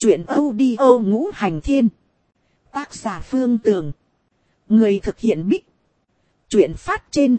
Chuyện audio Ngũ Hành Thiên. Tác giả Phương Tường. Người thực hiện Bích. Chuyện phát trên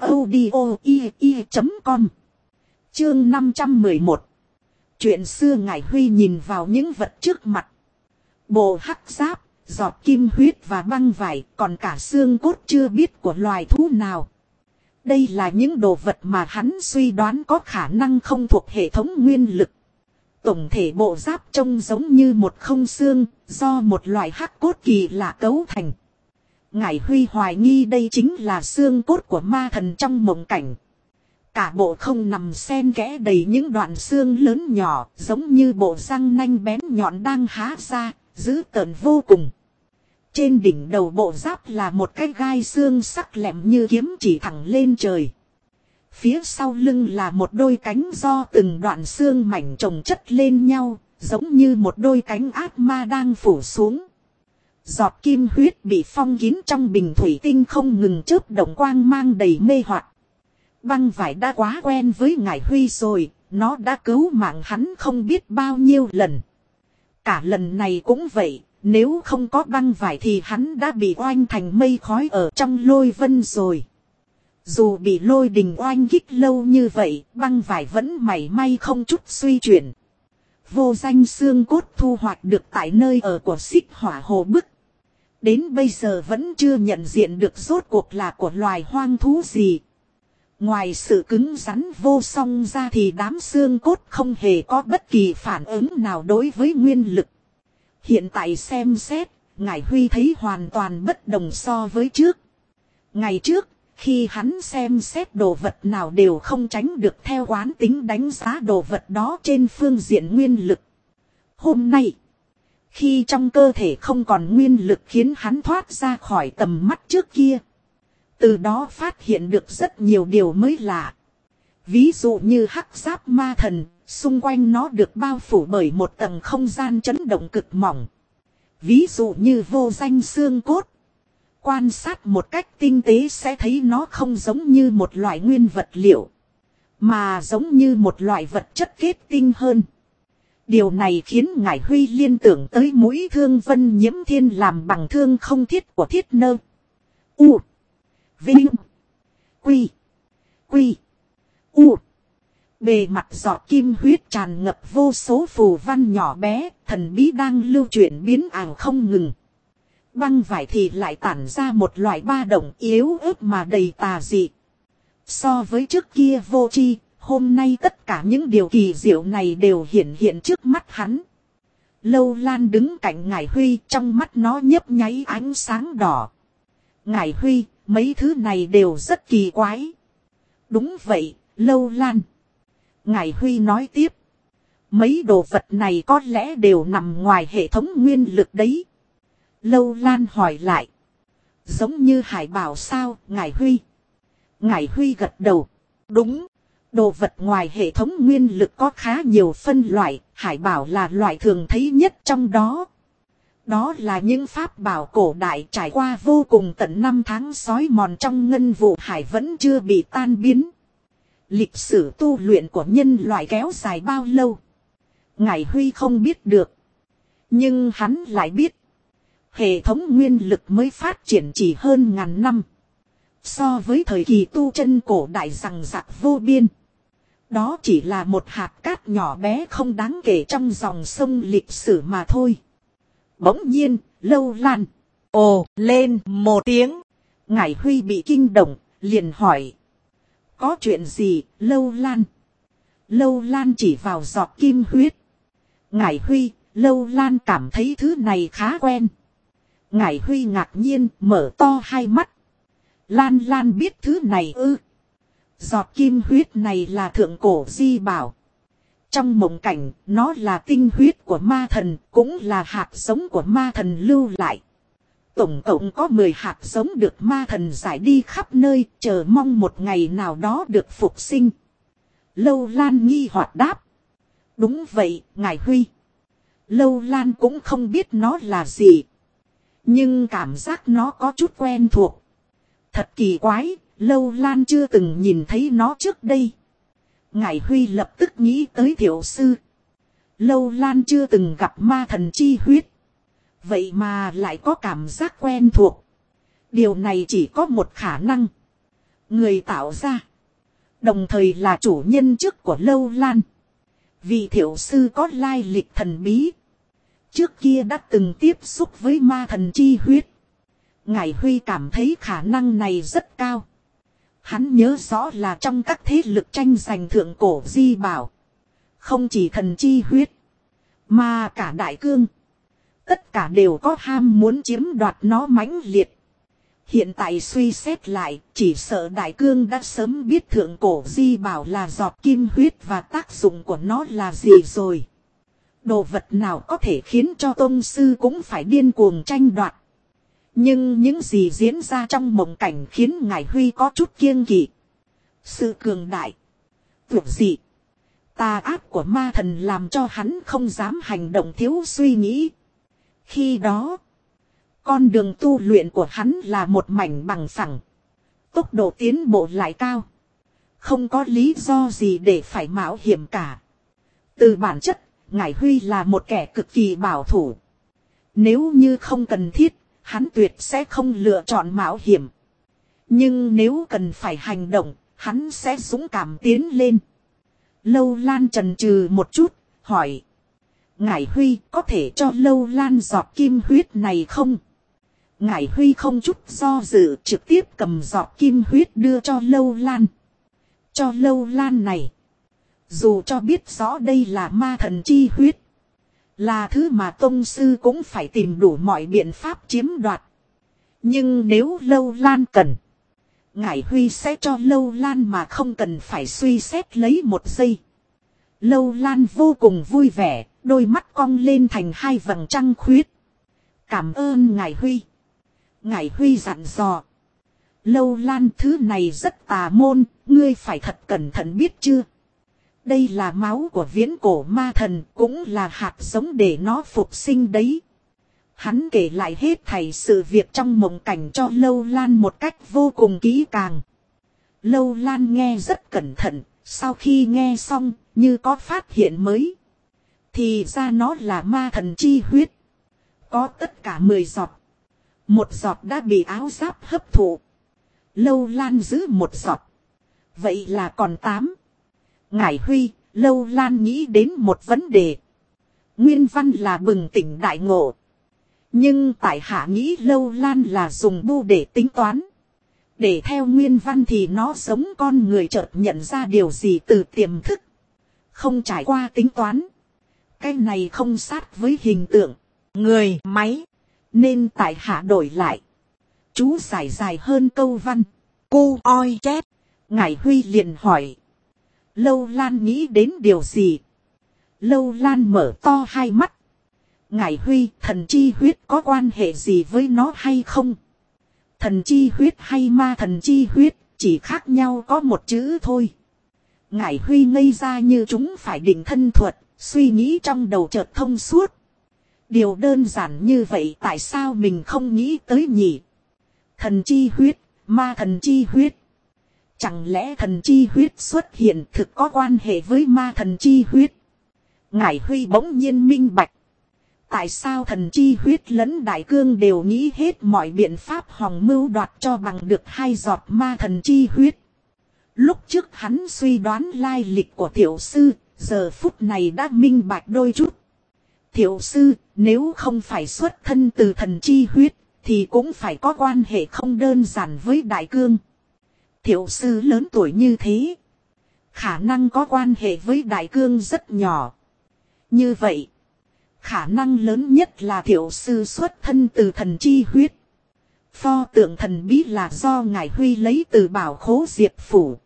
audio.com. Chương 511. Chuyện xưa Ngải Huy nhìn vào những vật trước mặt. Bộ hắc giáp, giọt kim huyết và băng vải, còn cả xương cốt chưa biết của loài thú nào. Đây là những đồ vật mà hắn suy đoán có khả năng không thuộc hệ thống nguyên lực. Tổng thể bộ giáp trông giống như một không xương, do một loại hắc cốt kỳ lạ cấu thành. Ngải Huy hoài nghi đây chính là xương cốt của ma thần trong mộng cảnh. Cả bộ không nằm xen kẽ đầy những đoạn xương lớn nhỏ, giống như bộ răng nanh bén nhọn đang há ra, dữ tợn vô cùng. Trên đỉnh đầu bộ giáp là một cái gai xương sắc lẹm như kiếm chỉ thẳng lên trời. Phía sau lưng là một đôi cánh do từng đoạn xương mảnh chồng chất lên nhau, giống như một đôi cánh ác ma đang phủ xuống. Giọt kim huyết bị phong kín trong bình thủy tinh không ngừng chớp động quang mang đầy mê hoặc. Băng vải đã quá quen với Ngải Huy rồi, nó đã cứu mạng hắn không biết bao nhiêu lần. Cả lần này cũng vậy, nếu không có băng vải thì hắn đã bị oanh thành mây khói ở trong lôi vân rồi. Dù bị lôi đình oanh kích lâu như vậy, băng vải vẫn mảy may không chút suy chuyển. Vô danh xương cốt thu hoạch được tại nơi ở của Xích Hỏa Hồ Bức. Đến bây giờ vẫn chưa nhận diện được rốt cuộc là của loài hoang thú gì. Ngoài sự cứng rắn vô song ra thì đám xương cốt không hề có bất kỳ phản ứng nào đối với nguyên lực. Hiện tại xem xét, Ngải Huy thấy hoàn toàn bất đồng so với trước. Ngày trước, khi hắn xem xét đồ vật nào đều không tránh được theo quán tính đánh giá đồ vật đó trên phương diện nguyên lực. Hôm nay, khi trong cơ thể không còn nguyên lực khiến hắn thoát ra khỏi tầm mắt trước kia. Từ đó phát hiện được rất nhiều điều mới lạ. Ví dụ như hắc giáp ma thần, xung quanh nó được bao phủ bởi một tầng không gian chấn động cực mỏng. Ví dụ như vô danh xương cốt. Quan sát một cách tinh tế sẽ thấy nó không giống như một loại nguyên vật liệu, mà giống như một loại vật chất kết tinh hơn. Điều này khiến Ngải Huy liên tưởng tới mũi thương Vân Nhiễm Thiên làm bằng thương không thiết của Thiết Nơ. U. Vinh. Quy. Quy. U. Bề mặt giọt kim huyết tràn ngập vô số phù văn nhỏ bé, thần bí đang lưu chuyển biến ảo không ngừng. Băng vải thì lại tản ra một loại ba động yếu ớt mà đầy tà dị. So với trước kia vô tri, hôm nay tất cả những điều kỳ diệu này đều hiện trước mắt hắn. Lâu Lan đứng cạnh Ngải Huy, trong mắt nó nhấp nháy ánh sáng đỏ. Ngải Huy, mấy thứ này đều rất kỳ quái. Đúng vậy, Lâu Lan. Ngải Huy nói tiếp. Mấy đồ vật này có lẽ đều nằm ngoài hệ thống nguyên lực đấy. Lâu Lan hỏi lại. Giống như hải bảo sao, Ngải Huy? Ngải Huy gật đầu. Đúng. Đồ vật ngoài hệ thống nguyên lực có khá nhiều phân loại, hải bảo là loại thường thấy nhất trong đó. Đó là những pháp bảo cổ đại trải qua vô cùng tận năm tháng sói mòn trong ngân vụ hải vẫn chưa bị tan biến. Lịch sử tu luyện của nhân loại kéo dài bao lâu? Ngải Huy không biết được. Nhưng hắn lại biết. Hệ thống nguyên lực mới phát triển chỉ hơn ngàn năm. So với thời kỳ tu chân cổ đại rằng rạc vô biên. Đó chỉ là một hạt cát nhỏ bé không đáng kể trong dòng sông lịch sử mà thôi. Bỗng nhiên, Lâu Lan ồ lên một tiếng. Ngải Huy bị kinh động, liền hỏi. Có chuyện gì, Lâu Lan? Lâu Lan chỉ vào giọt kim huyết. Ngải Huy, Lâu Lan cảm thấy thứ này khá quen. Ngải Huy ngạc nhiên, mở to hai mắt. Lan Lan biết thứ này ư? Giọt kim huyết này là thượng cổ di bảo. Trong mộng cảnh, nó là tinh huyết của ma thần, cũng là hạt giống của ma thần lưu lại. Tổng cộng có 10 hạt giống được ma thần giải đi khắp nơi, chờ mong một ngày nào đó được phục sinh. Lâu Lan nghi hoặc đáp. Đúng vậy, Ngải Huy. Lâu Lan cũng không biết nó là gì. Nhưng cảm giác nó có chút quen thuộc. Thật kỳ quái, Lâu Lan chưa từng nhìn thấy nó trước đây. Ngải Huy lập tức nghĩ tới Thiệu Sư. Lâu Lan chưa từng gặp ma thần chi huyết. Vậy mà lại có cảm giác quen thuộc. Điều này chỉ có một khả năng. Người tạo ra. Đồng thời là chủ nhân trước của Lâu Lan. Vị thiểu sư có lai lịch thần bí. Trước kia đã từng tiếp xúc với ma thần chi huyết. Ngải Huy cảm thấy khả năng này rất cao. Hắn nhớ rõ là trong các thế lực tranh giành thượng cổ di bảo. Không chỉ thần chi huyết. Mà cả đại cương. Tất cả đều có ham muốn chiếm đoạt nó mãnh liệt. Hiện tại suy xét lại, chỉ sợ đại cương đã sớm biết thượng cổ di bảo là giọt kim huyết và tác dụng của nó là gì rồi. Đồ vật nào có thể khiến cho tôn sư cũng phải điên cuồng tranh đoạt. Nhưng những gì diễn ra trong mộng cảnh khiến Ngải Huy có chút kiêng kỵ. Sự cường đại, tuyệt dị, tà ác của ma thần làm cho hắn không dám hành động thiếu suy nghĩ. Khi đó, con đường tu luyện của hắn là một mảnh bằng phẳng. Tốc độ tiến bộ lại cao. Không có lý do gì để phải mạo hiểm cả. Từ bản chất, Ngải Huy là một kẻ cực kỳ bảo thủ. Nếu như không cần thiết, hắn tuyệt sẽ không lựa chọn mạo hiểm. Nhưng nếu cần phải hành động, hắn sẽ dũng cảm tiến lên. Lâu Lan chần chừ một chút, hỏi. Ngải Huy có thể cho Lâu Lan giọt kim huyết này không? Ngải Huy không chút do dự trực tiếp cầm giọt kim huyết đưa cho Lâu Lan. Cho Lâu Lan này. Dù cho biết rõ đây là ma thần chi huyết. Là thứ mà tông sư cũng phải tìm đủ mọi biện pháp chiếm đoạt. Nhưng nếu Lâu Lan cần. Ngải Huy sẽ cho Lâu Lan mà không cần phải suy xét lấy một giây. Lâu Lan vô cùng vui vẻ. Đôi mắt cong lên thành hai vầng trăng khuyết. Cảm ơn Ngải Huy. Ngải Huy dặn dò. Lâu Lan, thứ này rất tà môn. Ngươi phải thật cẩn thận biết chưa? Đây là máu của viễn cổ ma thần. Cũng là hạt giống để nó phục sinh đấy. Hắn kể lại hết thảy sự việc trong mộng cảnh cho Lâu Lan một cách vô cùng kỹ càng. Lâu Lan nghe rất cẩn thận. Sau khi nghe xong như có phát hiện mới. Thì ra nó là ma thần chi huyết. Có tất cả 10 giọt. Một giọt đã bị áo giáp hấp thụ. Lâu Lan giữ một giọt. Vậy là còn 8. Ngải Huy, Lâu Lan nghĩ đến một vấn đề. Nguyên văn là bừng tỉnh đại ngộ. Nhưng tại hạ nghĩ Lâu Lan là dùng bu để tính toán. Để theo nguyên văn thì nó giống con người chợt nhận ra điều gì từ tiềm thức. Không trải qua tính toán. Cái này không sát với hình tượng. Người, máy. Nên tại hạ đổi lại. Chú giải dài hơn câu văn. Cu oi chét. Ngải Huy liền hỏi. Lâu Lan nghĩ đến điều gì? Lâu Lan mở to hai mắt. Ngải Huy, thần chi huyết có quan hệ gì với nó hay không? Thần chi huyết hay ma thần chi huyết, chỉ khác nhau có một chữ thôi. Ngải Huy ngây ra như chúng phải định thân thuật, suy nghĩ trong đầu chợt thông suốt. Điều đơn giản như vậy tại sao mình không nghĩ tới nhỉ? Thần chi huyết, ma thần chi huyết. Chẳng lẽ thần chi huyết xuất hiện thực có quan hệ với ma thần chi huyết? Ngải Huy bỗng nhiên minh bạch. Tại sao thần chi huyết lẫn đại cương đều nghĩ hết mọi biện pháp hòng mưu đoạt cho bằng được 2 giọt ma thần chi huyết? Lúc trước hắn suy đoán lai lịch của thiểu sư, giờ phút này đã minh bạch đôi chút. Thiểu sư, nếu không phải xuất thân từ thần chi huyết, thì cũng phải có quan hệ không đơn giản với đại cương. Thiểu sư lớn tuổi như thế, khả năng có quan hệ với đại cương rất nhỏ. Như vậy, khả năng lớn nhất là thiểu sư xuất thân từ thần chi huyết. Pho tượng thần bí là do Ngải Huy lấy từ bảo khố Diệp Phủ.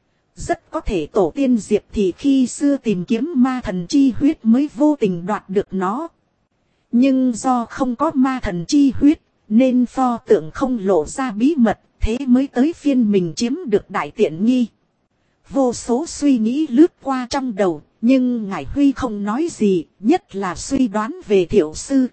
Rất có thể tổ tiên Diệp thì khi xưa tìm kiếm ma thần chi huyết mới vô tình đoạt được nó. Nhưng do không có ma thần chi huyết, nên pho tượng không lộ ra bí mật, thế mới tới phiên mình chiếm được đại tiện nghi. Vô số suy nghĩ lướt qua trong đầu, nhưng Ngải Huy không nói gì, nhất là suy đoán về thiểu sư.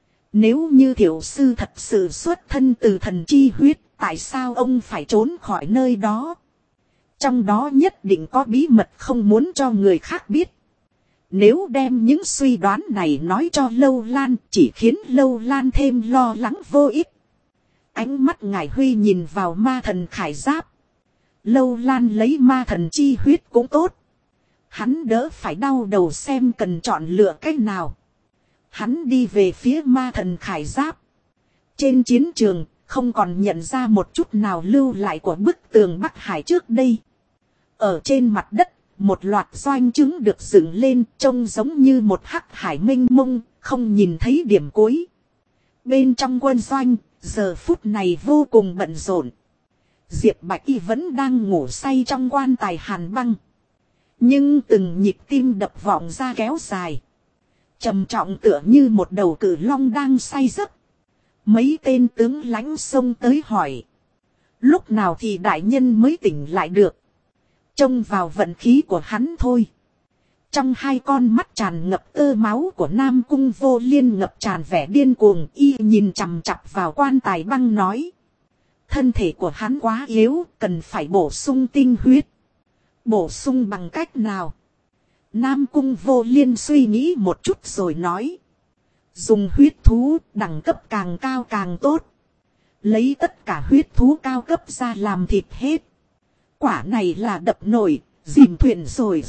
Nếu như thiểu sư thật sự xuất thân từ thần chi huyết, tại sao ông phải trốn khỏi nơi đó? Trong đó nhất định có bí mật không muốn cho người khác biết. Nếu đem những suy đoán này nói cho Lâu Lan chỉ khiến Lâu Lan thêm lo lắng vô ích. Ánh mắt Ngải Huy nhìn vào ma thần khải giáp. Lâu Lan lấy ma thần chi huyết cũng tốt. Hắn đỡ phải đau đầu xem cần chọn lựa cách nào. Hắn đi về phía ma thần khải giáp. Trên chiến trường không còn nhận ra một chút nào lưu lại của bức tường Bắc Hải trước đây. Ở trên mặt đất, một loạt doanh trướng được dựng lên trông giống như một hắc hải mênh mông, không nhìn thấy điểm cuối. Bên trong quân doanh, giờ phút này vô cùng bận rộn. Diệp Bạch Y vẫn đang ngủ say trong quan tài hàn băng. Nhưng từng nhịp tim đập vọng ra kéo dài. Trầm trọng tựa như một đầu cự long đang say giấc. Mấy tên tướng lãnh xông tới hỏi. Lúc nào thì đại nhân mới tỉnh lại được. Trông vào vận khí của hắn thôi. Trong hai con mắt tràn ngập tơ máu của Nam Cung Vô Liên ngập tràn vẻ điên cuồng, y nhìn chằm chằm vào quan tài băng nói. Thân thể của hắn quá yếu, cần phải bổ sung tinh huyết. Bổ sung bằng cách nào? Nam Cung Vô Liên suy nghĩ một chút rồi nói. Dùng huyết thú, đẳng cấp càng cao càng tốt. Lấy tất cả huyết thú cao cấp ra làm thịt hết. Quả này là đập nổi, dìm thuyền rồi.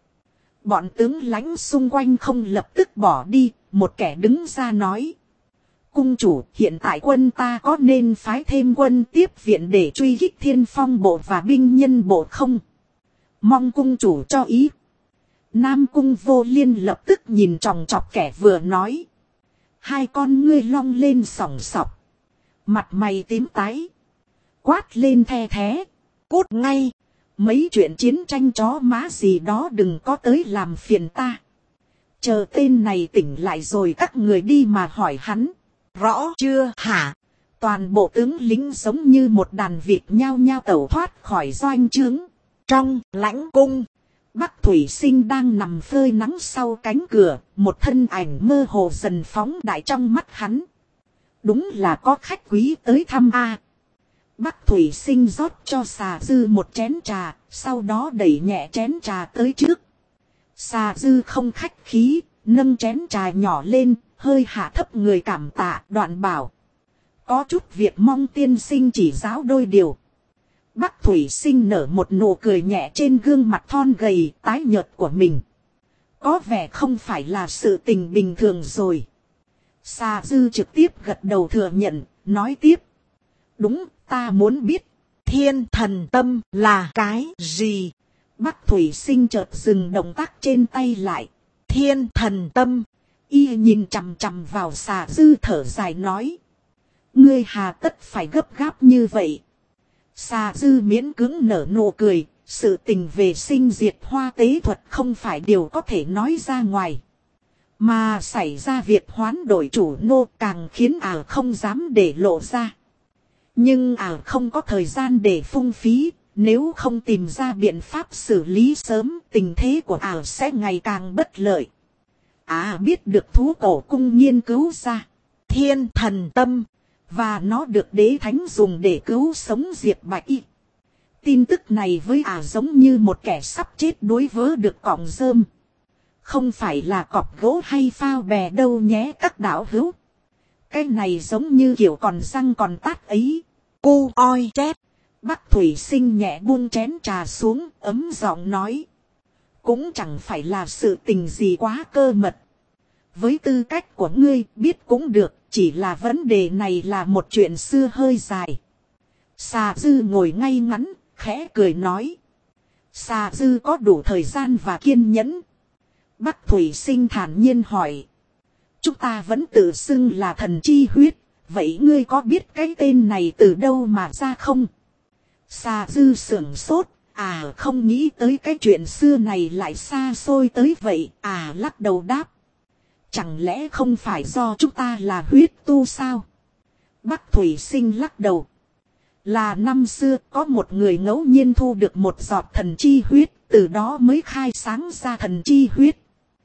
Bọn tướng lãnh xung quanh không lập tức bỏ đi, một kẻ đứng ra nói. Cung chủ, hiện tại quân ta có nên phái thêm quân tiếp viện để truy kích Thiên Phong bộ và binh nhân bộ không? Mong cung chủ cho ý. Nam Cung Vô Liên lập tức nhìn tròng trọc kẻ vừa nói. Hai con ngươi long lên sòng sọc. Mặt mày tím tái. Quát lên the thé. Cút ngay. Mấy chuyện chiến tranh chó má gì đó đừng có tới làm phiền ta. Chờ tên này tỉnh lại rồi các người đi mà hỏi hắn. Rõ chưa hả? Toàn bộ tướng lính giống như một đàn vịt nhao nhao tẩu thoát khỏi doanh trướng. Trong lãnh cung, Bắc Thủy Sinh đang nằm phơi nắng sau cánh cửa, một thân ảnh mơ hồ dần phóng đại trong mắt hắn. Đúng là có khách quý tới thăm a. Bắc Thủy Sinh rót cho Xà Dư một chén trà, sau đó đẩy nhẹ chén trà tới trước. Xà Dư không khách khí, nâng chén trà nhỏ lên, hơi hạ thấp người cảm tạ, đoạn bảo. Có chút việc mong tiên sinh chỉ giáo đôi điều. Bắc Thủy Sinh nở một nụ cười nhẹ trên gương mặt thon gầy, tái nhợt của mình. Có vẻ không phải là sự tình bình thường rồi. Xà Dư trực tiếp gật đầu thừa nhận, nói tiếp. Đúng, ta muốn biết, Thiên Thần Tâm là cái gì? Bắc Thủy Sinh chợt dừng động tác trên tay lại. Thiên Thần Tâm. Y nhìn chằm chằm vào Xà Dư thở dài nói. Ngươi hà tất phải gấp gáp như vậy. Xà Dư miễn cưỡng nở nụ cười. Sự tình về sinh diệt hoa tế thuật không phải điều có thể nói ra ngoài. Mà xảy ra việc hoán đổi chủ nô càng khiến không dám để lộ ra. Nhưng không có thời gian để phung phí. Nếu không tìm ra biện pháp xử lý sớm, tình thế của sẽ ngày càng bất lợi. Biết được thú cổ cung nghiên cứu ra Thiên Thần Tâm, và nó được đế thánh dùng để cứu sống Diệp Bạch Y. Tin tức này với giống như một kẻ sắp chết đuối vớ được cọng rơm. Không phải là cọp gỗ hay phao bè đâu nhé các đạo hữu. Cái này giống như kiểu còn răng còn tát ấy. Cu oi chết. Bắc Thủy Sinh nhẹ buông chén trà xuống, ấm giọng nói. Cũng chẳng phải là sự tình gì quá cơ mật. Với tư cách của ngươi biết cũng được, chỉ là vấn đề này là một chuyện xưa hơi dài. Xà Dư ngồi ngay ngắn, khẽ cười nói. Xà Dư có đủ thời gian và kiên nhẫn. Bắc Thủy Sinh thản nhiên hỏi. Chúng ta vẫn tự xưng là thần chi huyết, vậy ngươi có biết cái tên này từ đâu mà ra không? Xà Dư sửng sốt, không nghĩ tới cái chuyện xưa này lại xa xôi tới vậy, lắc đầu đáp. Chẳng lẽ không phải do chúng ta là huyết tu sao? Bắc Thủy Sinh lắc đầu. Là năm xưa có một người ngẫu nhiên thu được một giọt thần chi huyết, từ đó mới khai sáng ra thần chi huyết.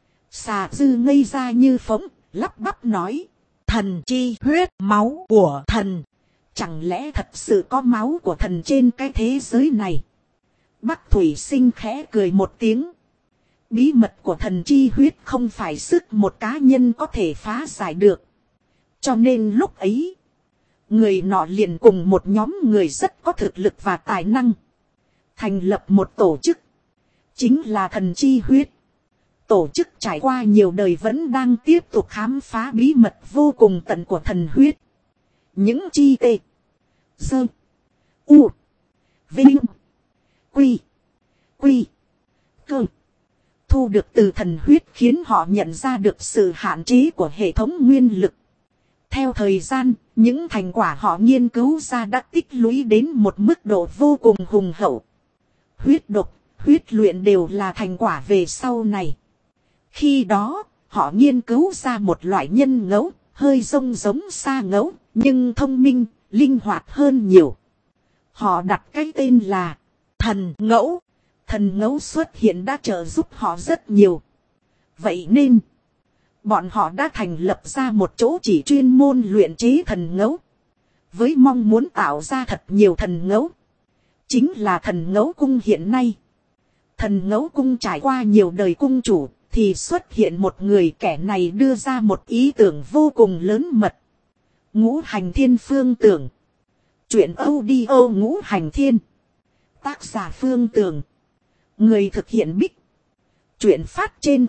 Xà Dư ngây ra như phỗng, lắp bắp nói. Thần chi huyết, máu của thần. Chẳng lẽ thật sự có máu của thần trên cái thế giới này? Bắc Thủy Sinh khẽ cười một tiếng. Bí mật của thần chi huyết không phải sức một cá nhân có thể phá giải được. Cho nên lúc ấy, người nọ liền cùng một nhóm người rất có thực lực và tài năng, thành lập một tổ chức, chính là thần chi huyết. Tổ chức trải qua nhiều đời vẫn đang tiếp tục khám phá bí mật vô cùng tận của thần huyết. Những chi tê, dơ, u, vinh, quy, quy, cơ, thu được từ thần huyết khiến họ nhận ra được sự hạn chế của hệ thống nguyên lực. Theo thời gian, những thành quả họ nghiên cứu ra đã tích lũy đến một mức độ vô cùng hùng hậu. Huyết độc, huyết luyện đều là thành quả về sau này. Khi đó, họ nghiên cứu ra một loại nhân ngẫu, hơi giống sa ngẫu, nhưng thông minh, linh hoạt hơn nhiều. Họ đặt cái tên là thần ngẫu. Thần ngẫu xuất hiện đã trợ giúp họ rất nhiều. Vậy nên, bọn họ đã thành lập ra một chỗ chỉ chuyên môn luyện chế thần ngẫu. Với mong muốn tạo ra thật nhiều thần ngẫu. Chính là thần ngẫu cung hiện nay. Thần ngẫu cung trải qua nhiều đời cung chủ, thì xuất hiện một người, kẻ này đưa ra một ý tưởng vô cùng lớn mật. Ngũ hành thiên phương tưởng. Chuyện audio ngũ hành thiên. Tác giả Phương Tường. Người thực hiện Bích. Chuyện phát trên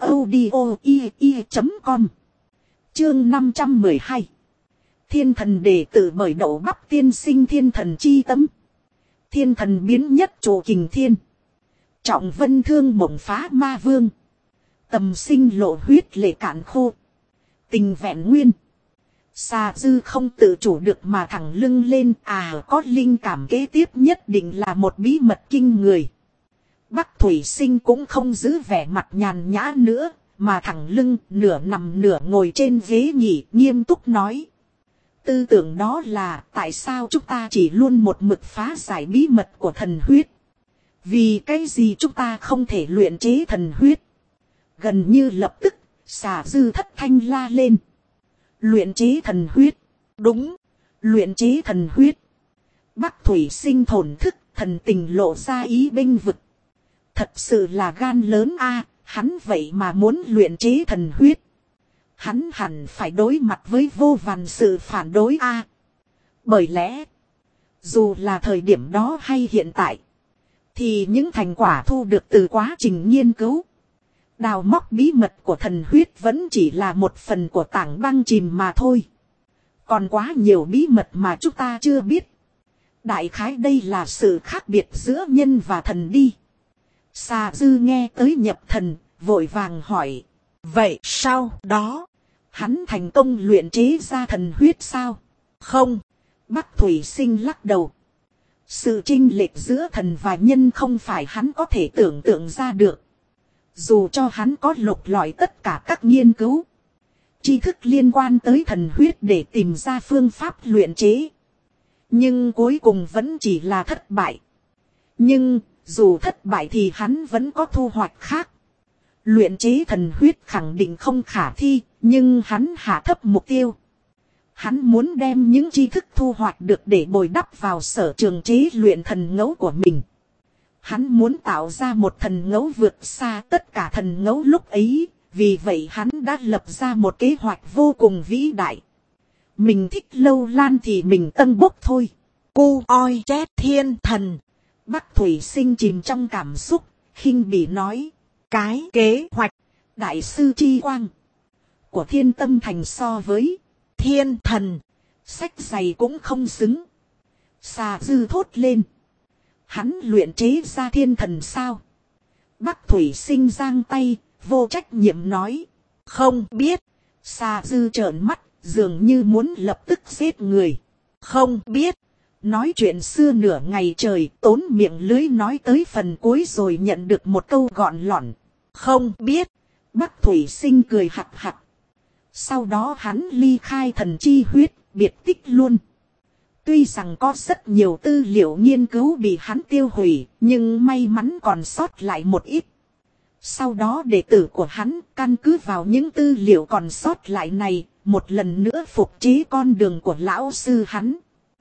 audio.com. Chương 512. Thiên thần đệ tử bởi Đậu Bắp tiên sinh thiên thần chi tâm. Thiên thần biến nhất trụ kình thiên. Trọng vân thương mộng phá ma vương. Tầm sinh lộ huyết lệ cạn khô. Tình vẹn nguyên. Xà dư không tự chủ được mà thẳng lưng lên. Có linh cảm kế tiếp nhất định là một bí mật kinh người. Bắc Thủy Sinh cũng không giữ vẻ mặt nhàn nhã nữa, mà thẳng lưng nửa nằm nửa ngồi trên ghế nghỉ, nghiêm túc nói. Tư tưởng đó là tại sao chúng ta chỉ luôn một mực phá giải bí mật của thần huyết. Vì cái gì chúng ta không thể luyện chế thần huyết. Gần như lập tức, xà dư thất thanh la lên. Luyện chế thần huyết. Đúng, luyện chế thần huyết. Bắc Thủy Sinh thổn thức, thần tình lộ ra ý bênh vực. Thật sự là gan lớn hắn vậy mà muốn luyện chế thần huyết. Hắn hẳn phải đối mặt với vô vàn sự phản đối Bởi lẽ, dù là thời điểm đó hay hiện tại, thì những thành quả thu được từ quá trình nghiên cứu, đào móc bí mật của thần huyết vẫn chỉ là một phần của tảng băng chìm mà thôi. Còn quá nhiều bí mật mà chúng ta chưa biết. Đại khái đây là sự khác biệt giữa nhân và thần đi. Xà dư nghe tới nhập thần, vội vàng hỏi. Vậy sau đó, hắn thành công luyện chế ra thần huyết sao? Không. Bắc Thủy Sinh lắc đầu. Sự chênh lệch giữa thần và nhân không phải hắn có thể tưởng tượng ra được. Dù cho hắn có lục lọi tất cả các nghiên cứu, tri thức liên quan tới thần huyết để tìm ra phương pháp luyện chế, nhưng cuối cùng vẫn chỉ là thất bại. Nhưng dù thất bại thì hắn vẫn có thu hoạch khác. Luyện chế thần huyết khẳng định không khả thi, nhưng hắn hạ thấp mục tiêu. Hắn muốn đem những tri thức thu hoạch được để bồi đắp vào sở trường chế luyện thần ngẫu của mình. Hắn muốn tạo ra một thần ngẫu vượt xa tất cả thần ngẫu lúc ấy, vì vậy hắn đã lập ra một kế hoạch vô cùng vĩ đại. Mình thích lâu lan thì mình tân bốc thôi. Cu oi chết thiên thần. Bắc Thủy Sinh chìm trong cảm xúc, khinh bỉ nói. Cái kế hoạch đại sư chi quang của Thiên Tâm Thành so với thiên thần, sách giày cũng không xứng. Xà dư thốt lên. Hắn luyện chế ra thiên thần sao? Bắc Thủy Sinh giang tay, vô trách nhiệm nói. Không biết. Xà dư trợn mắt, dường như muốn lập tức giết người. Không biết. Nói chuyện xưa nửa ngày trời, tốn miệng lưới nói tới phần cuối rồi nhận được một câu gọn lỏn. Không biết. Bắc Thủy Sinh cười hặc hặc. Sau đó hắn ly khai thần chi huyết, biệt tích luôn. Tuy rằng có rất nhiều tư liệu nghiên cứu bị hắn tiêu hủy, nhưng may mắn còn sót lại một ít. Sau đó đệ tử của hắn căn cứ vào những tư liệu còn sót lại này, một lần nữa phục chế con đường của lão sư hắn.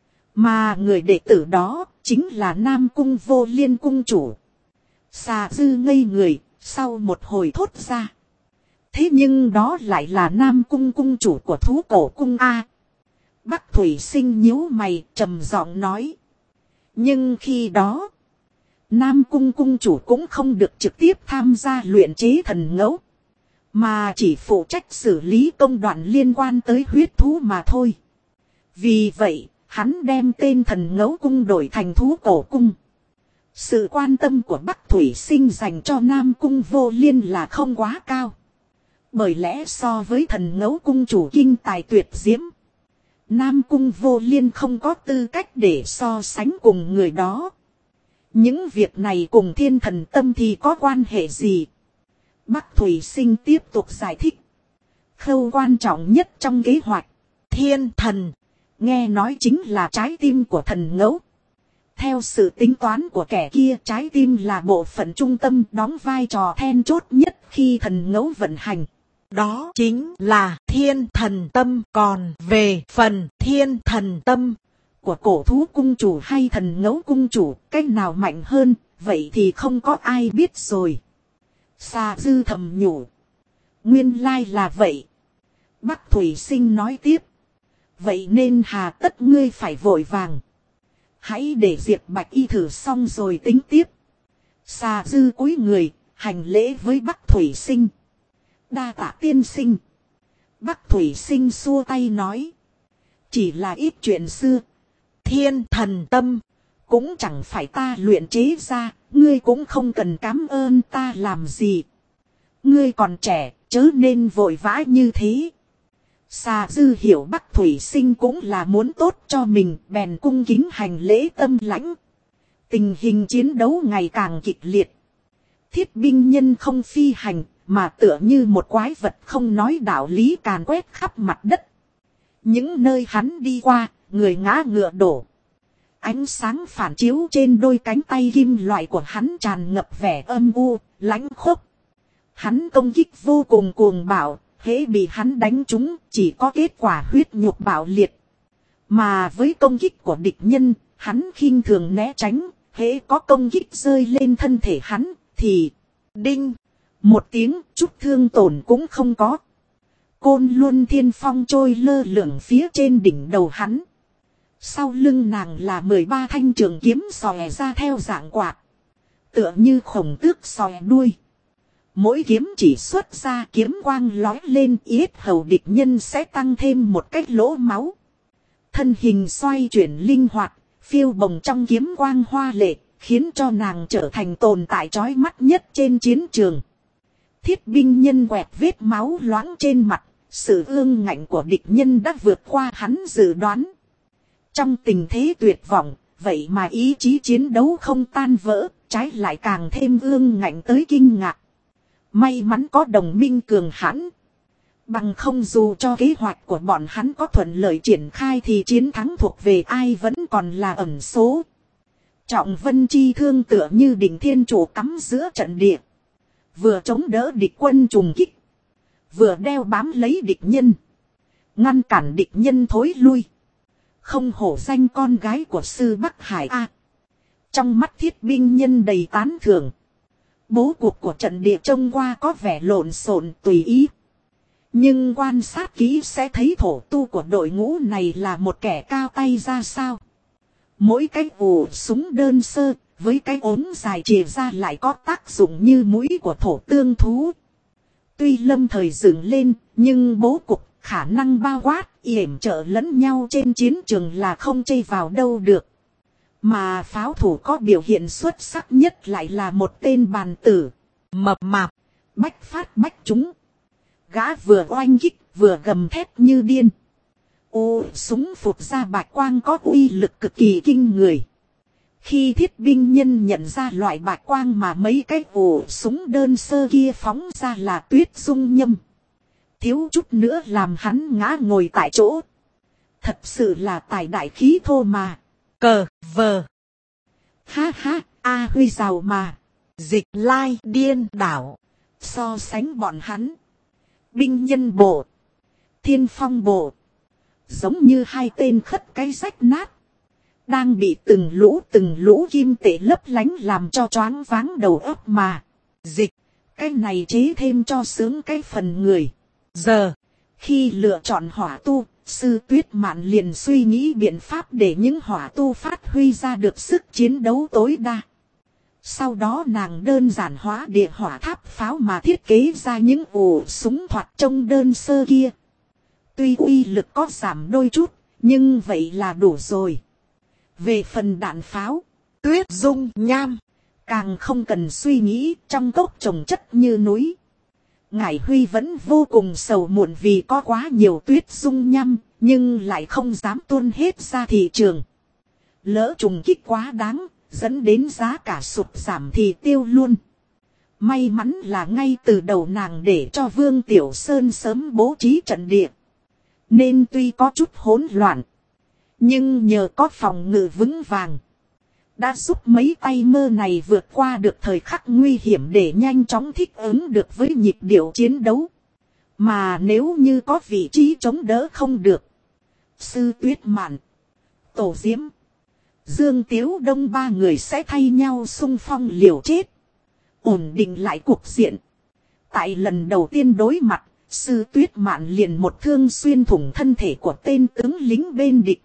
Mà người đệ tử đó chính là Nam Cung Vô Liên cung chủ. Xà dư ngây người, Sau một hồi thốt ra. Thế nhưng đó lại là Nam Cung cung chủ của thú cổ cung A. Bắc Thủy Sinh nhíu mày trầm giọng nói. Nhưng khi đó, Nam Cung cung chủ cũng không được trực tiếp tham gia luyện chế thần ngẫu. Mà chỉ phụ trách xử lý công đoạn liên quan tới huyết thú mà thôi. Vì vậy, hắn đem tên thần ngẫu cung đổi thành thú cổ cung. Sự quan tâm của Bắc Thủy Sinh dành cho Nam Cung Vô Liên là không quá cao. Bởi lẽ so với thần ngẫu cung chủ kinh tài tuyệt diễm, Nam Cung Vô Liên không có tư cách để so sánh cùng người đó. Những việc này cùng thiên thần tâm thì có quan hệ gì? Bắc Thủy Sinh tiếp tục giải thích. Khâu quan trọng nhất trong kế hoạch, thiên thần, nghe nói chính là trái tim của thần ngẫu. Theo sự tính toán của kẻ kia, trái tim là bộ phận trung tâm đóng vai trò then chốt nhất khi thần ngẫu vận hành. Đó chính là thiên thần tâm. Còn về phần thiên thần tâm của cổ thú cung chủ hay thần ngẫu cung chủ, cái nào mạnh hơn, vậy thì không có ai biết rồi. Xà Dư thầm nhủ. Nguyên lai là vậy. Bắc Thủy Sinh nói tiếp. Vậy nên hà tất ngươi phải vội vàng. Hãy để Diệp Bạch Y thử xong rồi tính tiếp. Xà Dư cúi người, hành lễ với Bắc Thủy Sinh. Đa tạ tiên sinh. Bắc Thủy Sinh xua tay nói. Chỉ là ít chuyện xưa. Thiên thần tâm cũng chẳng phải ta luyện chế ra. Ngươi cũng không cần cảm ơn ta làm gì. Ngươi còn trẻ, chớ nên vội vã như thế. Xà Dư hiểu Bắc Thủy Sinh cũng là muốn tốt cho mình, bèn cung kính hành lễ tâm lãnh. Tình hình chiến đấu ngày càng kịch liệt. Thiết binh nhân không phi hành, mà tựa như một quái vật không nói đạo lý càn quét khắp mặt đất. Những nơi hắn đi qua, người ngã ngựa đổ. Ánh sáng phản chiếu trên đôi cánh tay kim loại của hắn tràn ngập vẻ âm u, lãnh khốc. Hắn công kích vô cùng cuồng bạo, hễ bị hắn đánh trúng chỉ có kết quả huyết nhục bạo liệt. Mà với công kích của địch nhân, hắn khinh thường né tránh, hễ có công kích rơi lên thân thể hắn, thì đinh, một tiếng chút thương tổn cũng không có. Côn Luân Thiên Phong trôi lơ lửng phía trên đỉnh đầu hắn. Sau lưng nàng là 13 thanh trường kiếm xòe ra theo dạng quạt. Tựa như khổng tước xòe đuôi. Mỗi kiếm chỉ xuất ra kiếm quang lói lên, yết hầu địch nhân sẽ tăng thêm một cái lỗ máu. Thân hình xoay chuyển linh hoạt, phiêu bồng trong kiếm quang hoa lệ, khiến cho nàng trở thành tồn tại chói mắt nhất trên chiến trường. Thiết binh nhân quẹt vết máu loãng trên mặt, sự ương ngạnh của địch nhân đã vượt qua hắn dự đoán. Trong tình thế tuyệt vọng, vậy mà ý chí chiến đấu không tan vỡ, trái lại càng thêm ương ngạnh tới kinh ngạc. May mắn có đồng minh cường hãn. Bằng không dù cho kế hoạch của bọn hắn có thuận lợi triển khai thì chiến thắng thuộc về ai vẫn còn là ẩn số. Trọng Vân chi thương tựa như đỉnh thiên trụ cắm giữa trận địa. Vừa chống đỡ địch quân trùng kích, vừa đeo bám lấy địch nhân, ngăn cản địch nhân thối lui. Không hổ danh con gái của sư Bắc Hải A. Trong mắt thiết binh nhân đầy tán thưởng. Bố cục của trận địa trông qua có vẻ lộn xộn tùy ý. Nhưng quan sát kỹ sẽ thấy thổ tu của đội ngũ này là một kẻ cao tay ra sao. Mỗi cái ủ súng đơn sơ, với cái ốm dài chìa ra lại có tác dụng như mũi của thổ tương thú. Tuy lâm thời dựng lên, nhưng bố cục, khả năng bao quát, yểm trợ lẫn nhau trên chiến trường là không chây vào đâu được. Mà pháo thủ có biểu hiện xuất sắc nhất lại là một tên bàn tử, mập mạp, bách phát bách trúng. Gã vừa oanh kích, vừa gầm thét như điên. Súng phụt ra bạch quang có uy lực cực kỳ kinh người. Khi thiết binh nhân nhận ra loại bạch quang mà mấy cái súng đơn sơ kia phóng ra là Tuyết Dung Nhâm, thiếu chút nữa làm hắn ngã ngồi tại chỗ. Thật sự là tài đại khí thô mà. Cờ vờ. Ha ha, A Huy giàu mà. Dịch lai điên đảo. So sánh bọn hắn, binh nhân bộ, thiên phong bộ, giống như hai tên khất cái rách nát, đang bị từng lũ kim tệ lấp lánh làm cho choáng váng đầu óc mà. Dịch, Cái này chế thêm cho sướng cái phần người. Giờ, khi lựa chọn hỏa tu, Sư Tuyết Mạn liền suy nghĩ biện pháp để những hỏa tu phát huy ra được sức chiến đấu tối đa. Sau đó nàng đơn giản hóa địa hỏa tháp pháo mà thiết kế ra những ổ súng thoạt trông đơn sơ kia. Tuy uy lực có giảm đôi chút, nhưng vậy là đủ rồi. Về phần đạn pháo, tuyết dung nham, càng không cần suy nghĩ, trong cốc trồng chất như núi. Ngải Huy vẫn vô cùng sầu muộn vì có quá nhiều tuyết dung nham, nhưng lại không dám tuôn hết ra thị trường. Lỡ trùng kích quá đáng, dẫn đến giá cả sụt giảm thì tiêu luôn. May mắn là ngay từ đầu nàng để cho Vương Tiểu Sơn sớm bố trí trận địa. Nên tuy có chút hỗn loạn, nhưng nhờ có phòng ngự vững vàng, đã giúp mấy tay mơ này vượt qua được thời khắc nguy hiểm để nhanh chóng thích ứng được với nhịp điệu chiến đấu. Mà nếu như có vị trí chống đỡ không được, Sư Tuyết Mạn, Tổ Diễm, Dương Tiếu Đông ba người sẽ thay nhau xung phong liều chết, ổn định lại cuộc diện. Tại lần đầu tiên đối mặt, Sư Tuyết Mạn liền một thương xuyên thủng thân thể của tên tướng lính bên địch.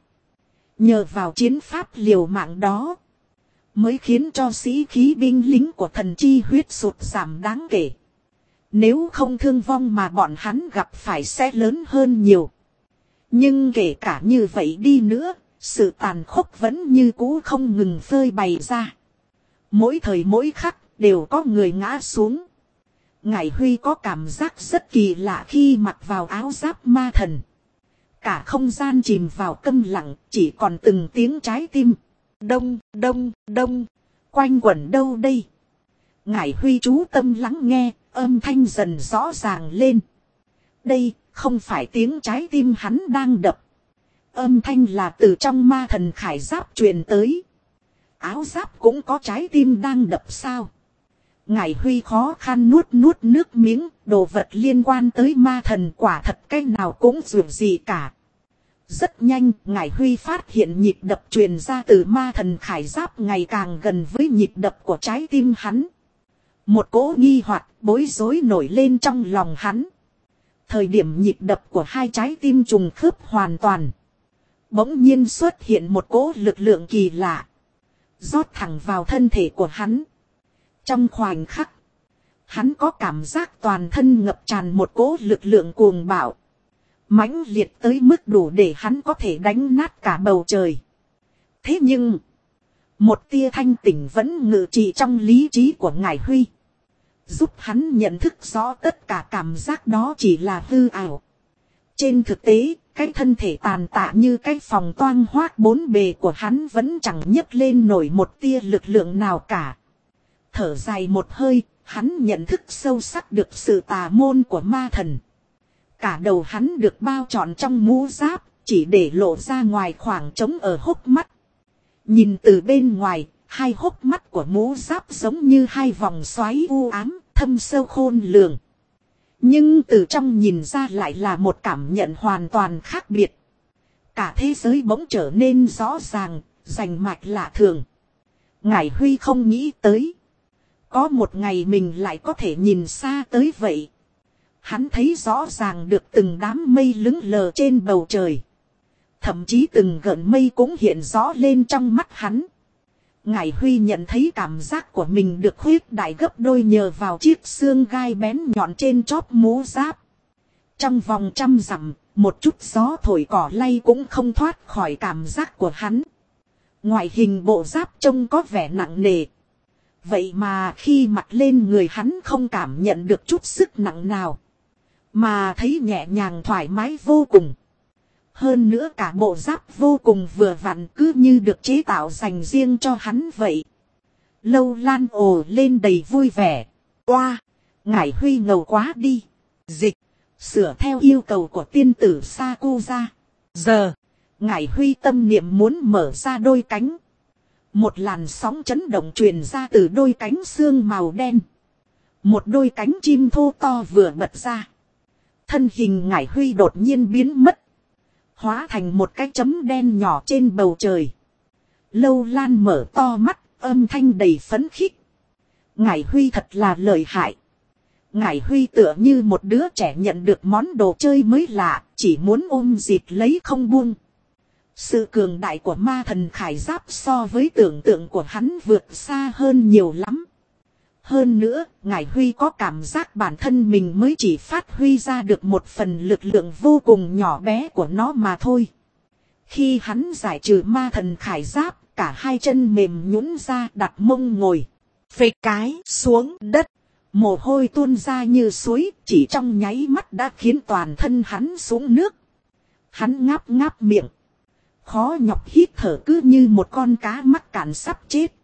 Nhờ vào chiến pháp liều mạng đó, mới khiến cho sĩ khí binh lính của Thần Chi Huyết sụt giảm đáng kể. Nếu không thương vong mà bọn hắn gặp phải sẽ lớn hơn nhiều. Nhưng kể cả như vậy đi nữa, sự tàn khốc vẫn như cũ không ngừng phơi bày ra. Mỗi thời mỗi khắc đều có người ngã xuống. Ngải Huy có cảm giác rất kỳ lạ khi mặc vào áo giáp ma thần. Cả không gian chìm vào câm lặng, chỉ còn từng tiếng trái tim. Đông, đông, đông, quanh quẩn đâu đây? Ngải Huy chú tâm lắng nghe, âm thanh dần rõ ràng lên. Đây không phải tiếng trái tim hắn đang đập. Âm thanh là từ trong ma thần khải giáp truyền tới. Áo giáp cũng có trái tim đang đập sao? Ngải Huy khó khăn nuốt nước miếng, đồ vật liên quan tới ma thần quả thật cái nào cũng dù gì cả. Rất nhanh, Ngải Huy phát hiện nhịp đập truyền ra từ ma thần khải giáp ngày càng gần với nhịp đập của trái tim hắn. Một cỗ nghi hoặc bối rối nổi lên trong lòng hắn. Thời điểm nhịp đập của hai trái tim trùng khớp hoàn toàn, bỗng nhiên xuất hiện một cỗ lực lượng kỳ lạ, rót thẳng vào thân thể của hắn. Trong khoảnh khắc, hắn có cảm giác toàn thân ngập tràn một cỗ lực lượng cuồng bạo, mãnh liệt tới mức đủ để hắn có thể đánh nát cả bầu trời. Thế nhưng, một tia thanh tỉnh vẫn ngự trị trong lý trí của Ngải Huy, giúp hắn nhận thức rõ tất cả cảm giác đó chỉ là hư ảo. Trên thực tế, cái thân thể tàn tạ như cái phòng toang hoác bốn bề của hắn vẫn chẳng nhấc lên nổi một tia lực lượng nào cả. Thở dài một hơi, hắn nhận thức sâu sắc được sự tà môn của ma thần. Cả đầu hắn được bao trọn trong mũ giáp, chỉ để lộ ra ngoài khoảng trống ở hốc mắt. Nhìn từ bên ngoài, hai hốc mắt của mũ giáp giống như hai vòng xoáy u ám, thâm sâu khôn lường. Nhưng từ trong nhìn ra lại là một cảm nhận hoàn toàn khác biệt. Cả thế giới bỗng trở nên rõ ràng, rành mạch lạ thường. Ngải Huy không nghĩ tới, có một ngày mình lại có thể nhìn xa tới vậy. Hắn thấy rõ ràng được từng đám mây lững lờ trên bầu trời. Thậm chí từng gợn mây cũng hiện rõ lên trong mắt hắn. Ngải Huy nhận thấy cảm giác của mình được khuếch đại gấp đôi nhờ vào chiếc xương gai bén nhọn trên chóp mũ giáp. Trong vòng 100 dặm, một chút gió thổi cỏ lay cũng không thoát khỏi cảm giác của hắn. Ngoại hình bộ giáp trông có vẻ nặng nề. Vậy mà khi mặc lên người hắn không cảm nhận được chút sức nặng nào, mà thấy nhẹ nhàng thoải mái vô cùng. Hơn nữa cả bộ giáp vô cùng vừa vặn, cứ như được chế tạo dành riêng cho hắn vậy. Lâu Lan ồ lên đầy vui vẻ. Oa, Ngải Huy ngầu quá đi. Dịch, sửa theo yêu cầu của tiên tử Sakura. Giờ, Ngải Huy tâm niệm muốn mở ra đôi cánh. Một làn sóng chấn động truyền ra từ đôi cánh xương màu đen. Một đôi cánh chim thô to vừa bật ra. Thân hình Ngải Huy đột nhiên biến mất, hóa thành một cái chấm đen nhỏ trên bầu trời. Lâu Lan mở to mắt, âm thanh đầy phấn khích. Ngải Huy thật là lợi hại. Ngải Huy tựa như một đứa trẻ nhận được món đồ chơi mới lạ, chỉ muốn ôm dịt lấy không buông. Sự cường đại của ma thần khải giáp so với tưởng tượng của hắn vượt xa hơn nhiều lắm. Hơn nữa, Ngải Huy có cảm giác bản thân mình mới chỉ phát huy ra được một phần lực lượng vô cùng nhỏ bé của nó mà thôi. Khi hắn giải trừ ma thần khải giáp, cả hai chân mềm nhũn ra đặt mông ngồi. Phịch cái xuống đất. Mồ hôi tuôn ra như suối, chỉ trong nháy mắt đã khiến toàn thân hắn xuống nước. Hắn ngáp ngáp miệng. Khó nhọc hít thở cứ như một con cá mắc cạn sắp chết.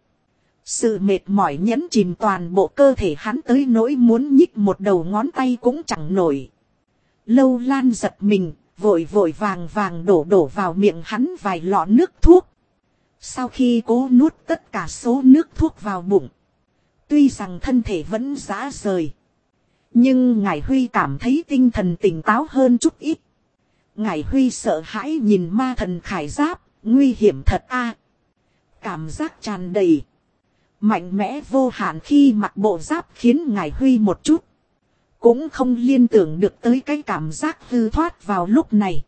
Sự mệt mỏi nhấn chìm toàn bộ cơ thể hắn tới nỗi muốn nhích một đầu ngón tay cũng chẳng nổi. Lâu Lan giật mình, vội vội vàng vàng đổ vào miệng hắn vài lọ nước thuốc. Sau khi cố nuốt tất cả số nước thuốc vào bụng. Tuy rằng thân thể vẫn rã rời. Nhưng Ngải Huy cảm thấy tinh thần tỉnh táo hơn chút ít. Ngải Huy sợ hãi nhìn ma thần khải giáp, nguy hiểm thật a. Cảm giác tràn đầy. Mạnh mẽ vô hạn khi mặc bộ giáp khiến Ngải Huy một chút. Cũng không liên tưởng được tới cái cảm giác hư thoát vào lúc này.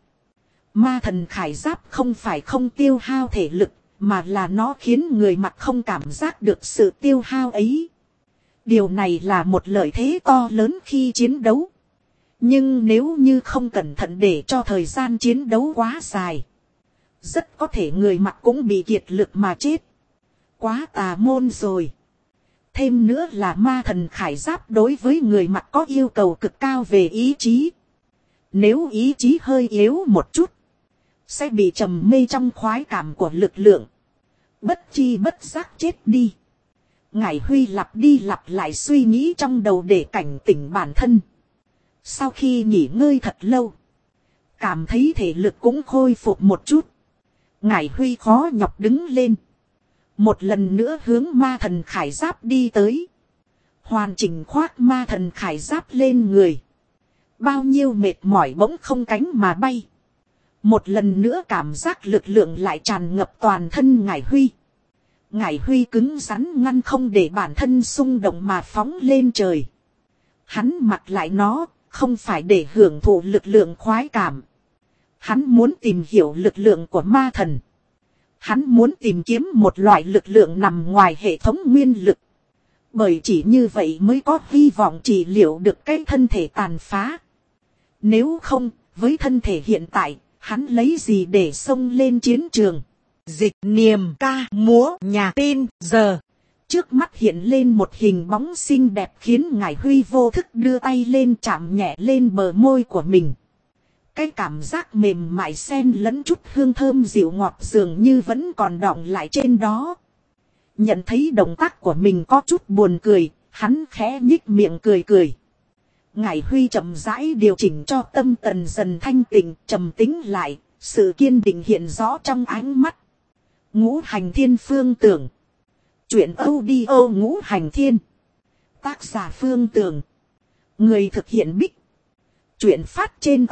Ma thần khải giáp không phải không tiêu hao thể lực, mà là nó khiến người mặc không cảm giác được sự tiêu hao ấy. Điều này là một lợi thế to lớn khi chiến đấu. Nhưng nếu như không cẩn thận để cho thời gian chiến đấu quá dài, rất có thể người mặc cũng bị kiệt lực mà chết. Quá tà môn rồi. Thêm nữa là ma thần khải giáp đối với người mặc có yêu cầu cực cao về ý chí. Nếu ý chí hơi yếu một chút, sẽ bị trầm mê trong khoái cảm của lực lượng. Bất chi bất giác chết đi. Ngải Huy lặp đi lặp lại suy nghĩ trong đầu để cảnh tỉnh bản thân. Sau khi nghỉ ngơi thật lâu, cảm thấy thể lực cũng khôi phục một chút. Ngải Huy khó nhọc đứng lên. Một lần nữa hướng ma thần khải giáp đi tới. Hoàn chỉnh khoác ma thần khải giáp lên người. Bao nhiêu mệt mỏi bỗng không cánh mà bay. Một lần nữa cảm giác lực lượng lại tràn ngập toàn thân Ngải Huy. Ngải Huy cứng rắn ngăn không để bản thân xung động mà phóng lên trời. Hắn mặc lại nó, không phải để hưởng thụ lực lượng khoái cảm. Hắn muốn tìm hiểu lực lượng của ma thần. Hắn muốn tìm kiếm một loại lực lượng nằm ngoài hệ thống nguyên lực. Bởi chỉ như vậy mới có hy vọng trị liệu được cái thân thể tàn phá. Nếu không, với thân thể hiện tại, hắn lấy gì để xông lên chiến trường. Dịch niềm ca múa nhà tin giờ. Trước mắt hiện lên một hình bóng xinh đẹp khiến Ngải Huy vô thức đưa tay lên chạm nhẹ lên bờ môi của mình. Cái cảm giác mềm mại xen lẫn chút hương thơm dịu ngọt dường như vẫn còn đọng lại trên đó. Nhận thấy động tác của mình có chút buồn cười, hắn khẽ nhích miệng cười cười. Ngải Huy chậm rãi điều chỉnh cho tâm tần dần thanh tịnh, trầm tĩnh lại, sự kiên định hiện rõ trong ánh mắt. Ngũ Hành Thiên Phương Tưởng. Chuyện audio Ngũ Hành Thiên. Tác giả Phương Tưởng. Người thực hiện Bích. Chuyện phát trên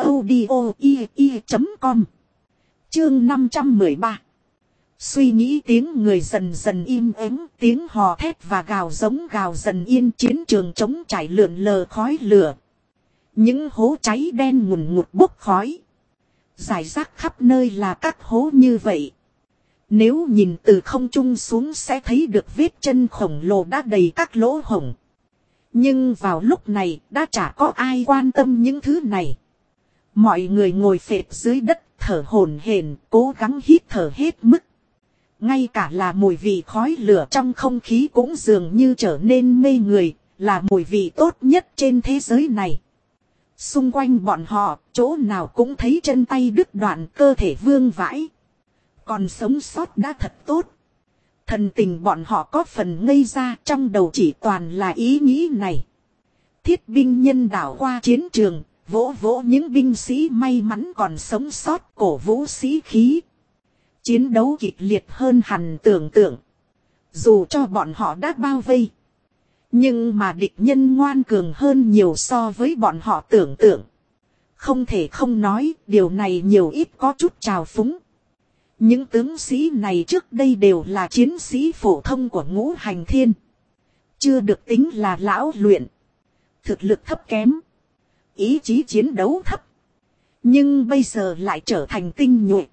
audio.com. Chương 513. Suy nghĩ tiếng người dần dần im ắng, tiếng hò thét và gào giống gào dần yên, chiến trường trống trải lượn lờ khói lửa. Những hố cháy đen ngùn ngụt bốc khói. Rải rác khắp nơi là các hố như vậy. Nếu nhìn từ không trung xuống sẽ thấy được vết chân khổng lồ đã đầy các lỗ hổng. Nhưng vào lúc này đã chả có ai quan tâm những thứ này. Mọi người ngồi phệt dưới đất thở hổn hển, cố gắng hít thở hết mức. Ngay cả là mùi vị khói lửa trong không khí cũng dường như trở nên mê người, là mùi vị tốt nhất trên thế giới này. Xung quanh bọn họ, chỗ nào cũng thấy chân tay đứt đoạn, cơ thể vương vãi. Còn sống sót đã thật tốt. Thần tình bọn họ có phần ngây ra, trong đầu chỉ toàn là ý nghĩ này. Thiết binh nhân đảo qua chiến trường, vỗ vỗ những binh sĩ may mắn còn sống sót, cổ vũ sĩ khí. Chiến đấu kịch liệt hơn hẳn tưởng tượng. Dù cho bọn họ đã bao vây, nhưng mà địch nhân ngoan cường hơn nhiều so với bọn họ tưởng tượng. Không thể không nói, điều này nhiều ít có chút trào phúng. Những tướng sĩ này trước đây đều là chiến sĩ phổ thông của Ngũ Hành Thiên. Chưa được tính là lão luyện. thực lực thấp kém, ý chí chiến đấu thấp, nhưng bây giờ lại trở thành tinh nhuệ.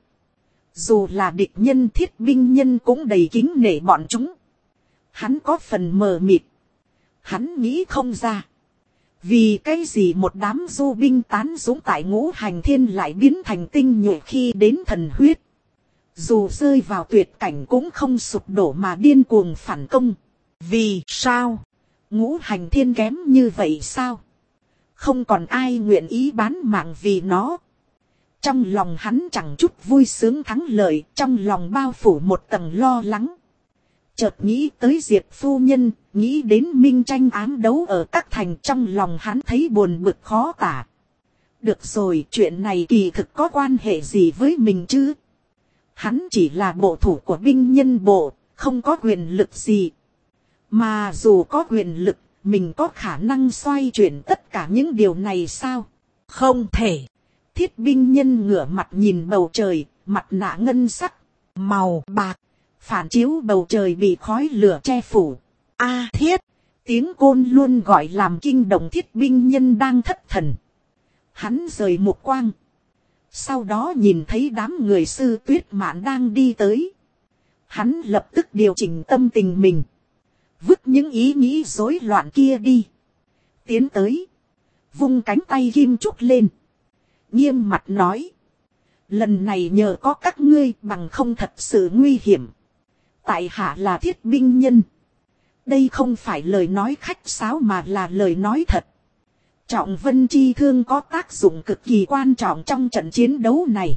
Dù là địch nhân thiết binh nhân cũng đầy kính nể bọn chúng. Hắn có phần mờ mịt. Hắn nghĩ không ra. Vì cái gì một đám du binh tán dũng tại Ngũ Hành Thiên lại biến thành tinh nhuệ khi đến thần huyết. Dù rơi vào tuyệt cảnh cũng không sụp đổ mà điên cuồng phản công. Vì sao? Ngũ Hành Thiên kém như vậy sao? Không còn ai nguyện ý bán mạng vì nó. Trong lòng hắn chẳng chút vui sướng thắng lợi, trong lòng bao phủ một tầng lo lắng. Chợt nghĩ tới Diệp phu nhân, nghĩ đến minh tranh ám đấu ở các thành, trong lòng hắn thấy buồn bực khó tả. Được rồi, chuyện này kỳ thực có quan hệ gì với mình chứ? Hắn chỉ là bộ thủ của binh nhân bộ, không có quyền lực gì. Mà dù có quyền lực, mình có khả năng xoay chuyển tất cả những điều này sao? Không thể. Thiết binh nhân ngửa mặt nhìn bầu trời, mặt nạ ngân sắc, màu bạc, phản chiếu bầu trời bị khói lửa che phủ. A Thiết, tiếng côn luôn gọi làm kinh động thiết binh nhân đang thất thần. Hắn rời mục quang. Sau đó nhìn thấy đám người Sư Tuyết Mạn đang đi tới. Hắn lập tức điều chỉnh tâm tình mình. Vứt những ý nghĩ rối loạn kia đi. Tiến tới. Vung cánh tay kim trúc lên. Nghiêm mặt nói. Lần này nhờ có các ngươi bằng không thật sự nguy hiểm. Tại hạ là thiết binh nhân. Đây không phải lời nói khách sáo mà là lời nói thật. Trọng Vân Chi Thương có tác dụng cực kỳ quan trọng trong trận chiến đấu này.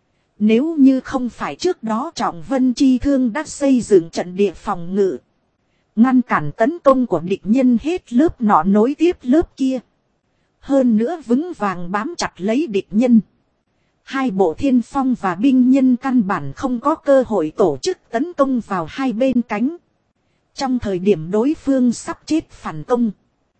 Nếu như không phải trước đó Trọng Vân Chi Thương đã xây dựng trận địa phòng ngự. Ngăn cản tấn công của địch nhân hết lớp nọ nối tiếp lớp kia. Hơn nữa vững vàng bám chặt lấy địch nhân. Hai bộ thiên phong và binh nhân căn bản không có cơ hội tổ chức tấn công vào hai bên cánh. Trong thời điểm đối phương sắp chết phản công.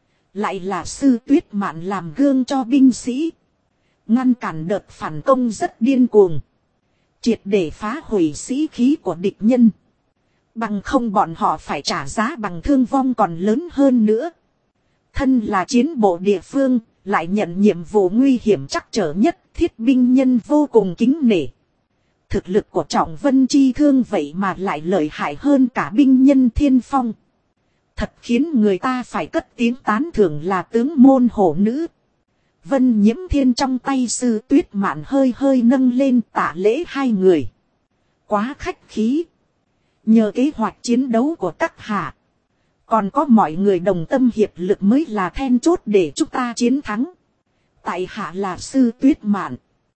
Lại là Sư Tuyết Mạn làm gương cho binh sĩ. Ngăn cản đợt phản công rất điên cuồng. Triệt để phá hủy sĩ khí của địch nhân. Bằng không bọn họ phải trả giá bằng thương vong còn lớn hơn nữa. Thân là chiến bộ địa phương, lại nhận nhiệm vụ nguy hiểm trắc trở nhất, thiết binh nhân vô cùng kính nể. Thực lực của Trọng Vân Chi Thương vậy mà lại lợi hại hơn cả binh nhân thiên phong. Thật khiến người ta phải cất tiếng tán thưởng là tướng môn hổ nữ. Vân Nhiễm Thiên trong tay Sư Tuyết Mạn hơi hơi nâng lên tạ lễ hai người. Quá khách khí. Nhờ kế hoạch chiến đấu của các hạ. Còn có mọi người đồng tâm hiệp lực mới là then chốt để chúng ta chiến thắng. Tại hạ là Sư Tuyết Mạn.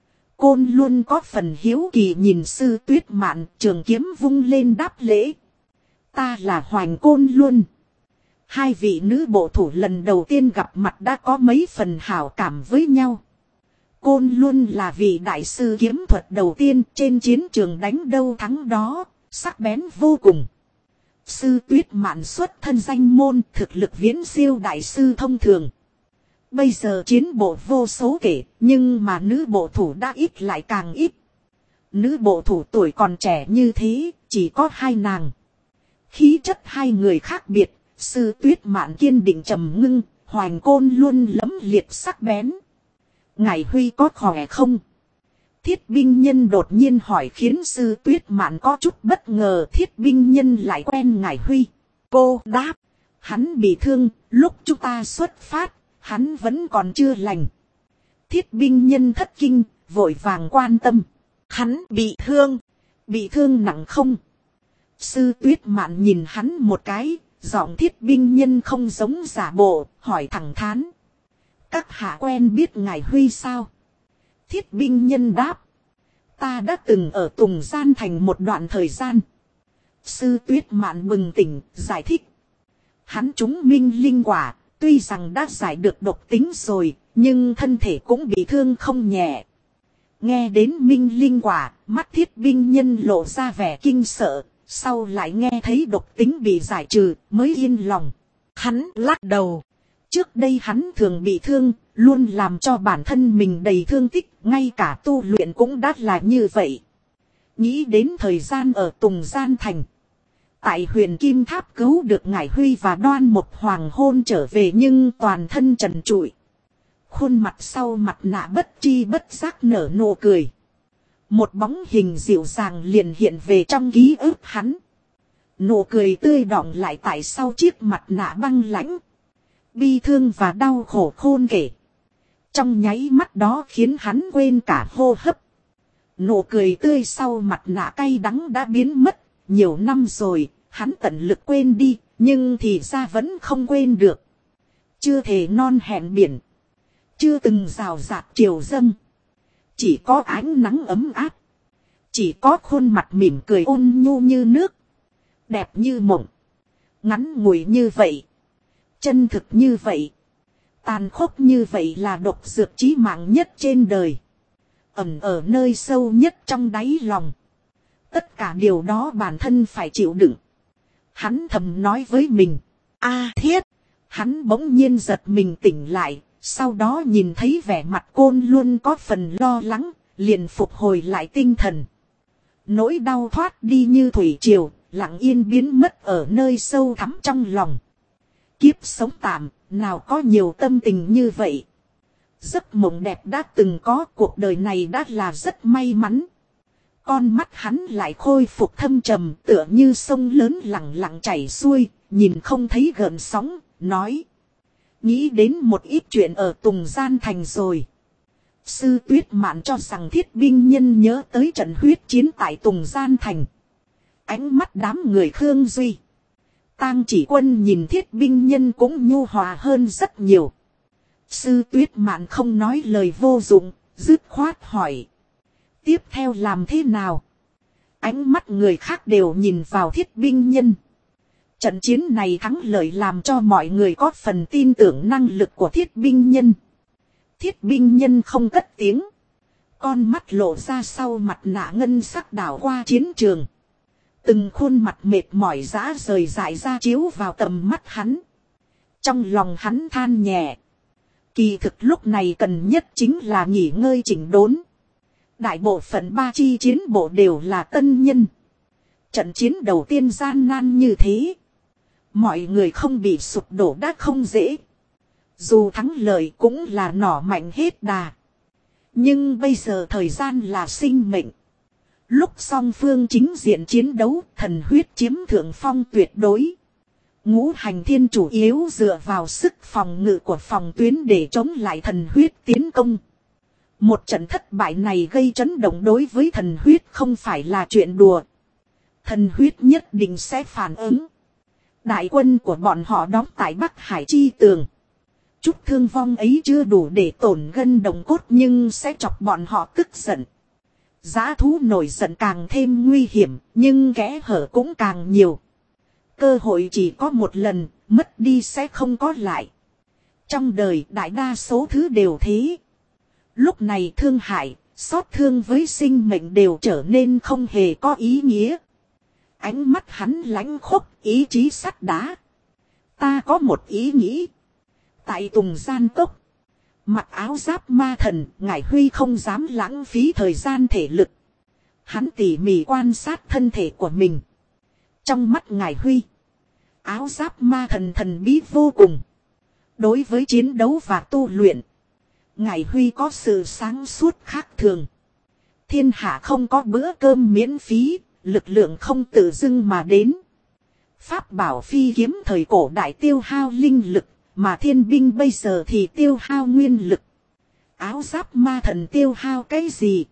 Côn luôn có phần hiếu kỳ nhìn Sư Tuyết Mạn, trường kiếm vung lên đáp lễ. Ta là Hoành Côn luôn. Hai vị nữ bộ thủ lần đầu tiên gặp mặt đã có mấy phần hảo cảm với nhau. Côn luôn là vị đại sư kiếm thuật đầu tiên trên chiến trường đánh đâu thắng đó, sắc bén vô cùng. Sư Tuyết Mạn xuất thân danh môn, thực lực viễn siêu đại sư thông thường. Bây giờ chiến bộ vô số kể, nhưng mà nữ bộ thủ đã ít lại càng ít. Nữ bộ thủ tuổi còn trẻ như thế, chỉ có hai nàng. Khí chất hai người khác biệt, Sư Tuyết Mạn kiên định trầm ngưng, Hoành Côn luôn lẫm liệt sắc bén. Ngài Huy có khỏe không? Thiết binh nhân đột nhiên hỏi khiến Sư Tuyết Mạn có chút bất ngờ. Thiết binh nhân lại quen Ngài Huy. Cô đáp, hắn bị thương, lúc chúng ta xuất phát, hắn vẫn còn chưa lành. Thiết binh nhân thất kinh, vội vàng quan tâm. Hắn bị thương nặng không? Sư Tuyết Mạn nhìn hắn một cái, giọng thiết binh nhân không giống giả bộ, hỏi thẳng thắn. Các hạ quen biết Ngài Huy sao? Thiết binh nhân đáp. Ta đã từng ở Tùng Gian Thành một đoạn thời gian. Sư Tuyết Mạn bừng tỉnh, giải thích. Hắn trúng minh linh quả, tuy rằng đã giải được độc tính rồi, nhưng thân thể cũng bị thương không nhẹ. Nghe đến minh linh quả, mắt thiết binh nhân lộ ra vẻ kinh sợ, sau lại nghe thấy độc tính bị giải trừ, mới yên lòng. Hắn lắc đầu. Trước đây hắn thường bị thương, luôn làm cho bản thân mình đầy thương tích, ngay cả tu luyện cũng đã là như vậy. Nghĩ đến thời gian ở Tùng Gian Thành. Tại Huyền Kim Tháp cứu được Ngải Huy và Đoan Mộc Hoàng hôn trở về nhưng toàn thân trần trụi. Khuôn mặt sau mặt nạ bất tri bất giác nở nụ cười. Một bóng hình dịu dàng liền hiện về trong ký ức hắn. Nụ cười tươi đọng lại tại sau chiếc mặt nạ băng lãnh. Bi thương và đau khổ khôn kể. Trong nháy mắt đó khiến hắn quên cả hô hấp. Nụ cười tươi sau mặt nạ cay đắng đã biến mất. Nhiều năm rồi, hắn tận lực quên đi, nhưng thì ra vẫn không quên được. Chưa thể non hẹn biển. Chưa từng rào rạt triều dâng. Chỉ có ánh nắng ấm áp. Chỉ có khuôn mặt mỉm cười ôn nhu như nước. Đẹp như mộng. Ngắn ngủi như vậy. Chân thực như vậy. Tàn khốc như vậy là độc dược chí mạng nhất trên đời. Ẩn ở nơi sâu nhất trong đáy lòng. Tất cả điều đó bản thân phải chịu đựng. Hắn thầm nói với mình. Thiết. Hắn bỗng nhiên giật mình tỉnh lại. Sau đó nhìn thấy vẻ mặt Côn Luân có phần lo lắng. Liền phục hồi lại tinh thần. Nỗi đau thoát đi như thủy triều. Lặng yên biến mất ở nơi sâu thẳm trong lòng. Kiếp sống tạm. Nào có nhiều tâm tình như vậy. Giấc mộng đẹp đã từng có. Cuộc đời này đã là rất may mắn. Con mắt hắn lại khôi phục thâm trầm, tựa như sông lớn lặng lặng chảy xuôi, nhìn không thấy gợn sóng, nói. Nghĩ đến một ít chuyện ở Tùng Gian Thành rồi. Sư Tuyết Mạn cho rằng Thiết binh nhân nhớ tới trận huyết chiến tại Tùng Gian Thành. Ánh mắt đám người Khương Duy. Tang Chỉ Quân nhìn Thiết binh nhân cũng nhu hòa hơn rất nhiều. Sư Tuyết Mạn không nói lời vô dụng, dứt khoát hỏi. Tiếp theo làm thế nào? Ánh mắt người khác đều nhìn vào Thiết binh nhân. Trận chiến này thắng lợi làm cho mọi người có phần tin tưởng năng lực của Thiết binh nhân. Thiết binh nhân không cất tiếng. Con mắt lộ ra sau mặt nạ ngân sắc đảo qua chiến trường. Từng khuôn mặt mệt mỏi rã rời dại ra chiếu vào tầm mắt hắn. Trong lòng hắn than nhẹ. Kỳ thực lúc này cần nhất chính là nghỉ ngơi chỉnh đốn. Đại bộ phận ba chi chiến bộ đều là tân nhân. Trận chiến đầu tiên gian nan như thế. Mọi người không bị sụp đổ đã không dễ. Dù thắng lợi cũng là nỏ mạnh hết đà. Nhưng bây giờ thời gian là sinh mệnh. Lúc song phương chính diện chiến đấu, thần huyết chiếm thượng phong tuyệt đối. Ngũ hành thiên chủ yếu dựa vào sức phòng ngự của phòng tuyến để chống lại thần huyết tiến công. Một trận thất bại này gây chấn động đối với thần huyết không phải là chuyện đùa. Thần huyết nhất định sẽ phản ứng. Đại quân của bọn họ đóng tại Bắc Hải chi tường. Chút thương vong ấy chưa đủ để tổn gân đồng cốt nhưng sẽ chọc bọn họ tức giận. Dã thú nổi giận càng thêm nguy hiểm nhưng kẽ hở cũng càng nhiều. Cơ hội chỉ có một lần, mất đi sẽ không có lại. Trong đời đại đa số thứ đều thế. Lúc này thương hại, xót thương với sinh mệnh đều trở nên không hề có ý nghĩa. Ánh mắt hắn lãnh khốc, ý chí sắt đá. Ta có một ý nghĩ. Tại Tùng Gian Cốc, mặc áo giáp ma thần, Ngải Huy không dám lãng phí thời gian thể lực. Hắn tỉ mỉ quan sát thân thể của mình. Trong mắt Ngải Huy, áo giáp ma thần thần bí vô cùng. Đối với chiến đấu và tu luyện, Ngải Huy có sự sáng suốt khác thường. Thiên hạ không có bữa cơm miễn phí, lực lượng không tự dưng mà đến. Pháp bảo phi kiếm thời cổ đại tiêu hao linh lực, mà thiên binh bây giờ thì tiêu hao nguyên lực. Áo giáp ma thần tiêu hao cái gì?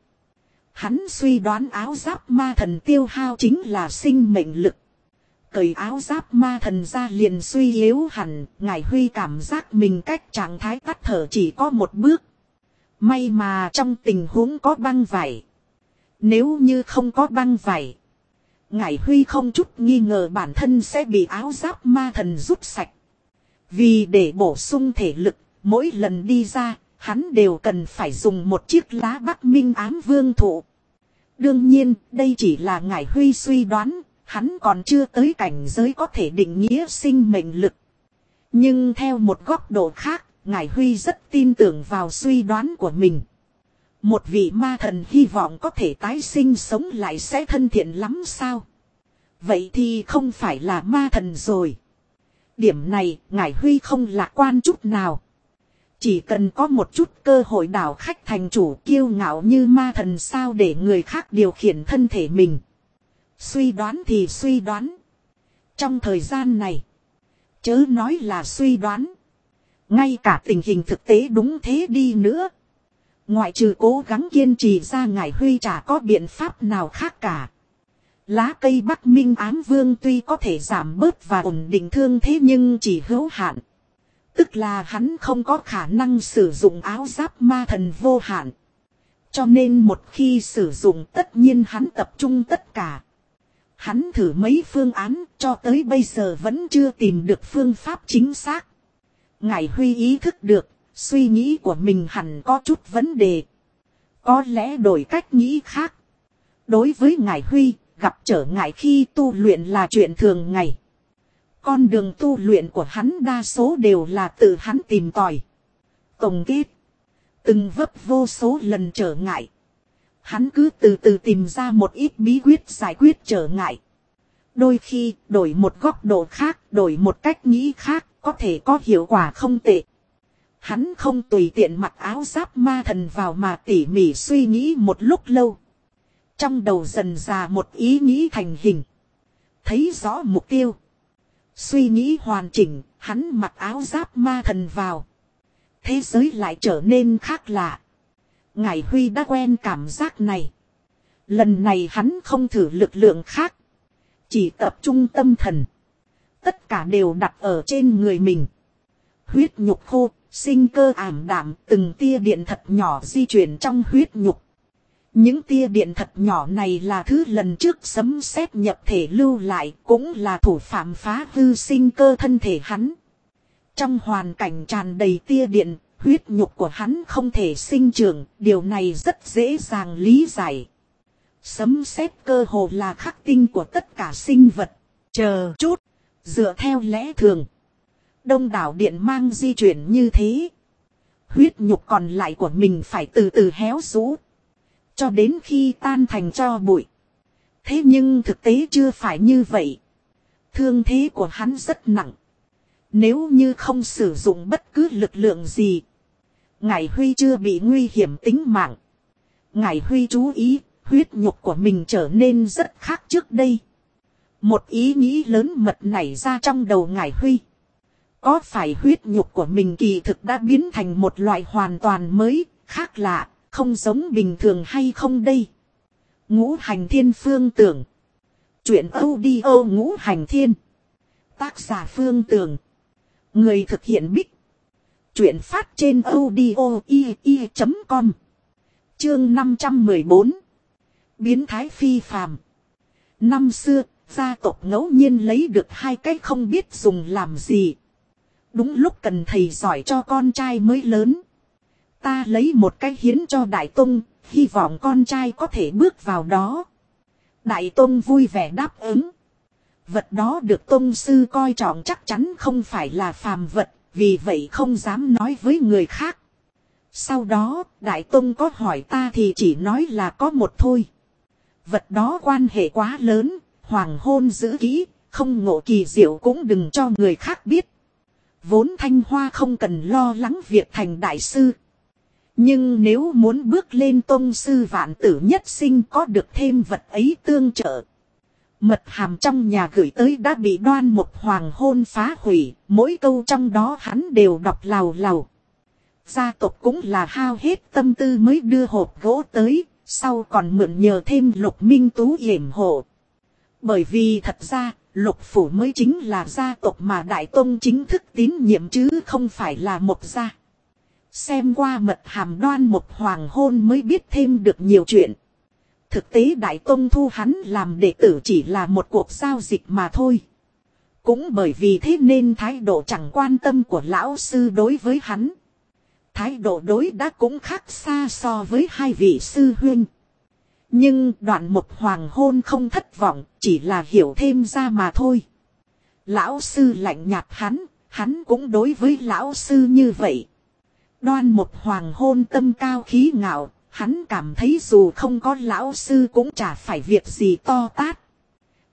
Hắn suy đoán áo giáp ma thần tiêu hao chính là sinh mệnh lực. Cởi áo giáp ma thần ra liền suy yếu hẳn, Ngải Huy cảm giác mình cách trạng thái tắt thở chỉ có một bước. May mà trong tình huống có băng vải. Nếu như không có băng vải, Ngải Huy không chút nghi ngờ bản thân sẽ bị áo giáp ma thần rút sạch. Vì để bổ sung thể lực, mỗi lần đi ra, hắn đều cần phải dùng một chiếc lá Bắc Minh ám vương thụ. Đương nhiên, đây chỉ là Ngải Huy suy đoán, hắn còn chưa tới cảnh giới có thể định nghĩa sinh mệnh lực. Nhưng theo một góc độ khác, Ngải Huy rất tin tưởng vào suy đoán của mình. Một vị ma thần hy vọng có thể tái sinh sống lại sẽ thân thiện lắm sao? Vậy thì không phải là ma thần rồi. Điểm này Ngải Huy không lạc quan chút nào. Chỉ cần có một chút cơ hội đảo khách thành chủ kiêu ngạo như ma thần sao để người khác điều khiển thân thể mình. Suy đoán thì suy đoán. Trong thời gian này, chớ nói là suy đoán. Ngay cả tình hình thực tế đúng thế đi nữa. Ngoại trừ cố gắng kiên trì ra Ngải Huy chả có biện pháp nào khác cả. Lá cây Bắc Minh Ám Vương tuy có thể giảm bớt và ổn định thương thế nhưng chỉ hữu hạn. Tức là hắn không có khả năng sử dụng áo giáp ma thần vô hạn. Cho nên một khi sử dụng tất nhiên hắn tập trung tất cả. Hắn thử mấy phương án cho tới bây giờ vẫn chưa tìm được phương pháp chính xác. Ngải Huy ý thức được, suy nghĩ của mình hẳn có chút vấn đề. Có lẽ đổi cách nghĩ khác. Đối với Ngải Huy, gặp trở ngại khi tu luyện là chuyện thường ngày. Con đường tu luyện của hắn đa số đều là tự hắn tìm tòi. Tổng kết. Từng vấp vô số lần trở ngại. Hắn cứ từ từ tìm ra một ít bí quyết giải quyết trở ngại. Đôi khi đổi một góc độ khác, đổi một cách nghĩ khác, có thể có hiệu quả không tệ. Hắn không tùy tiện mặc áo giáp ma thần vào mà tỉ mỉ suy nghĩ một lúc lâu. Trong đầu dần ra một ý nghĩ thành hình. Thấy rõ mục tiêu. Suy nghĩ hoàn chỉnh, hắn mặc áo giáp ma thần vào. Thế giới lại trở nên khác lạ. Ngải Huy đã quen cảm giác này. Lần này hắn không thử lực lượng khác. Chỉ tập trung tâm thần. Tất cả đều đặt ở trên người mình. Huyết nhục khô, sinh cơ ảm đạm, từng tia điện thật nhỏ di chuyển trong huyết nhục. Những tia điện thật nhỏ này là thứ lần trước sấm sét nhập thể lưu lại, cũng là thủ phạm phá hư sinh cơ thân thể hắn. Trong hoàn cảnh tràn đầy tia điện, huyết nhục của hắn không thể sinh trưởng, điều này rất dễ dàng lý giải. Sấm sét cơ hồ là khắc tinh của tất cả sinh vật. Chờ chút, dựa theo lẽ thường, đông đảo điện mang di chuyển như thế. Huyết nhục còn lại của mình phải từ từ héo rũ. Cho đến khi tan thành tro bụi. Thế nhưng thực tế chưa phải như vậy. Thương thế của hắn rất nặng. Nếu như không sử dụng bất cứ lực lượng gì. Ngải Huy chưa bị nguy hiểm tính mạng. Ngải Huy chú ý, huyết nhục của mình trở nên rất khác trước đây. Một ý nghĩ lớn mật nảy ra trong đầu Ngải Huy. Có phải huyết nhục của mình kỳ thực đã biến thành một loại hoàn toàn mới, khác lạ, không giống bình thường hay không đây? Ngũ Hành Thiên Phương Tưởng. Chuyện audio Ngũ Hành Thiên. Tác giả Phương Tưởng. Người thực hiện Bích. Chuyện phát trên audio.com. Chương 514. Biến thái phi phàm. Năm xưa, gia tộc ngẫu nhiên lấy được hai cái không biết dùng làm gì. Đúng lúc cần thầy giỏi cho con trai mới lớn. Ta lấy một cái hiến cho Đại Tông, hy vọng con trai có thể bước vào đó. Đại Tông vui vẻ đáp ứng. Vật đó được Tông sư coi trọng chắc chắn không phải là phàm vật, vì vậy không dám nói với người khác. Sau đó, Đại Tông có hỏi ta thì chỉ nói là có một thôi. Vật đó quan hệ quá lớn, hoàng hôn giữ kỹ, không ngộ kỳ diệu cũng đừng cho người khác biết. Vốn Thanh Hoa không cần lo lắng việc thành đại sư. Nhưng nếu muốn bước lên tông sư vạn tử nhất sinh có được thêm vật ấy tương trợ. Mật hàm trong nhà gửi tới đã bị Đoan một hoàng hôn phá hủy, mỗi câu trong đó hắn đều đọc lào lào. Gia tộc cũng là hao hết tâm tư mới đưa hộp gỗ tới, sau còn mượn nhờ thêm Lục Minh Tú yểm hộ. Bởi vì thật ra, Lục Phủ mới chính là gia tộc mà Đại Tông chính thức tín nhiệm chứ không phải là một gia. Xem qua mật hàm Đoan một hoàng hôn mới biết thêm được nhiều chuyện. Thực tế Đại Tông thu hắn làm đệ tử chỉ là một cuộc giao dịch mà thôi. Cũng bởi vì thế nên thái độ chẳng quan tâm của lão sư đối với hắn. Thái độ đối đãi cũng khác xa so với hai vị sư huynh. Nhưng Đoạn một hoàng hôn không thất vọng, chỉ là hiểu thêm ra mà thôi. Lão sư lạnh nhạt hắn cũng đối với lão sư như vậy. Đoan một hoàng hôn tâm cao khí ngạo, hắn cảm thấy dù không có lão sư cũng chả phải việc gì to tát.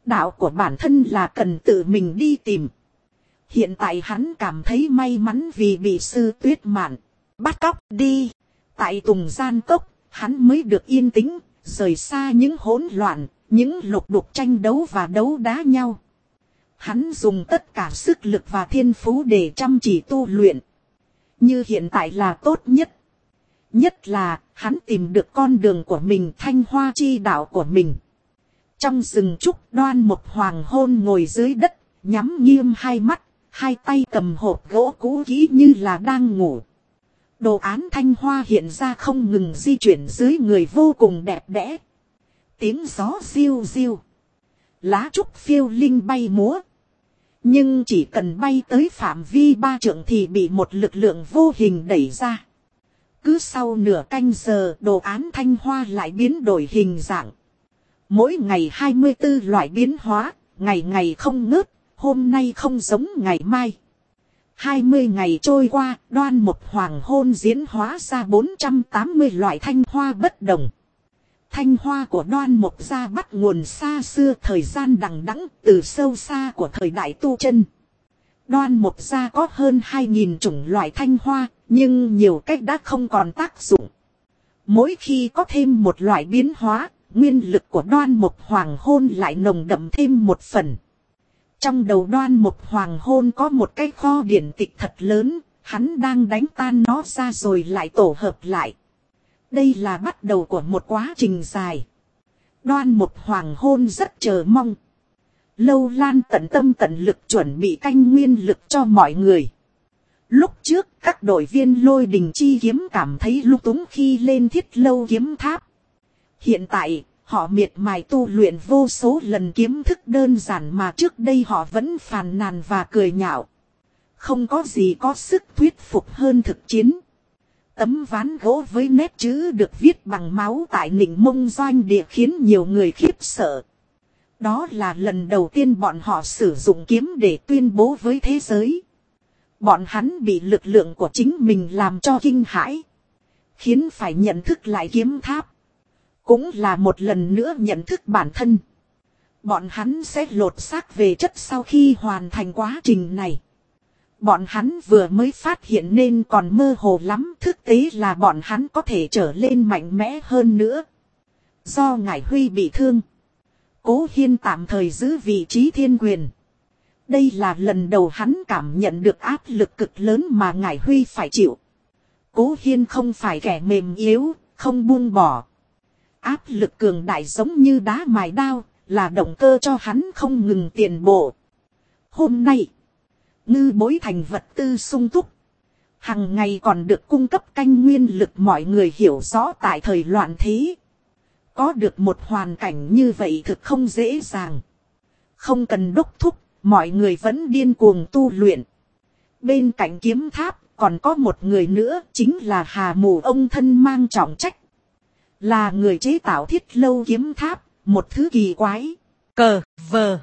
đạo của bản thân là cần tự mình đi tìm. Hiện tại hắn cảm thấy may mắn vì bị Sư Tuyết Mạn bắt cóc đi. Tại Tùng Gian Cốc, hắn mới được yên tĩnh, rời xa những hỗn loạn, những lục đục tranh đấu và đấu đá nhau. Hắn dùng tất cả sức lực và thiên phú để chăm chỉ tu luyện. Như hiện tại là tốt nhất. Nhất là, hắn tìm được con đường của mình, thanh hoa chi đạo của mình. Trong rừng trúc, Đoan Mục Hoàng Hôn ngồi dưới đất, nhắm nghiêng hai mắt, hai tay cầm hộp gỗ cũ kỹ như là đang ngủ. Đồ án thanh hoa hiện ra không ngừng di chuyển dưới người vô cùng đẹp đẽ. Tiếng gió riu riu. Lá trúc phiêu linh bay múa. Nhưng chỉ cần bay tới phạm vi 3 trượng thì bị một lực lượng vô hình đẩy ra. Cứ sau nửa canh giờ đồ án thanh hoa lại biến đổi hình dạng. Mỗi ngày 24 loại biến hóa, ngày ngày không ngớt, hôm nay không giống ngày mai. 20 ngày trôi qua, Đoan Mục Hoàng Hôn diễn hóa ra 480 loại thanh hoa bất đồng. Thanh hoa của Đoan Mục gia bắt nguồn xa xưa thời gian đằng đẵng từ sâu xa của thời đại tu chân. Đoan Mục gia có hơn 2.000 chủng loại thanh hoa, nhưng nhiều cách đã không còn tác dụng. Mỗi khi có thêm một loại biến hóa, nguyên lực của Đoan Mục Hoàng Hôn lại nồng đậm thêm một phần. Trong đầu Đoan Mục Hoàng Hôn có một cái kho điển tịch thật lớn, hắn đang đánh tan nó ra rồi lại tổ hợp lại. Đây là bắt đầu của một quá trình dài. Đoan Mục Hoàng Hôn rất chờ mong. Lâu Lan tận tâm tận lực chuẩn bị canh nguyên lực cho mọi người. Lúc trước các đội viên Lôi Đình Chi Kiếm cảm thấy lung túng khi lên Thiết Lâu kiếm tháp. Hiện tại, họ miệt mài tu luyện vô số lần kiếm thức đơn giản mà trước đây họ vẫn phàn nàn và cười nhạo. Không có gì có sức thuyết phục hơn thực chiến. Tấm ván gỗ với nét chữ được viết bằng máu tại Nịnh Mông Doanh Địa khiến nhiều người khiếp sợ. Đó là lần đầu tiên bọn họ sử dụng kiếm để tuyên bố với thế giới. Bọn hắn bị lực lượng của chính mình làm cho kinh hãi. Khiến phải nhận thức lại kiếm tháp. Cũng là một lần nữa nhận thức bản thân. Bọn hắn sẽ lột xác về chất sau khi hoàn thành quá trình này. Bọn hắn vừa mới phát hiện nên còn mơ hồ lắm. Thực tế là bọn hắn có thể trở lên mạnh mẽ hơn nữa. Do Ngải Huy bị thương, Cố Hiên tạm thời giữ vị trí thiên quyền. Đây là lần đầu hắn cảm nhận được áp lực cực lớn mà Ngải Huy phải chịu. Cố Hiên không phải kẻ mềm yếu, không buông bỏ. Áp lực cường đại giống như đá mài đao, là động cơ cho hắn không ngừng tiền bộ. Hôm nay, Ngư Bối Thành vật tư sung túc. Hằng ngày còn được cung cấp canh nguyên lực, mọi người hiểu rõ tại thời loạn thế. Có được một hoàn cảnh như vậy thực không dễ dàng. Không cần đốc thúc, mọi người vẫn điên cuồng tu luyện. Bên cạnh kiếm tháp còn có một người nữa, chính là Hà Mù ông thân mang trọng trách. Là người chế tạo Thiết Lâu kiếm tháp, một thứ kỳ quái. Cờ vờ.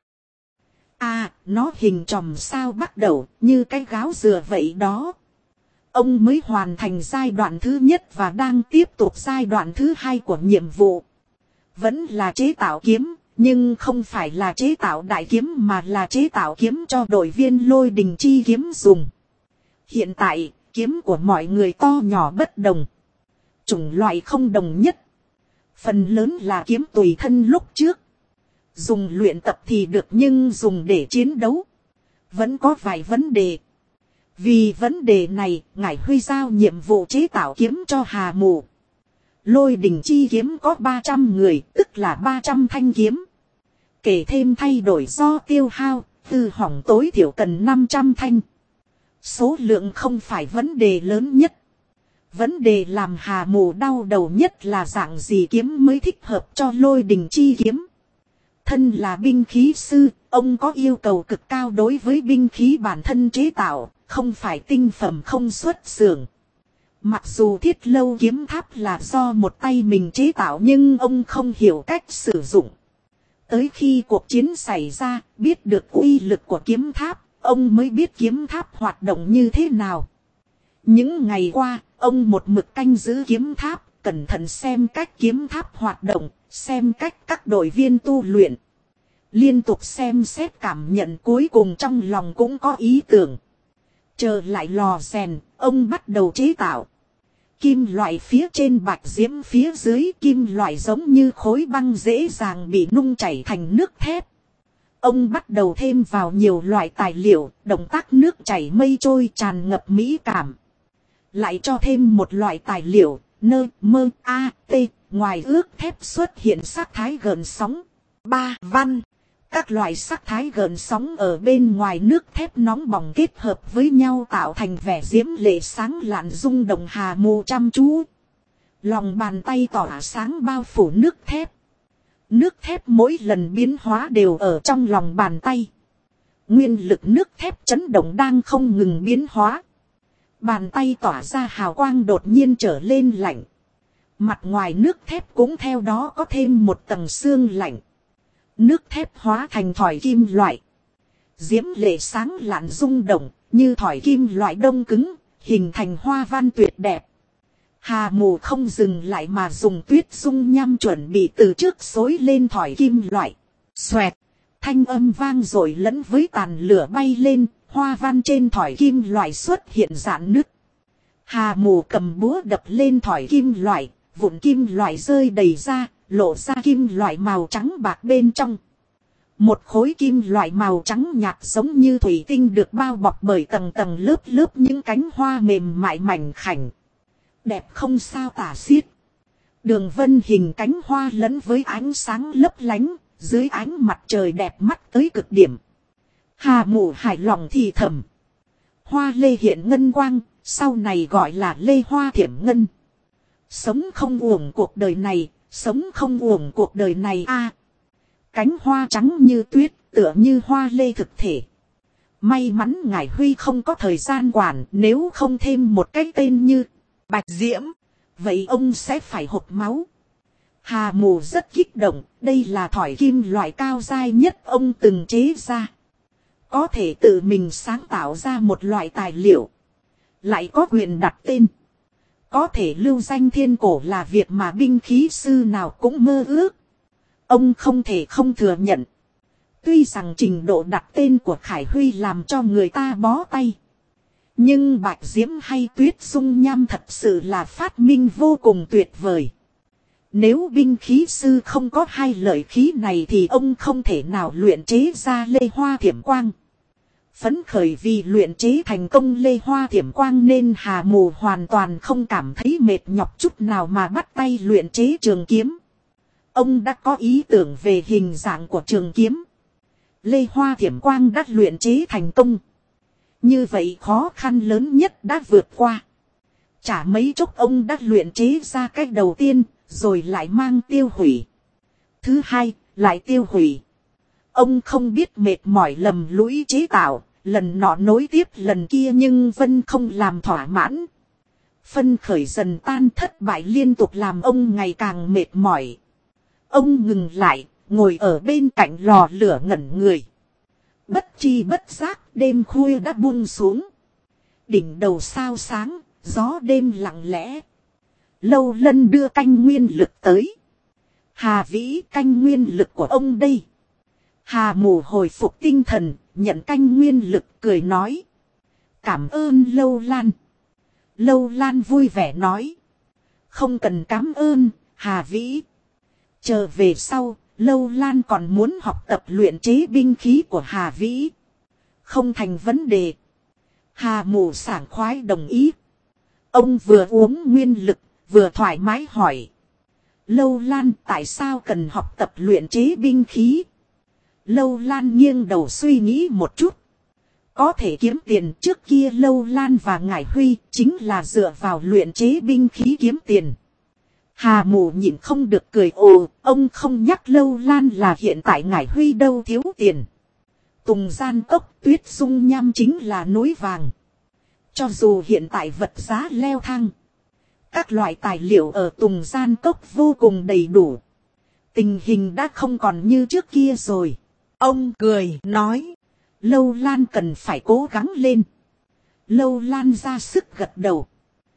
Nó hình tròm sao bắt đầu như cái gáo dừa vậy đó. Ông mới hoàn thành giai đoạn thứ nhất và đang tiếp tục giai đoạn thứ hai của nhiệm vụ. Vẫn là chế tạo kiếm, nhưng không phải là chế tạo đại kiếm mà là chế tạo kiếm cho đội viên Lôi Đình Chi Kiếm dùng. Hiện tại, kiếm của mọi người to nhỏ bất đồng. Chủng loại không đồng nhất. Phần lớn là kiếm tùy thân lúc trước. Dùng luyện tập thì được nhưng dùng để chiến đấu. Vẫn có vài vấn đề. Vì vấn đề này, Ngải Huy giao nhiệm vụ chế tạo kiếm cho Hà Mù. Lôi Đình Chi Kiếm có 300 người, tức là 300 thanh kiếm. Kể thêm thay đổi do tiêu hao, hư hỏng tối thiểu cần 500 thanh. Số lượng không phải vấn đề lớn nhất. Vấn đề làm Hà Mù đau đầu nhất là dạng gì kiếm mới thích hợp cho Lôi Đình Chi Kiếm. Thân là binh khí sư, ông có yêu cầu cực cao đối với binh khí bản thân chế tạo, không phải tinh phẩm không xuất xưởng. Mặc dù Thiết Lâu kiếm tháp là do một tay mình chế tạo nhưng ông không hiểu cách sử dụng. Tới khi cuộc chiến xảy ra, biết được uy lực của kiếm tháp, ông mới biết kiếm tháp hoạt động như thế nào. Những ngày qua, ông một mực canh giữ kiếm tháp, cẩn thận xem cách kiếm tháp hoạt động, xem cách các đội viên tu luyện. Liên tục xem xét cảm nhận, cuối cùng trong lòng cũng có ý tưởng. Trở lại lò rèn, ông bắt đầu chế tạo. Kim loại phía trên bạch diễm phía dưới, kim loại giống như khối băng dễ dàng bị nung chảy thành nước thép. Ông bắt đầu thêm vào nhiều loại tài liệu, động tác nước chảy mây trôi tràn ngập mỹ cảm. Lại cho thêm một loại tài liệu, nơ mơ a t, ngoài ước thép xuất hiện sắc thái gợn sóng. Ba văn. Các loại sắc thái gợn sóng ở bên ngoài nước thép nóng bỏng kết hợp với nhau tạo thành vẻ diễm lệ sáng lạn rung động. Hà Mù chăm chú. Lòng bàn tay tỏa sáng bao phủ nước thép. Nước thép mỗi lần biến hóa đều ở trong lòng bàn tay. Nguyên lực nước thép chấn động đang không ngừng biến hóa. Bàn tay tỏa ra hào quang đột nhiên trở lên lạnh. Mặt ngoài nước thép cũng theo đó có thêm một tầng xương lạnh. Nước thép hóa thành thỏi kim loại. Diễm lệ sáng lạn rung động, như thỏi kim loại đông cứng, hình thành hoa văn tuyệt đẹp. Hà Mù không dừng lại mà dùng tuyết dung nham chuẩn bị từ trước xối lên thỏi kim loại. Xoẹt, thanh âm vang dội lẫn với tàn lửa bay lên, hoa văn trên thỏi kim loại xuất hiện rạn nứt. Hà Mù cầm búa đập lên thỏi kim loại, vụn kim loại rơi đầy ra, lộ ra kim loại màu trắng bạc bên trong. Một khối kim loại màu trắng nhạt giống như thủy tinh được bao bọc bởi tầng tầng lớp lớp những cánh hoa mềm mại mảnh khảnh. Đẹp không sao tả xiết. Đường vân hình cánh hoa lẫn với ánh sáng lấp lánh, dưới ánh mặt trời đẹp mắt tới cực điểm. Hà Mù hài lòng thì thầm. Hoa lê hiện ngân quang, sau này gọi là lê hoa thiểm ngân. Sống không uổng cuộc đời này, sống không uổng cuộc đời này a. Cánh hoa trắng như tuyết, tựa như hoa lê thực thể. May mắn ngài Huy không có thời gian quản, nếu không thêm một cái tên như Bạch Diễm, vậy ông sẽ phải hộc máu. Hà Mù rất kích động, đây là thỏi kim loại cao dai nhất ông từng chế ra. Có thể tự mình sáng tạo ra một loại tài liệu. Lại có quyền đặt tên. Có thể lưu danh thiên cổ là việc mà binh khí sư nào cũng mơ ước. Ông không thể không thừa nhận. Tuy rằng trình độ đặt tên của Khải Huy làm cho người ta bó tay. Nhưng Bạch Diễm hay tuyết dung nham thật sự là phát minh vô cùng tuyệt vời. Nếu binh khí sư không có hai lợi khí này thì ông không thể nào luyện chế ra lê hoa thiểm quang. Phấn khởi vì luyện chế thành công lê hoa thiểm quang nên Hà Mù hoàn toàn không cảm thấy mệt nhọc chút nào mà bắt tay luyện chế trường kiếm. Ông đã có ý tưởng về hình dạng của trường kiếm. Lê hoa thiểm quang đã luyện chế thành công. Như vậy khó khăn lớn nhất đã vượt qua. Chả mấy chốc ông đã luyện chế ra cách đầu tiên, rồi lại mang tiêu hủy. Thứ hai, lại tiêu hủy. Ông không biết mệt mỏi lầm lũi chế tạo, lần nọ nối tiếp lần kia nhưng vẫn không làm thỏa mãn. Phân khởi dần tan, thất bại liên tục làm ông ngày càng mệt mỏi. Ông ngừng lại, ngồi ở bên cạnh lò lửa ngẩn người. Bất chi bất giác, đêm khuya đã buông xuống. Đỉnh đầu sao sáng, gió đêm lặng lẽ. Lâu Lân đưa canh nguyên lực tới. Hà Vĩ, canh nguyên lực của ông đây. Hà Mù hồi phục tinh thần, nhận canh nguyên lực cười nói. Cảm ơn Lâu Lan. Lâu Lan vui vẻ nói. Không cần cảm ơn, Hà Vĩ. Chờ về sau, Lâu Lan còn muốn học tập luyện chế binh khí của Hà Vĩ. Không thành vấn đề. Hà Mù sảng khoái đồng ý. Ông vừa uống nguyên lực, vừa thoải mái hỏi. Lâu Lan tại sao cần học tập luyện chế binh khí? Lâu Lan nghiêng đầu suy nghĩ một chút. Có thể kiếm tiền, trước kia Lâu Lan và Ngải Huy chính là dựa vào luyện chế binh khí kiếm tiền. Hà Mù nhịn không được cười ồ, ông không nhắc Lâu Lan là hiện tại Ngải Huy đâu thiếu tiền. Tùng Gian Cốc tuyết dung nham chính là núi vàng. Cho dù hiện tại vật giá leo thang, các loại tài liệu ở Tùng Gian Cốc vô cùng đầy đủ. Tình hình đã không còn như trước kia rồi. Ông cười nói, Lâu Lan cần phải cố gắng lên. Lâu Lan ra sức gật đầu.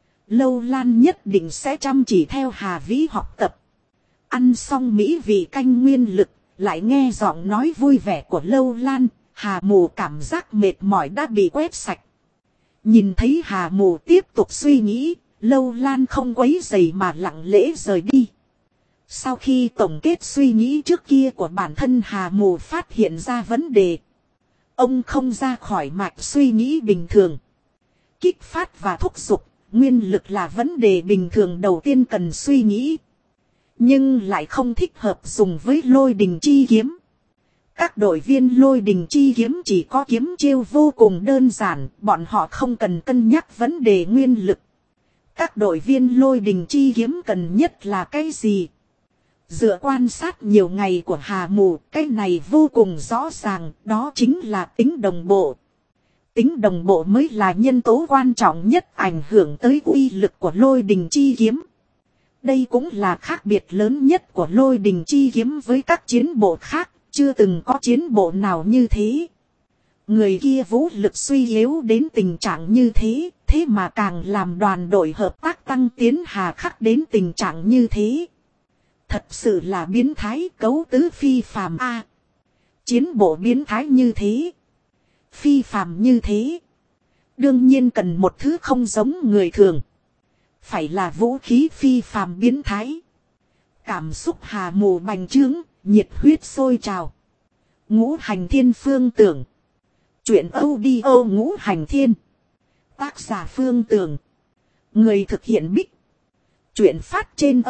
Lâu Lan nhất định sẽ chăm chỉ theo Hà Vĩ học tập. Ăn xong mỹ vị canh nguyên lực, Lại nghe giọng nói vui vẻ của Lâu Lan, Hà Mù cảm giác mệt mỏi đã bị quét sạch. Nhìn thấy Hà Mù tiếp tục suy nghĩ, Lâu Lan không quấy rầy mà lặng lẽ rời đi. Sau khi tổng kết suy nghĩ trước kia của bản thân, Hà Mù phát hiện ra vấn đề. Ông không ra khỏi mạch suy nghĩ bình thường. Kích phát và thúc giục, nguyên lực là vấn đề bình thường đầu tiên cần suy nghĩ. Nhưng lại không thích hợp dùng với lôi đình chi kiếm. Các đội viên lôi đình chi kiếm chỉ có kiếm chiêu vô cùng đơn giản, bọn họ không cần cân nhắc vấn đề nguyên lực. Các đội viên lôi đình chi kiếm cần nhất là cái gì? Dựa quan sát nhiều ngày của Hà Mù, cái này vô cùng rõ ràng, đó chính là tính đồng bộ. Tính đồng bộ mới là nhân tố quan trọng nhất ảnh hưởng tới uy lực của lôi đình chi kiếm. Đây cũng là khác biệt lớn nhất của lôi đình chi kiếm với các chiến bộ khác, chưa từng có chiến bộ nào như thế. Người kia vũ lực suy yếu đến tình trạng như thế, thế mà càng làm đoàn đội hợp tác tăng tiến hà khắc đến tình trạng như thế. Thật sự là biến thái, cấu tứ phi phàm a. Chiến bộ biến thái như thế, phi phàm như thế, đương nhiên cần một thứ không giống người thường. Phải là vũ khí phi phàm biến thái. Cảm xúc Hà Mù bành trướng, nhiệt huyết sôi trào. Ngũ Hành Thiên Phương Tưởng. Chuyện audio Ngũ Hành Thiên. Tác giả Phương Tưởng. Người thực hiện Bích. Chuyện phát trên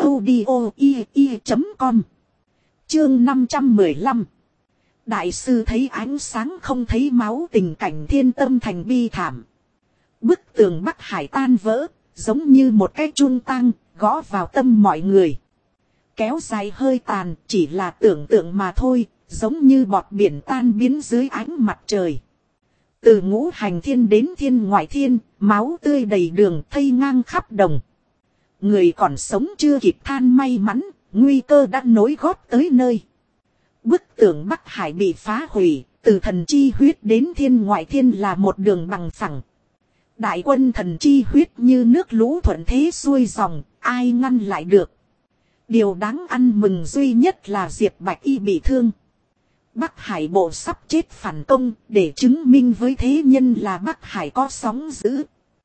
audio.com. Chương 515. Đại sư thấy ánh sáng không thấy máu, tình cảnh Thiên Tâm Thành bi thảm. Bức tường Bắc Hải tan vỡ, giống như một cái chun tăng, gõ vào tâm mọi người. Kéo dài hơi tàn, chỉ là tưởng tượng mà thôi, giống như bọt biển tan biến dưới ánh mặt trời. Từ Ngũ Hành Thiên đến Thiên Ngoại Thiên, máu tươi đầy đường, thây ngang khắp đồng. Người còn sống chưa kịp than may mắn, nguy cơ đã nối gót tới nơi. Bức tường Bắc Hải bị phá hủy, từ Thần Chi Huyết đến Thiên Ngoại Thiên là một đường bằng phẳng. Đại quân Thần Chi Huyết như nước lũ thuận thế xuôi dòng, ai ngăn lại được. Điều đáng ăn mừng duy nhất là Diệp Bạch Y bị thương. Bắc Hải bộ sắp chết phản công, để chứng minh với thế nhân là Bắc Hải có sóng dữ.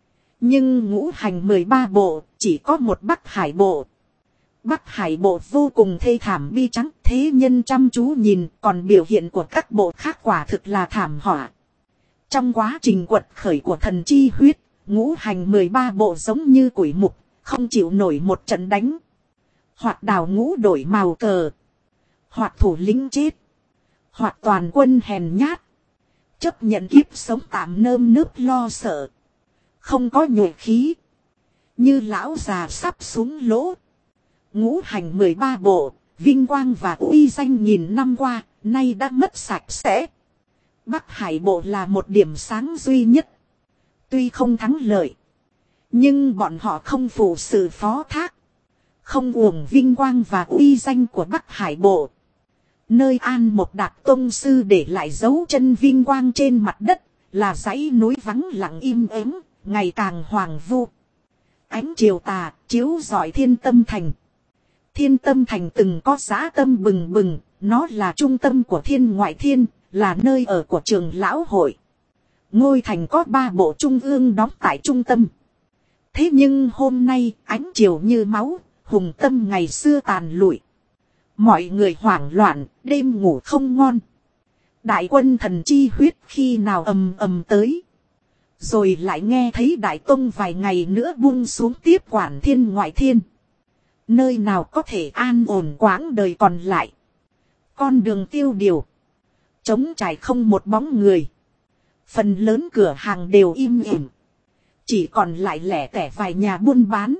Nhưng Ngũ Hành 13 bộ, chỉ có một Bắc Hải bộ. Bắc Hải bộ vô cùng thê thảm bi trắng, thế nhân chăm chú nhìn, còn biểu hiện của các bộ khác quả thực là thảm họa. Trong quá trình quật khởi của Thần Chi Huyết, Ngũ Hành 13 bộ giống như củi mục, không chịu nổi một trận đánh. Hoặc đào ngũ đổi màu cờ, hoặc thủ lĩnh chết, hoặc toàn quân hèn nhát, chấp nhận kiếp sống tạm nơm nớp lo sợ, không có nhuệ khí, như lão già sắp xuống lỗ. Ngũ Hành 13 bộ, vinh quang và uy danh nghìn năm qua, nay đã mất sạch sẽ. Bắc Hải bộ là một điểm sáng duy nhất. Tuy không thắng lợi, nhưng bọn họ không phụ sự phó thác, không uổng vinh quang và uy danh của Bắc Hải bộ. Nơi An Một Đạt Tông Sư để lại dấu chân vinh quang trên mặt đất, là dãy núi vắng lặng im ắng, ngày càng hoàng vu. Ánh chiều tà chiếu rọi Thiên Tâm Thành. Thiên Tâm Thành từng có dã tâm bừng bừng, nó là trung tâm của Thiên Ngoại Thiên, là nơi ở của Trường Lão Hội. Ngôi thành có 3 bộ trung ương đóng tại trung tâm. Thế nhưng hôm nay ánh chiều như máu, hùng tâm ngày xưa tàn lụi. Mọi người hoảng loạn, đêm ngủ không ngon. Đại quân Thần Chi Huyết khi nào ầm ầm tới. Rồi lại nghe thấy Đại Tông vài ngày nữa buông xuống tiếp quản Thiên Ngoại Thiên. Nơi nào có thể an ổn quãng đời còn lại. Con đường tiêu điều, trống trải không một bóng người. Phần lớn cửa hàng đều im ỉm, chỉ còn lại lẻ tẻ vài nhà buôn bán.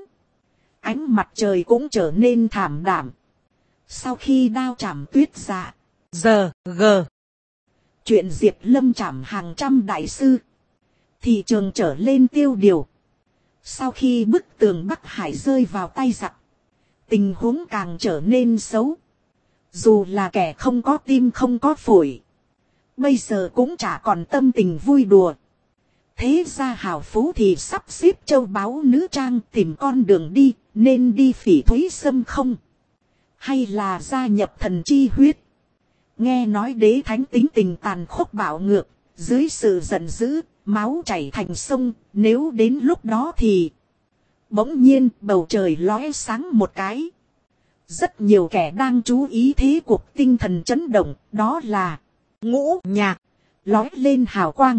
Ánh mặt trời cũng trở nên thảm đạm. Sau khi đao chảm tuyết dạ, chuyện Diệp Lâm chảm hàng trăm đại sư, thị trường trở lên tiêu điều. Sau khi bức tường Bắc Hải rơi vào tay giặc, tình huống càng trở nên xấu. Dù là kẻ không có tim không có phổi, bây giờ cũng chả còn tâm tình vui đùa. Thế ra hào phú thì sắp xếp châu báu nữ trang tìm con đường đi, nên đi Phỉ Thúy Sâm không? Hay là gia nhập Thần Chi Huyết? Nghe nói đế thánh tính tình tàn khốc bạo ngược, dưới sự giận dữ, máu chảy thành sông, nếu đến lúc đó thì... Bỗng nhiên bầu trời lóe sáng một cái. Rất nhiều kẻ đang chú ý thế cuộc tinh thần chấn động, đó là Ngũ Nhạc, lóe lên hào quang.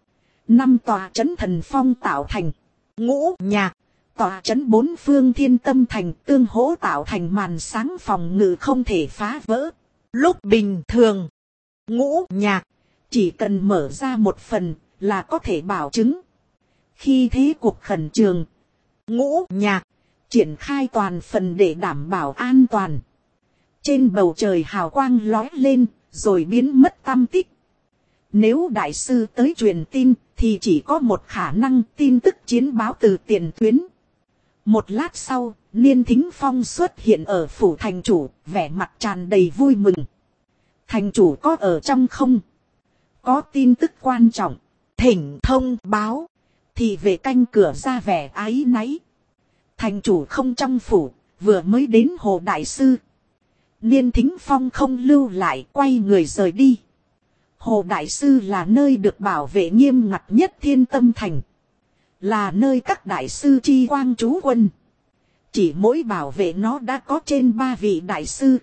5 tòa trấn thần phong tạo thành Ngũ Nhạc, tòa trấn 4 phương thiên tâm thành tương hỗ tạo thành màn sáng phòng ngự không thể phá vỡ. Lúc bình thường, Ngũ Nhạc chỉ cần mở ra một phần là có thể bảo chứng. Khi thế cuộc khẩn trương, Ngũ Nhạc triển khai toàn phần để đảm bảo an toàn. Trên bầu trời hào quang lóe lên, rồi biến mất tăm tích. Nếu đại sư tới truyền tin, thì chỉ có một khả năng tin tức chiến báo từ tiền tuyến. Một lát sau, Niên Thính Phong xuất hiện ở phủ thành chủ, vẻ mặt tràn đầy vui mừng. Thành chủ có ở trong không? Có tin tức quan trọng, thỉnh thông báo. Thì về canh cửa ra vẻ áy náy. Thành chủ không trong phủ, vừa mới đến Hồ Đại Sư. Niên Thính Phong không lưu lại, quay người rời đi. Hồ Đại Sư là nơi được bảo vệ nghiêm ngặt nhất Thiên Tâm Thành. Là nơi các đại sư chi quang trú quân. Chỉ mỗi bảo vệ nó đã có trên 3 vị đại sư.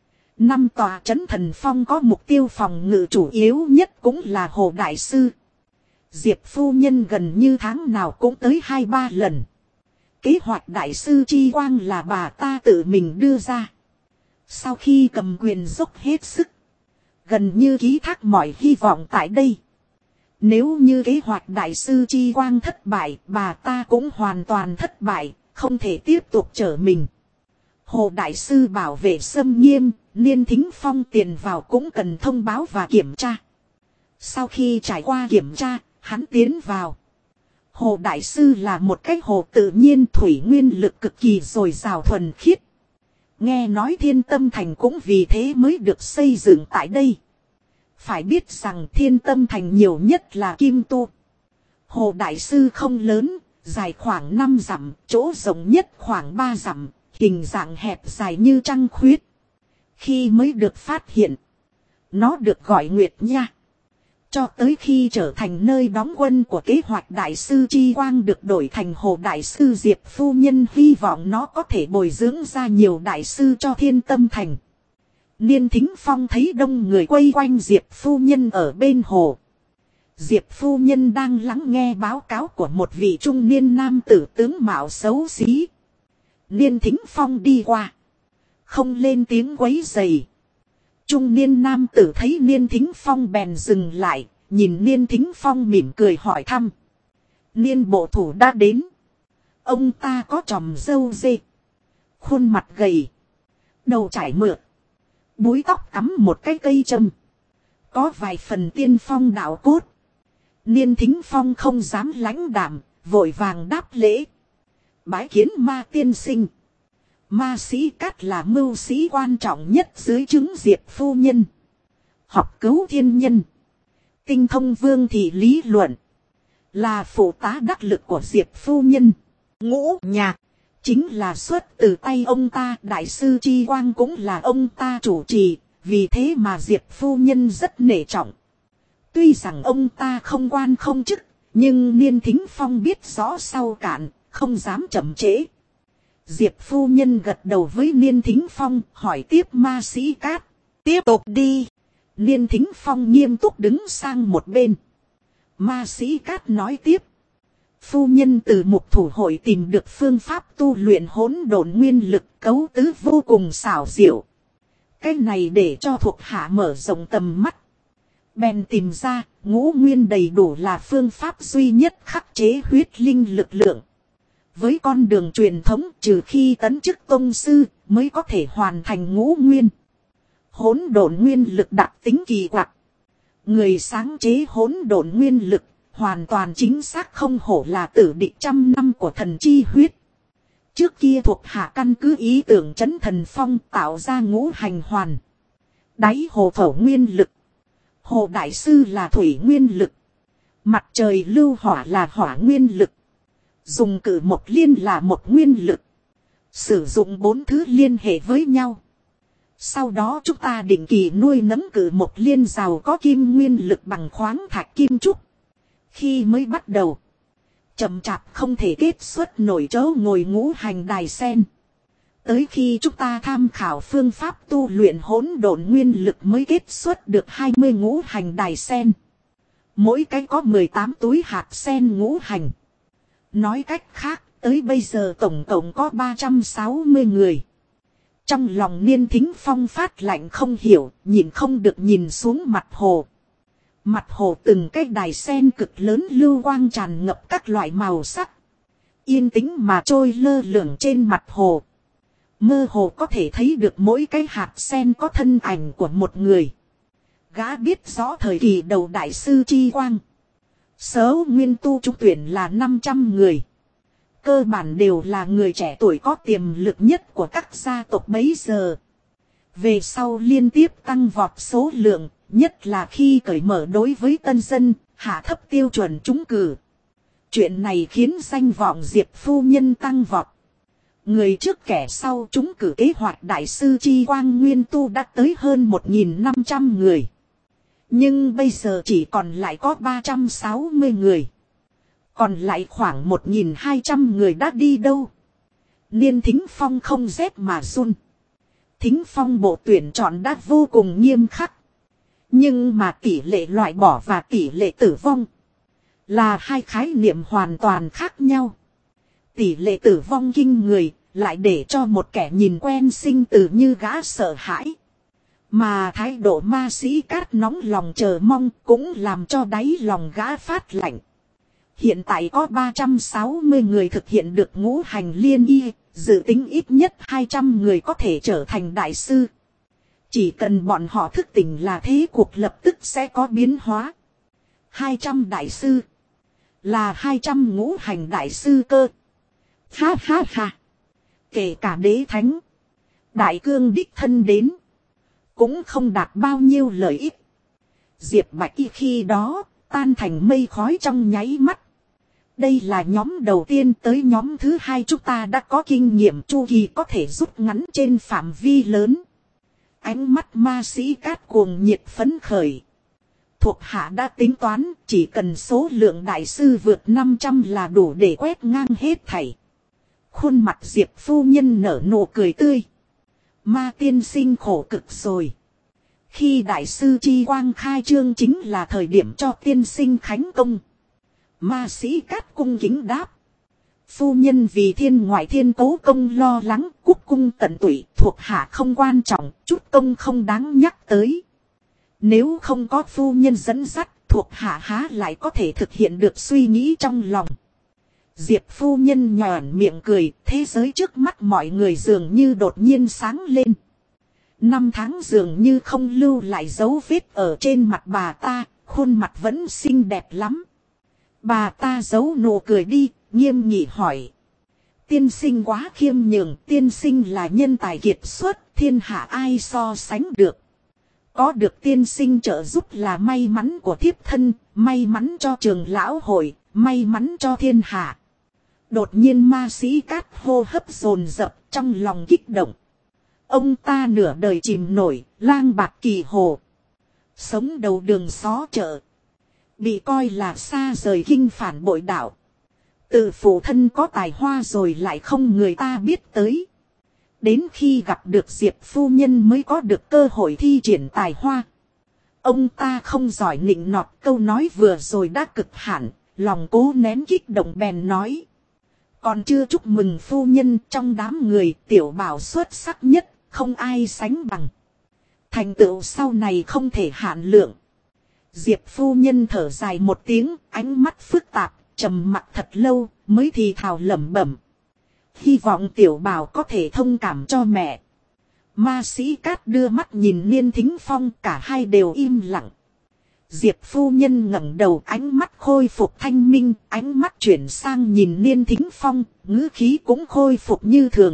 5 tòa trấn thần phong có mục tiêu phòng ngự chủ yếu nhất cũng là Hồ Đại Sư. Diệp phu nhân gần như tháng nào cũng tới 2-3 lần. Kế hoạch đại sư chi quang là bà ta tự mình đưa ra. Sau khi cầm quyền dốc hết sức, gần như ký thác mọi hy vọng tại đây. Nếu như kế hoạch đại sư chi quang thất bại, bà ta cũng hoàn toàn thất bại, không thể tiếp tục trở mình. Hồ Đại Sư bảo vệ xâm nghiêm, Niên Thính Phong tiền vào cũng cần thông báo và kiểm tra. Sau khi trải qua kiểm tra, hắn tiến vào. Hồ Đại Sư là một cái hồ tự nhiên, thủy nguyên lực cực kỳ dồi dào thuần khiết. Nghe nói Thiên Tâm Thành cũng vì thế mới được xây dựng tại đây. Phải biết rằng Thiên Tâm Thành nhiều nhất là kim tu. Hồ Đại Sư không lớn, dài khoảng 5 dặm, chỗ rộng nhất khoảng 3 dặm, hình dạng hẹp dài như trăng khuyết. Khi mới được phát hiện, nó được gọi Nguyệt Nha. Cho tới khi trở thành nơi đóng quân của kế hoạch Đại sư Chi Quang được đổi thành Hồ Đại sư Diệp Phu Nhân hy vọng nó có thể bồi dưỡng ra nhiều đại sư cho Thiên Tâm Thành. Niên Thính Phong thấy đông người quay quanh Diệp Phu Nhân ở bên hồ. Diệp Phu Nhân đang lắng nghe báo cáo của một vị trung niên nam tử tướng mạo xấu xí. Niên Thính Phong đi qua, không lên tiếng quấy rầy. Trung niên nam tử thấy Niên Thính Phong bèn dừng lại, nhìn Niên Thính Phong mỉm cười hỏi thăm. Niên bộ thủ đã đến. Ông ta có chòm râu dê, khuôn mặt gầy, đầu trải mượt, búi tóc cắm một cái cây châm, có vài phần tiên phong đạo cốt. Niên Thính Phong không dám lãnh đạm, vội vàng đáp lễ. Bái kiến Ma tiên sinh. Ma Sĩ Cát là mưu sĩ quan trọng nhất dưới trướng Diệp Phu Nhân. Học cứu thiên nhân, tinh thông vương thị lý luận, là phụ tá đắc lực của Diệp Phu Nhân. Ngũ Nhạc chính là xuất từ tay ông ta, đại sư Chi Quang cũng là ông ta chủ trì, vì thế mà Diệp Phu Nhân rất nể trọng. Tuy rằng ông ta không quan không chức, nhưng Niên Thính Phong biết rõ sau cạn, không dám chậm trễ. Diệp Phu Nhân gật đầu với Niên Thính Phong, hỏi tiếp Ma Sĩ Cát. Tiếp tục đi. Niên Thính Phong nghiêm túc đứng sang một bên. Ma Sĩ Cát nói tiếp. Phu Nhân từ Mục Thủ Hội tìm được phương pháp tu luyện hỗn độn nguyên lực, cấu tứ vô cùng xảo diệu. Cái này để cho thuộc hạ mở rộng tầm mắt. Bèn tìm ra, ngũ nguyên đầy đủ là phương pháp duy nhất khắc chế huyết linh lực lượng. Với con đường truyền thống, trừ khi tấn chức tông sư mới có thể hoàn thành ngũ nguyên. Hỗn độn nguyên lực đặc tính kỳ quặc. Người sáng chế hỗn độn nguyên lực hoàn toàn chính xác không hổ là tử địch 100 năm của thần chi huyết. Trước kia thuộc hạ căn cứ ý tưởng trấn thần phong tạo ra ngũ hành hoàn. Đáy hồ thổ nguyên lực. Hồ Đại Sư là thủy nguyên lực. Mặt trời lưu hỏa là hỏa nguyên lực. Dùng cử một liên là một nguyên lực. Sử dụng 4 thứ liên hệ với nhau. Sau đó chúng ta định kỳ nuôi nấng cử một liên giàu có kim nguyên lực bằng khoáng thạch kim trúc. Khi mới bắt đầu, chậm chạp không thể kết xuất nổi chỗ ngồi ngũ hành đài sen. Tới khi chúng ta tham khảo phương pháp tu luyện hỗn độn nguyên lực mới kết xuất được 20 ngũ hành đài sen. Mỗi cái có 18 túi hạt sen ngũ hành. Nói cách khác, tới bây giờ tổng cộng có 360 người. Trong lòng Niên Thính Phong phát lạnh không hiểu, nhìn không được nhìn xuống mặt hồ. Mặt hồ từng cái đài sen cực lớn lưu quang tràn ngập các loại màu sắc. Yên tĩnh mà trôi lơ lửng trên mặt hồ. Mơ hồ có thể thấy được mỗi cái hạt sen có thân ảnh của một người. Gã biết rõ thời kỳ đầu đại sư Chi Quang. Số nguyên tu trúng tuyển là 500 người. Cơ bản đều là người trẻ tuổi có tiềm lực nhất của các gia tộc bấy giờ. Về sau liên tiếp tăng vọt số lượng, nhất là khi cởi mở đối với tân dân, hạ thấp tiêu chuẩn trúng cử. Chuyện này khiến danh vọng Diệp phu nhân tăng vọt. Người trước kẻ sau trúng cử kế hoạch đại sư Chi Quang Nguyên Tu đã tới hơn 1.500 người. Nhưng bây giờ chỉ còn lại có 360 người. Còn lại khoảng 1.200 người đã đi đâu? Niên Thính Phong không rét mà run. Thính Phong bộ tuyển chọn đã vô cùng nghiêm khắc. Nhưng mà tỷ lệ loại bỏ và tỷ lệ tử vong là hai khái niệm hoàn toàn khác nhau. Tỷ lệ tử vong kinh người lại để cho một kẻ nhìn quen sinh tử như gã sợ hãi. Mà thái độ ma sĩ Cát nóng lòng chờ mong cũng làm cho đáy lòng gã phát lạnh. Hiện tại có 360 người thực hiện được ngũ hành liên y, dự tính ít nhất 200 người có thể trở thành đại sư. Chỉ cần bọn họ thức tỉnh là thế cuộc lập tức sẽ có biến hóa. 200 đại sư là 200 ngũ hành đại sư cơ. Ha ha ha. Kể cả đế thánh, đại cương đích thân đến, cũng không đạt bao nhiêu lợi ích. Diệp Bạch Y khi đó tan thành mây khói trong nháy mắt. Đây là nhóm đầu tiên, tới nhóm thứ hai chúng ta đã có kinh nghiệm chu kỳ có thể rút ngắn trên phạm vi lớn. Ánh mắt ma sĩ Cát cuồng nhiệt phấn khởi. Thuộc hạ đã tính toán, chỉ cần số lượng đại sư vượt 500 là đủ để quét ngang hết thảy. Khuôn mặt Diệp phu nhân nở nụ cười tươi. Ma tiên sinh khổ cực rồi. Khi đại sư Chi Quang khai trương chính là thời điểm cho tiên sinh khánh công. Ma sĩ Cát cung kính đáp. Phu nhân vì thiên ngoại thiên cố công lo lắng, quốc cung tận tụy, thuộc hạ không quan trọng, chút công không đáng nhắc tới. Nếu không có phu nhân dẫn dắt, thuộc hạ há lại có thể thực hiện được suy nghĩ trong lòng. Diệp phu nhân nhoẻn miệng cười, thế giới trước mắt mọi người dường như đột nhiên sáng lên. 5 tháng dường như không lưu lại dấu vết ở trên mặt bà ta, khuôn mặt vẫn xinh đẹp lắm. Bà ta giấu nụ cười đi, nghiêm nghị hỏi. Tiên sinh quá khiêm nhường, tiên sinh là nhân tài kiệt xuất, thiên hạ ai so sánh được. Có được tiên sinh trợ giúp là may mắn của thiếp thân, may mắn cho trường lão hội, may mắn cho thiên hạ. Đột nhiên ma sĩ Cát hô hấp dồn dập, trong lòng kích động. Ông ta nửa đời chìm nổi, lang bạc kỳ hồ. Sống đầu đường xó chợ. Bị coi là xa rời kinh phản bội đạo. Tự phụ thân có tài hoa rồi lại không người ta biết tới. Đến khi gặp được Diệp phu nhân mới có được cơ hội thi triển tài hoa. Ông ta không giỏi nịnh nọt, câu nói vừa rồi đã cực hạn, lòng cố nén kích động bèn nói. Còn chưa chúc mừng phu nhân, trong đám người tiểu bảo xuất sắc nhất, không ai sánh bằng. Thành tựu sau này không thể hạn lượng. Diệp phu nhân thở dài một tiếng, ánh mắt phức tạp, trầm mặc thật lâu, mới thì thào lẩm bẩm. Hy vọng tiểu bảo có thể thông cảm cho mẹ. Ma sĩ Cát đưa mắt nhìn Niên Thính Phong, cả hai đều im lặng. Diệp phu nhân ngẩng đầu, ánh mắt khôi phục thanh minh, ánh mắt chuyển sang nhìn Niên Thính Phong, ngữ khí cũng khôi phục như thường.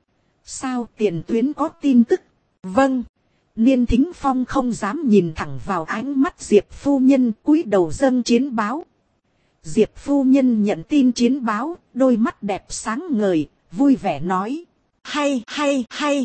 Sao tiền tuyến có tin tức? Vâng. Niên Thính Phong không dám nhìn thẳng vào ánh mắt Diệp phu nhân, cúi đầu dâng chiến báo. Diệp phu nhân nhận tin chiến báo, đôi mắt đẹp sáng ngời, vui vẻ nói. Hay.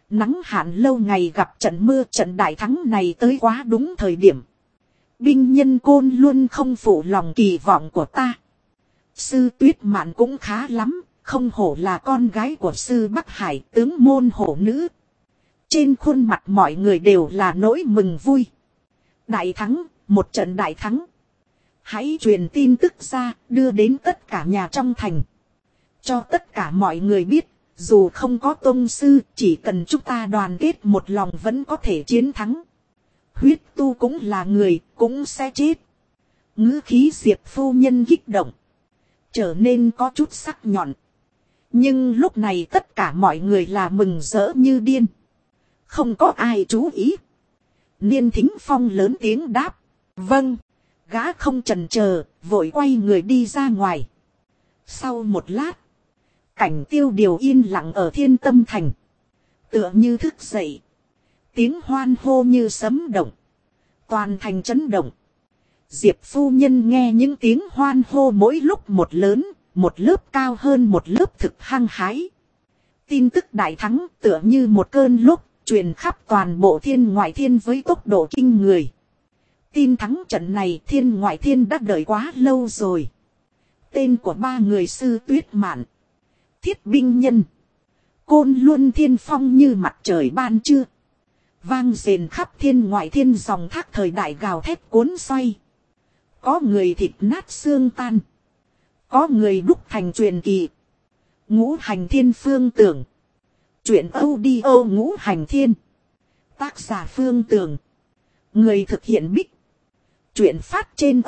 Nắng hạn lâu ngày gặp trận mưa, trận đại thắng này tới quá đúng thời điểm. Binh nhân Côn luôn không phụ lòng kỳ vọng của ta. Sư Tuyết Mạn cũng khá lắm, không hổ là con gái của sư Bắc Hải, tướng môn hổ nữ. Trên khuôn mặt mọi người đều là nỗi mừng vui. Đại thắng, một trận đại thắng. Hãy truyền tin tức ra, đưa đến tất cả nhà trong thành. Cho tất cả mọi người biết, dù không có tông sư, chỉ cần chúng ta đoàn kết một lòng vẫn có thể chiến thắng. Huyết tu cũng là người, cũng sẽ chết. Ngữ khí Diệp phu nhân kích động, trở nên có chút sắc nhọn. Nhưng lúc này tất cả mọi người là mừng rỡ như điên. Không có ai chú ý. Niên Thính Phong lớn tiếng đáp. Vâng. Gã không chần chờ, vội quay người đi ra ngoài. Sau một lát, Cảnh Tiêu Điều yên lặng ở Thiên Tâm Thành. Tựa như thức dậy. Tiếng hoan hô như sấm động. Toàn thành chấn động. Diệp phu nhân nghe những tiếng hoan hô mỗi lúc một lớn, một lớp cao hơn một lớp thực hăng hái. Tin tức đại thắng tựa như một cơn lốc, truyền khắp toàn bộ Thiên Ngoại Thiên với tốc độ kinh người. Tin thắng trận này Thiên Ngoại Thiên đã đợi quá lâu rồi. Tên của ba người Sư Tuyết Mạn, Thiết Binh Nhân, Côn Luân Thiên Phong như mặt trời ban trưa. Vang rền khắp Thiên Ngoại Thiên, dòng thác thời đại gào thét cuốn xoay. Có người thịt nát xương tan, có người đúc thành truyền kỳ. Ngũ Hành Thiên Phương Tưởng. Chuyện audio Ngũ Hành Thiên. Tác giả Phương Tưởng. Người thực hiện Bích. Chuyện phát trên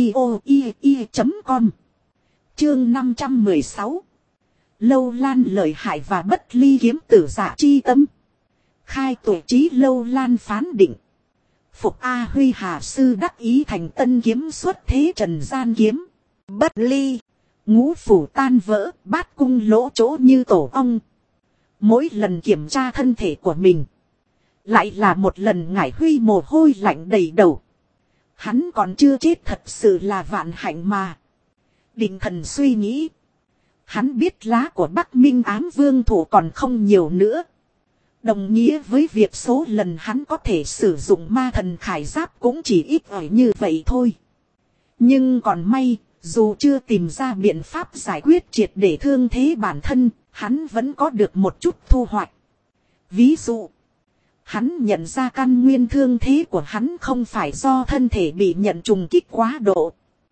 audio.com. Chương 516. Lâu Lan lợi hại và bất ly kiếm tử giả chi tâm. Khai tuổi trí Lâu Lan phán định. Phục A Huy Hà sư đắc ý thành tân kiếm xuất thế trần gian kiếm. Bất ly. Ngũ phủ tan vỡ, bát cung lỗ chỗ như tổ ong. Mỗi lần kiểm tra thân thể của mình, lại là một lần Ngải Huy mồ hôi lạnh đầy đầu. Hắn còn chưa chết thật sự là vạn hạnh mà. Định thần suy nghĩ. Hắn biết lá của Bắc Minh Ám Vương thủ còn không nhiều nữa. Đồng nghĩa với việc số lần hắn có thể sử dụng ma thần khải giáp cũng chỉ ít ỏi như vậy thôi. Nhưng còn may, dù chưa tìm ra biện pháp giải quyết triệt để thương thế bản thân, hắn vẫn có được một chút thu hoạch. Ví dụ, hắn nhận ra căn nguyên thương thế của hắn không phải do thân thể bị nhận trùng kích quá độ,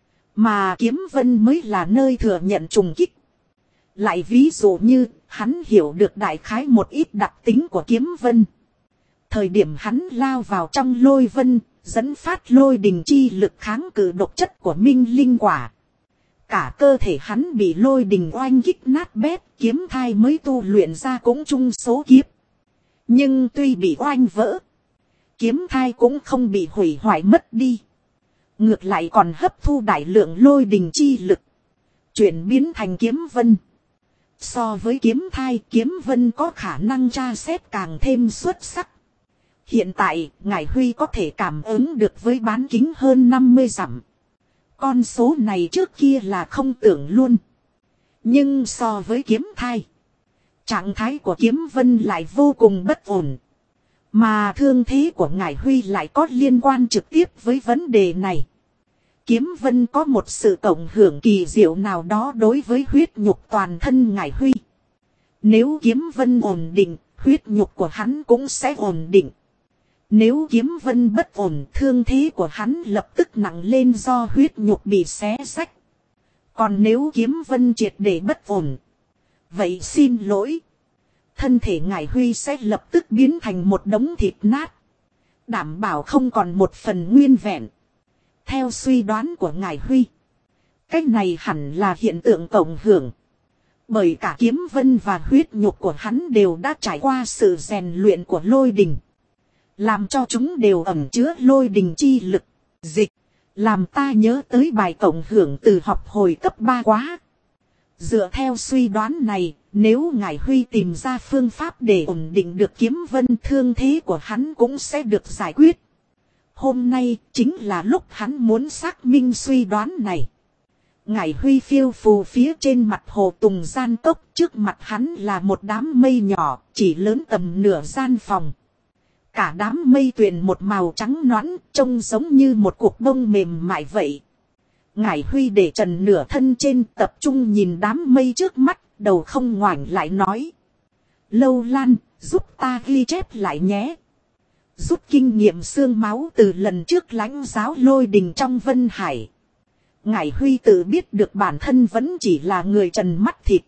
mà kiếm vân mới là nơi thừa nhận trùng kích. Lại ví dụ như, hắn hiểu được đại khái một ít đặc tính của kiếm vân. Thời điểm hắn lao vào trong lôi vân, dẫn phát lôi đình chi lực kháng cự độc chất của minh linh quả. Cả cơ thể hắn bị lôi đình oanh kích nát bét, kiếm thai mới tu luyện ra cũng chung số kiếp. Nhưng tuy bị oanh vỡ, kiếm thai cũng không bị hủy hoại mất đi. Ngược lại còn hấp thu đại lượng lôi đình chi lực, chuyển biến thành kiếm vân. So với kiếm thai, kiếm vân có khả năng tra xét càng thêm xuất sắc. Hiện tại, Ngải Huy có thể cảm ứng được với bán kính hơn 50 dặm. Con số này trước kia là không tưởng luôn. Nhưng so với kiếm thai, trạng thái của kiếm vân lại vô cùng bất ổn. Mà thương thế của Ngải Huy lại có liên quan trực tiếp với vấn đề này. Kiếm vân có một sự cộng hưởng kỳ diệu nào đó đối với huyết nhục toàn thân Ngải Huy. Nếu kiếm vân ổn định, huyết nhục của hắn cũng sẽ ổn định. Nếu kiếm vân bất ổn, thương thế của hắn lập tức nặng lên do huyết nhục bị xé rách. Còn nếu kiếm vân triệt để bất ổn, vậy xin lỗi, thân thể Ngải Huy sẽ lập tức biến thành một đống thịt nát, đảm bảo không còn một phần nguyên vẹn. Theo suy đoán của Ngải Huy, cách này hẳn là hiện tượng cộng hưởng. Bởi cả kiếm vân và huyết nhục của hắn đều đã trải qua sự rèn luyện của lôi đình, làm cho chúng đều ẩn chứa lôi đình chi lực. Dịch, làm ta nhớ tới bài cộng hưởng từ học hồi cấp 3 quá. Dựa theo suy đoán này, nếu Ngải Huy tìm ra phương pháp để ổn định được kiếm vân, thương thế của hắn cũng sẽ được giải quyết. Hôm nay chính là lúc hắn muốn xác minh suy đoán này. Ngải Huy phiêu phù phía trên mặt hồ Tùng Gian Cốc, trước mặt hắn là một đám mây nhỏ, chỉ lớn tầm nửa gian phòng. Cả đám mây tuyền một màu trắng nõn, trông giống như một cục bông mềm mại vậy. Ngải Huy để trần nửa thân trên, tập trung nhìn đám mây trước mắt, đầu không ngoảnh lại nói. Lâu Lan, giúp ta ghi chép lại nhé. Rút kinh nghiệm xương máu từ lần trước lãnh giáo lôi đình trong Vân Hải. Ngải Huy tự biết được bản thân vẫn chỉ là người trần mắt thịt.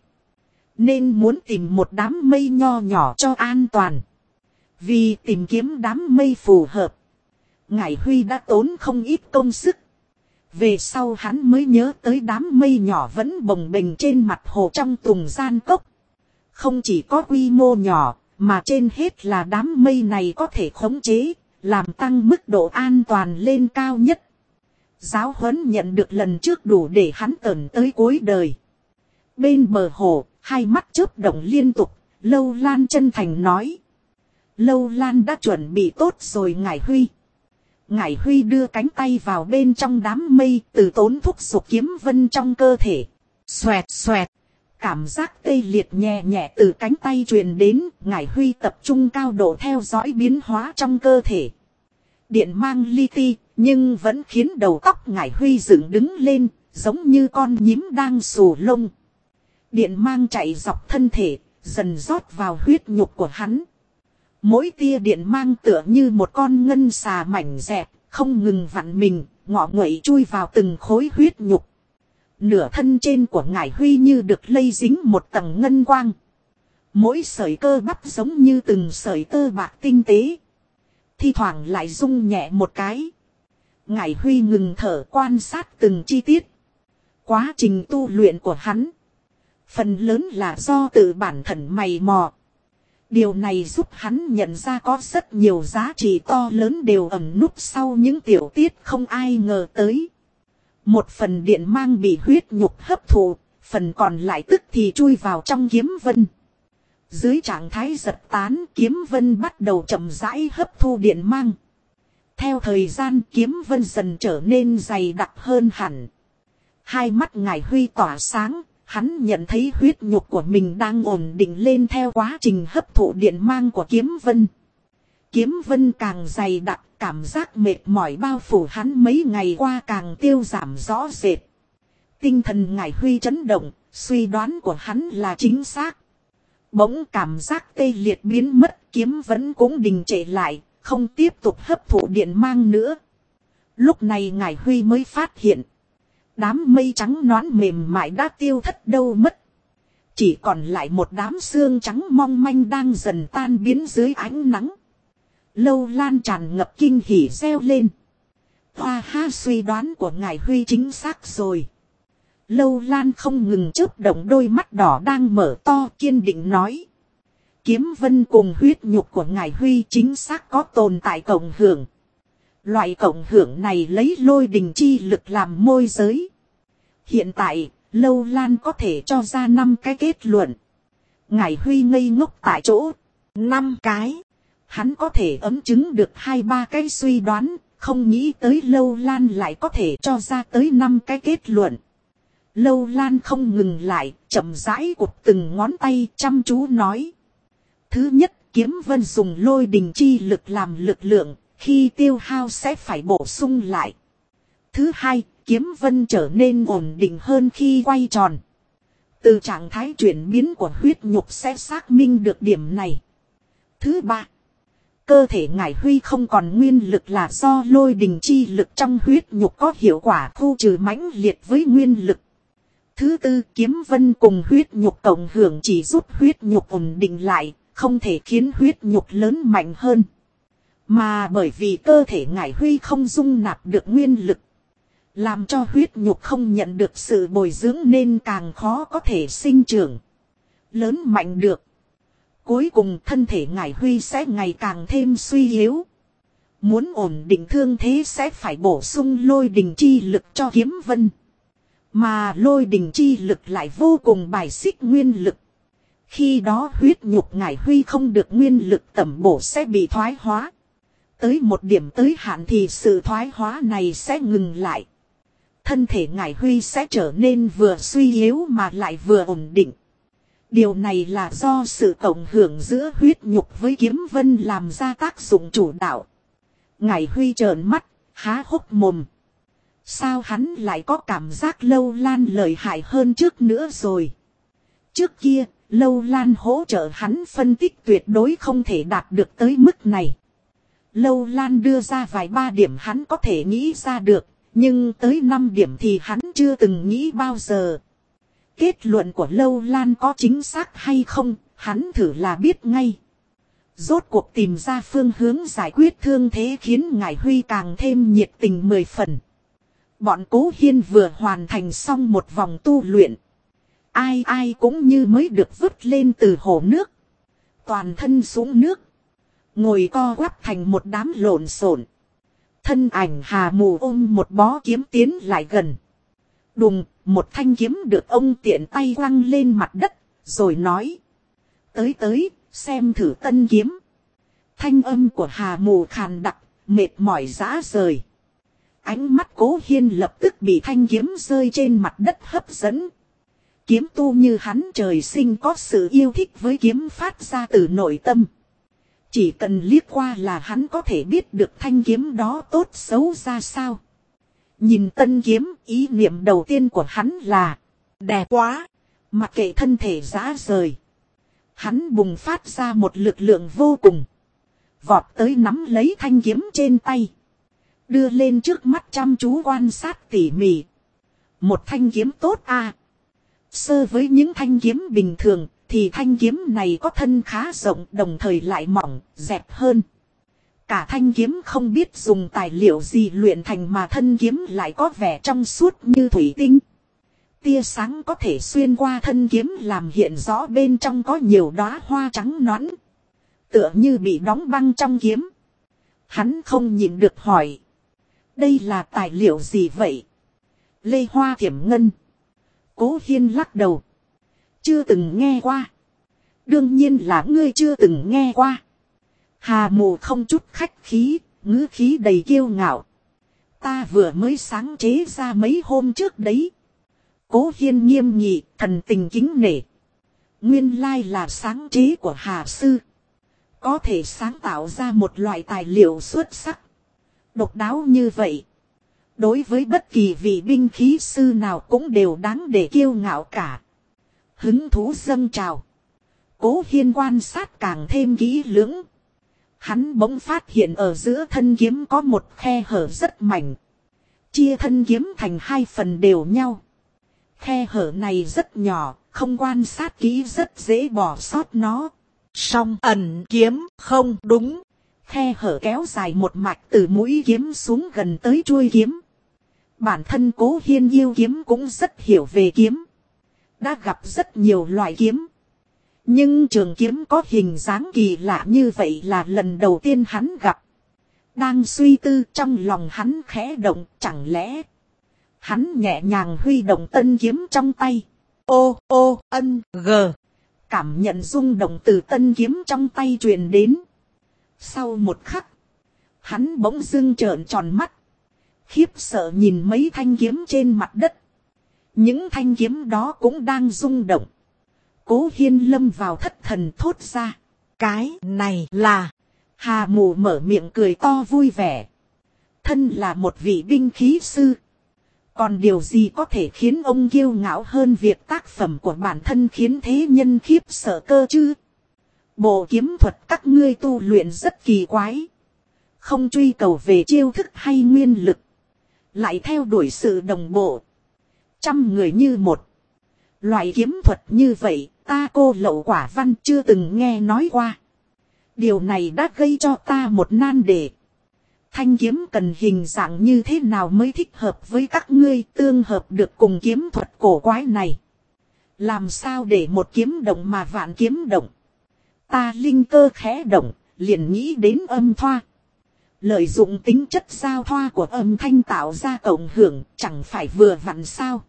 Nên muốn tìm một đám mây nho nhỏ cho an toàn. Vì tìm kiếm đám mây phù hợp, Ngải Huy đã tốn không ít công sức. Về sau hắn mới nhớ tới đám mây nhỏ vẫn bồng bềnh trên mặt hồ trong Tùng Gian Cốc. Không chỉ có quy mô nhỏ, mà trên hết là đám mây này có thể khống chế, làm tăng mức độ an toàn lên cao nhất. Giáo huấn nhận được lần trước đủ để hắn tởn tới cuối đời. Bên bờ hồ, hai mắt chớp động liên tục, Lâu Lan chân thành nói. Lâu Lan đã chuẩn bị tốt rồi Ngải Huy. Ngải Huy đưa cánh tay vào bên trong đám mây, từ tốn thúc giục kiếm vân trong cơ thể. Xoẹt xoẹt. Cảm giác tê liệt nhẹ nhẹ từ cánh tay truyền đến, Ngải Huy tập trung cao độ theo dõi biến hóa trong cơ thể. Điện mang li ti, nhưng vẫn khiến đầu tóc Ngải Huy dựng đứng lên, giống như con nhím đang xù lông. Điện mang chạy dọc thân thể, dần rót vào huyết nhục của hắn. Mỗi tia điện mang tựa như một con ngân xà mảnh dẹt, không ngừng vặn mình, ngọ nguậy chui vào từng khối huyết nhục. Nửa thân trên của Ngải Huy như được lây dính một tầng ngân quang. Mỗi sợi cơ bắp giống như từng sợi tơ bạc tinh tế. Thi thoảng lại rung nhẹ một cái. Ngải Huy ngừng thở quan sát từng chi tiết. Quá trình tu luyện của hắn, phần lớn là do tự bản thân mày mò. Điều này giúp hắn nhận ra có rất nhiều giá trị to lớn đều ẩn núp sau những tiểu tiết không ai ngờ tới. Một phần điện mang bị huyết nhục hấp thụ, phần còn lại tức thì chui vào trong kiếm vân. Dưới trạng thái giật tán, kiếm vân bắt đầu chậm rãi hấp thu điện mang. Theo thời gian, kiếm vân dần trở nên dày đặc hơn hẳn. Hai mắt Ngải Huy tỏa sáng, hắn nhận thấy huyết nhục của mình đang ổn định lên theo quá trình hấp thụ điện mang của kiếm vân. Kiếm vân càng dày đặc, cảm giác mệt mỏi bao phủ hắn mấy ngày qua càng tiêu giảm rõ rệt. Tinh thần Ngải Huy chấn động, suy đoán của hắn là chính xác. Bỗng cảm giác tê liệt biến mất, kiếm vẫn cũng đình trệ lại, không tiếp tục hấp thụ điện mang nữa. Lúc này Ngải Huy mới phát hiện, đám mây trắng nõn mềm mại đã tiêu thất đâu mất. Chỉ còn lại một đám xương trắng mong manh đang dần tan biến dưới ánh nắng. Lâu Lan tràn ngập kinh hỉ reo lên. Hoa ha, suy đoán của Ngải Huy chính xác rồi. Lâu Lan không ngừng chớp động đôi mắt đỏ đang mở to, kiên định nói. Kiếm vân cùng huyết nhục của Ngải Huy chính xác có tồn tại cộng hưởng. Loại cộng hưởng này lấy lôi đình chi lực làm môi giới. Hiện tại, Lâu Lan có thể cho ra 5 cái kết luận. Ngải Huy ngây ngốc tại chỗ. 5 cái. Hắn có thể ấm chứng được 2-3 cái suy đoán, không nghĩ tới Lâu Lan lại có thể cho ra tới 5 cái kết luận. Lâu Lan không ngừng lại, chậm rãi cụp từng ngón tay chăm chú nói. Thứ nhất, kiếm vân dùng lôi đình chi lực làm lực lượng, khi tiêu hao sẽ phải bổ sung lại. Thứ hai, kiếm vân trở nên ổn định hơn khi quay tròn. Từ trạng thái chuyển biến của huyết nhục sẽ xác minh được điểm này. Thứ ba, cơ thể Ngải Huy không còn nguyên lực là do lôi đình chi lực trong huyết nhục có hiệu quả khu trừ mãnh liệt với nguyên lực. Thứ tư, kiếm vân cùng huyết nhục cộng hưởng chỉ giúp huyết nhục ổn định lại, không thể khiến huyết nhục lớn mạnh hơn. Mà bởi vì cơ thể Ngải Huy không dung nạp được nguyên lực, làm cho huyết nhục không nhận được sự bồi dưỡng nên càng khó có thể sinh trưởng, lớn mạnh được. Cuối cùng thân thể Ngải Huy sẽ ngày càng thêm suy yếu. Muốn ổn định thương thế sẽ phải bổ sung lôi đình chi lực cho kiếm vân. Mà lôi đình chi lực lại vô cùng bài xích nguyên lực. Khi đó huyết nhục Ngải Huy không được nguyên lực tẩm bổ sẽ bị thoái hóa. Tới một điểm tới hạn thì sự thoái hóa này sẽ ngừng lại. thân thể Ngải Huy sẽ trở nên vừa suy yếu mà lại vừa ổn định. Điều này là do sự cộng hưởng giữa huyết nhục với kiếm vân làm ra tác dụng chủ đạo. Ngải Huy trợn mắt, há hốc mồm. Sao hắn lại có cảm giác Lâu Lan lợi hại hơn trước nữa rồi? Trước kia, Lâu Lan hỗ trợ hắn phân tích tuyệt đối không thể đạt được tới mức này. Lâu Lan đưa ra vài ba điểm hắn có thể nghĩ ra được, nhưng tới 5 điểm thì hắn chưa từng nghĩ bao giờ. Kết luận của Lâu Lan có chính xác hay không, hắn thử là biết ngay. Rốt cuộc tìm ra phương hướng giải quyết thương thế khiến Ngải Huy càng thêm nhiệt tình 10 phần. Bọn Cố Hiên vừa hoàn thành xong một vòng tu luyện. Ai ai cũng như mới được vứt lên từ hồ nước. Toàn thân xuống nước. Ngồi co quắp thành một đám lộn xộn. Thân ảnh Hà Mù ôm một bó kiếm tiến lại gần. Đùng, một thanh kiếm được ông tiện tay quăng lên mặt đất, rồi nói. Tới tới, xem thử tân kiếm. Thanh âm của Hà Mù khàn đặc, mệt mỏi rã rời. Ánh mắt Cố Hiên lập tức bị thanh kiếm rơi trên mặt đất hấp dẫn. Kiếm tu như hắn trời sinh có sự yêu thích với kiếm phát ra từ nội tâm. Chỉ cần liếc qua là hắn có thể biết được thanh kiếm đó tốt xấu ra sao. Nhìn tân kiếm, ý niệm đầu tiên của hắn là đẹp quá, mặc kệ thân thể rã rời. Hắn bùng phát ra một lực lượng vô cùng. Vọt tới nắm lấy thanh kiếm trên tay. Đưa lên trước mắt chăm chú quan sát tỉ mỉ. Một thanh kiếm tốt à. Sơ với những thanh kiếm bình thường thì thanh kiếm này có thân khá rộng đồng thời lại mỏng, dẹp hơn. Cả thanh kiếm không biết dùng tài liệu gì luyện thành mà thân kiếm lại có vẻ trong suốt như thủy tinh. Tia sáng có thể xuyên qua thân kiếm làm hiện rõ bên trong có nhiều đóa hoa trắng nõn. Tựa như bị đóng băng trong kiếm. Hắn không nhịn được hỏi. Đây là tài liệu gì vậy? Lê Hoa Thiểm Ngân. Cố Hiên lắc đầu. Chưa từng nghe qua. Đương nhiên là ngươi chưa từng nghe qua. Hà Mù không chút khách khí, ngữ khí đầy kiêu ngạo. Ta vừa mới sáng chế ra mấy hôm trước đấy. Cố Hiên nghiêm nghị, thần tình kính nể. Nguyên lai là sáng chế của Hà Sư. Có thể sáng tạo ra một loại tài liệu xuất sắc. Độc đáo như vậy. Đối với bất kỳ vị binh khí sư nào cũng đều đáng để kiêu ngạo cả. Hứng thú dâng trào. Cố Hiên quan sát càng thêm kỹ lưỡng. Hắn bỗng phát hiện ở giữa thân kiếm có một khe hở rất mảnh. Chia thân kiếm thành 2 phần đều nhau. Khe hở này rất nhỏ, không quan sát kỹ rất dễ bỏ sót nó. Song ẩn kiếm không đúng. Khe hở kéo dài một mạch từ mũi kiếm xuống gần tới chuôi kiếm. Bản thân Cố Hiên yêu kiếm cũng rất hiểu về kiếm. Đã gặp rất nhiều loại kiếm. Nhưng trường kiếm có hình dáng kỳ lạ như vậy là lần đầu tiên hắn gặp. Đang suy tư trong lòng hắn khẽ động, chẳng lẽ. Hắn nhẹ nhàng huy động tân kiếm trong tay. Ô ô ân g. Cảm nhận rung động từ tân kiếm trong tay truyền đến. Sau một khắc. Hắn bỗng dưng trợn tròn mắt. Khiếp sợ nhìn mấy thanh kiếm trên mặt đất. Những thanh kiếm đó cũng đang rung động. Cố Hiên lâm vào thất thần thốt ra. Cái này là. Hà Mù mở miệng cười to vui vẻ. Thân là một vị binh khí sư. Còn điều gì có thể khiến ông kiêu ngạo hơn việc tác phẩm của bản thân khiến thế nhân khiếp sợ cơ chứ? Bộ kiếm thuật các ngươi tu luyện rất kỳ quái. Không truy cầu về chiêu thức hay nguyên lực. Lại theo đuổi sự đồng bộ. Trăm người như một. Loại kiếm thuật như vậy ta Cô Lậu Quả Văn chưa từng nghe nói qua. Điều này đã gây cho ta một nan đề. Thanh kiếm cần hình dạng như thế nào mới thích hợp với các ngươi tương hợp được cùng kiếm thuật cổ quái này. Làm sao để một kiếm động mà vạn kiếm động. Ta linh cơ khẽ động, liền nghĩ đến âm thoa. Lợi dụng tính chất giao thoa của âm thanh tạo ra cộng hưởng chẳng phải vừa vặn sao.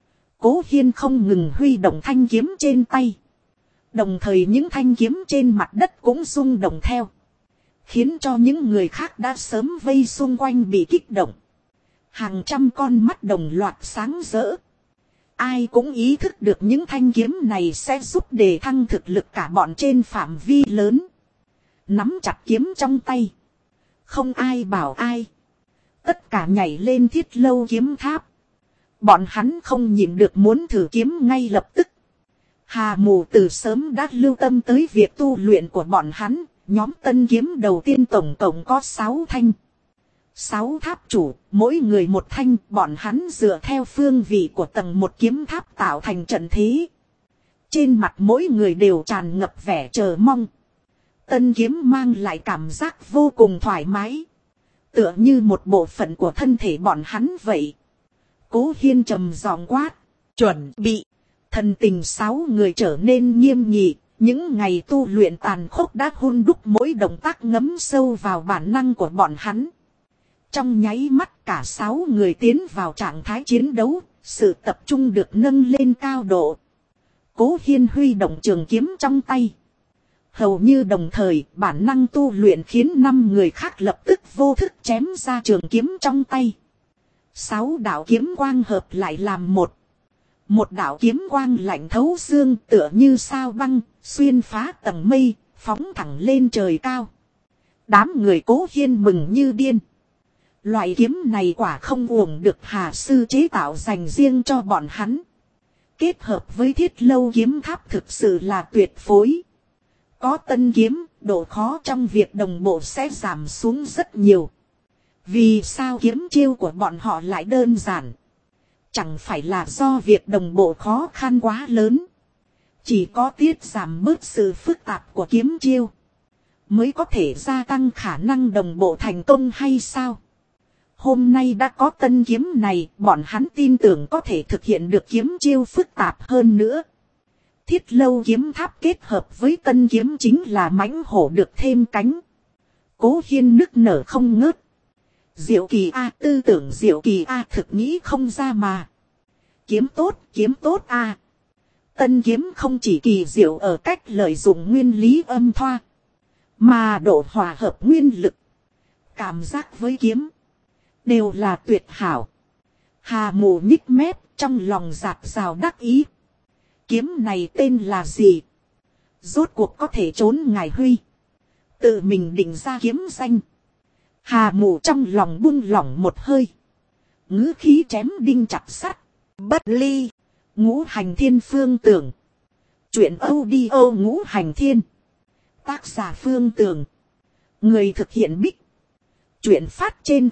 Cố Hiên không ngừng huy động thanh kiếm trên tay. Đồng thời những thanh kiếm trên mặt đất cũng rung động theo. Khiến cho những người khác đã sớm vây xung quanh bị kích động. Hàng trăm con mắt đồng loạt sáng rỡ. Ai cũng ý thức được những thanh kiếm này sẽ giúp đề thăng thực lực cả bọn trên phạm vi lớn. Nắm chặt kiếm trong tay. Không ai bảo ai. Tất cả nhảy lên Thiết Lâu kiếm tháp. Bọn hắn không nhịn được muốn thử kiếm ngay lập tức. Hà Mù từ sớm đã lưu tâm tới việc tu luyện của bọn hắn. Nhóm tân kiếm đầu tiên tổng cộng có 6 thanh. 6 tháp chủ, mỗi người một thanh, bọn hắn dựa theo phương vị của tầng một kiếm tháp tạo thành trận thế. Trên mặt mỗi người đều tràn ngập vẻ chờ mong. Tân kiếm mang lại cảm giác vô cùng thoải mái. Tựa như một bộ phận của thân thể bọn hắn vậy. Cố Hiên trầm giọng quát. Chuẩn bị. Thần tình 6 người trở nên nghiêm nghị. Những ngày tu luyện tàn khốc đã hun đúc mỗi động tác ngấm sâu vào bản năng của bọn hắn. Trong nháy mắt cả 6 người tiến vào trạng thái chiến đấu. Sự tập trung được nâng lên cao độ. Cố Hiên huy động trường kiếm trong tay. Hầu như đồng thời bản năng tu luyện khiến 5 người khác lập tức vô thức chém ra trường kiếm trong tay. 6 đạo kiếm quang hợp lại làm một. Một đạo kiếm quang lạnh thấu xương tựa như sao băng, xuyên phá tầng mây, phóng thẳng lên trời cao. Đám người Cố Hiên mừng như điên. Loại kiếm này quả không uổng được Hà sư chế tạo dành riêng cho bọn hắn. Kết hợp với Thiết Lâu kiếm tháp thực sự là tuyệt phối. Có tân kiếm, độ khó trong việc đồng bộ sẽ giảm xuống rất nhiều. Vì sao kiếm chiêu của bọn họ lại đơn giản? Chẳng phải là do việc đồng bộ khó khăn quá lớn. Chỉ có tiết giảm bớt sự phức tạp của kiếm chiêu. Mới có thể gia tăng khả năng đồng bộ thành công hay sao? Hôm nay đã có tân kiếm này, bọn hắn tin tưởng có thể thực hiện được kiếm chiêu phức tạp hơn nữa. Thiết Lâu kiếm tháp kết hợp với tân kiếm chính là mãnh hổ được thêm cánh. Cố Hiên nức nở không ngớt. Diệu kỳ a, tư tưởng diệu kỳ a, thực nghĩ không ra mà. Kiếm tốt a. Tân kiếm không chỉ kỳ diệu ở cách lợi dụng nguyên lý âm thoa, mà độ hòa hợp nguyên lực, cảm giác với kiếm đều là tuyệt hảo. Hà Mù nhích mép, trong lòng dạt dào đắc ý. Kiếm này tên là gì? Rốt cuộc có thể trốn ngài Huy. Tự mình định ra kiếm danh. Hà Mù trong lòng buông lỏng một hơi. Ngữ khí chém đinh chặt sắt. Bất ly. Ngũ Hành Thiên Phương Tưởng. Chuyện audio Ngũ Hành Thiên. Tác giả Phương Tưởng. Người thực hiện Bích. Chuyện phát trên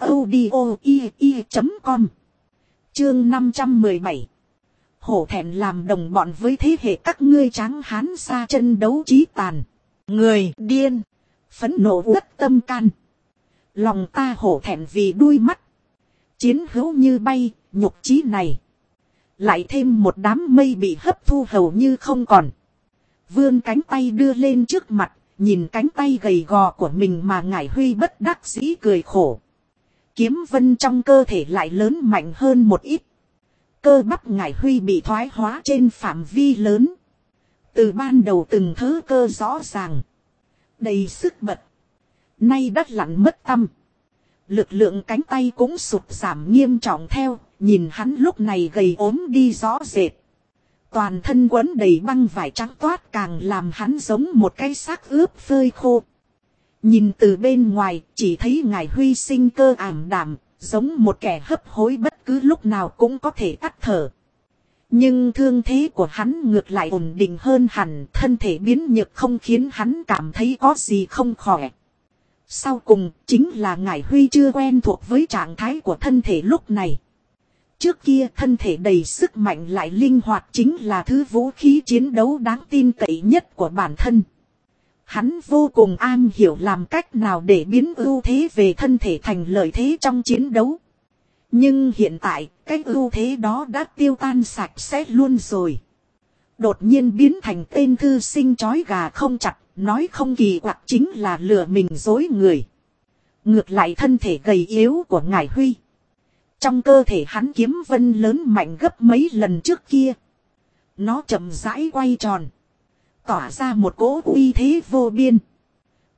audio.com. Chương 517. Hổ thẹn làm đồng bọn với thế hệ các ngươi tráng hán xa chân đấu trí tàn. Người điên. Phẫn nộ uất tâm can. Lòng ta hổ thẹn vì đuôi mắt. Chiến hữu như bay, nhục chí này. Lại thêm một đám mây bị hấp thu hầu như không còn. Vươn cánh tay đưa lên trước mặt, nhìn cánh tay gầy gò của mình mà ngải Huy bất đắc dĩ cười khổ. Kiếm vân trong cơ thể lại lớn mạnh hơn một ít. Cơ bắp ngải Huy bị thoái hóa trên phạm vi lớn. Từ ban đầu từng thớ cơ rõ ràng. Đầy sức bật. Nay đất lặn mất tâm. Lực lượng cánh tay cũng sụt giảm nghiêm trọng theo. Nhìn hắn lúc này gầy ốm đi rõ rệt. Toàn thân quấn đầy băng vải trắng toát càng làm hắn giống một cái xác ướp phơi khô. Nhìn từ bên ngoài chỉ thấy ngải Huy sinh cơ ảm đạm. Giống một kẻ hấp hối bất cứ lúc nào cũng có thể tắt thở. Nhưng thương thế của hắn ngược lại ổn định hơn hẳn. Thân thể biến nhược không khiến hắn cảm thấy có gì không khỏe. Sau cùng chính là ngải Huy chưa quen thuộc với trạng thái của thân thể lúc này. Trước kia thân thể đầy sức mạnh lại linh hoạt chính là thứ vũ khí chiến đấu đáng tin cậy nhất của bản thân. Hắn vô cùng am hiểu làm cách nào để biến ưu thế về thân thể thành lợi thế trong chiến đấu. Nhưng hiện tại, cái ưu thế đó đã tiêu tan sạch sẽ luôn rồi. Đột nhiên biến thành tên thư sinh chói gà không chặt, nói không kỳ quặc chính là lừa mình dối người. Ngược lại thân thể gầy yếu của ngải Huy. Trong cơ thể hắn kiếm vân lớn mạnh gấp mấy lần trước kia. Nó chậm rãi quay tròn. Tỏa ra một cỗ uy thế vô biên.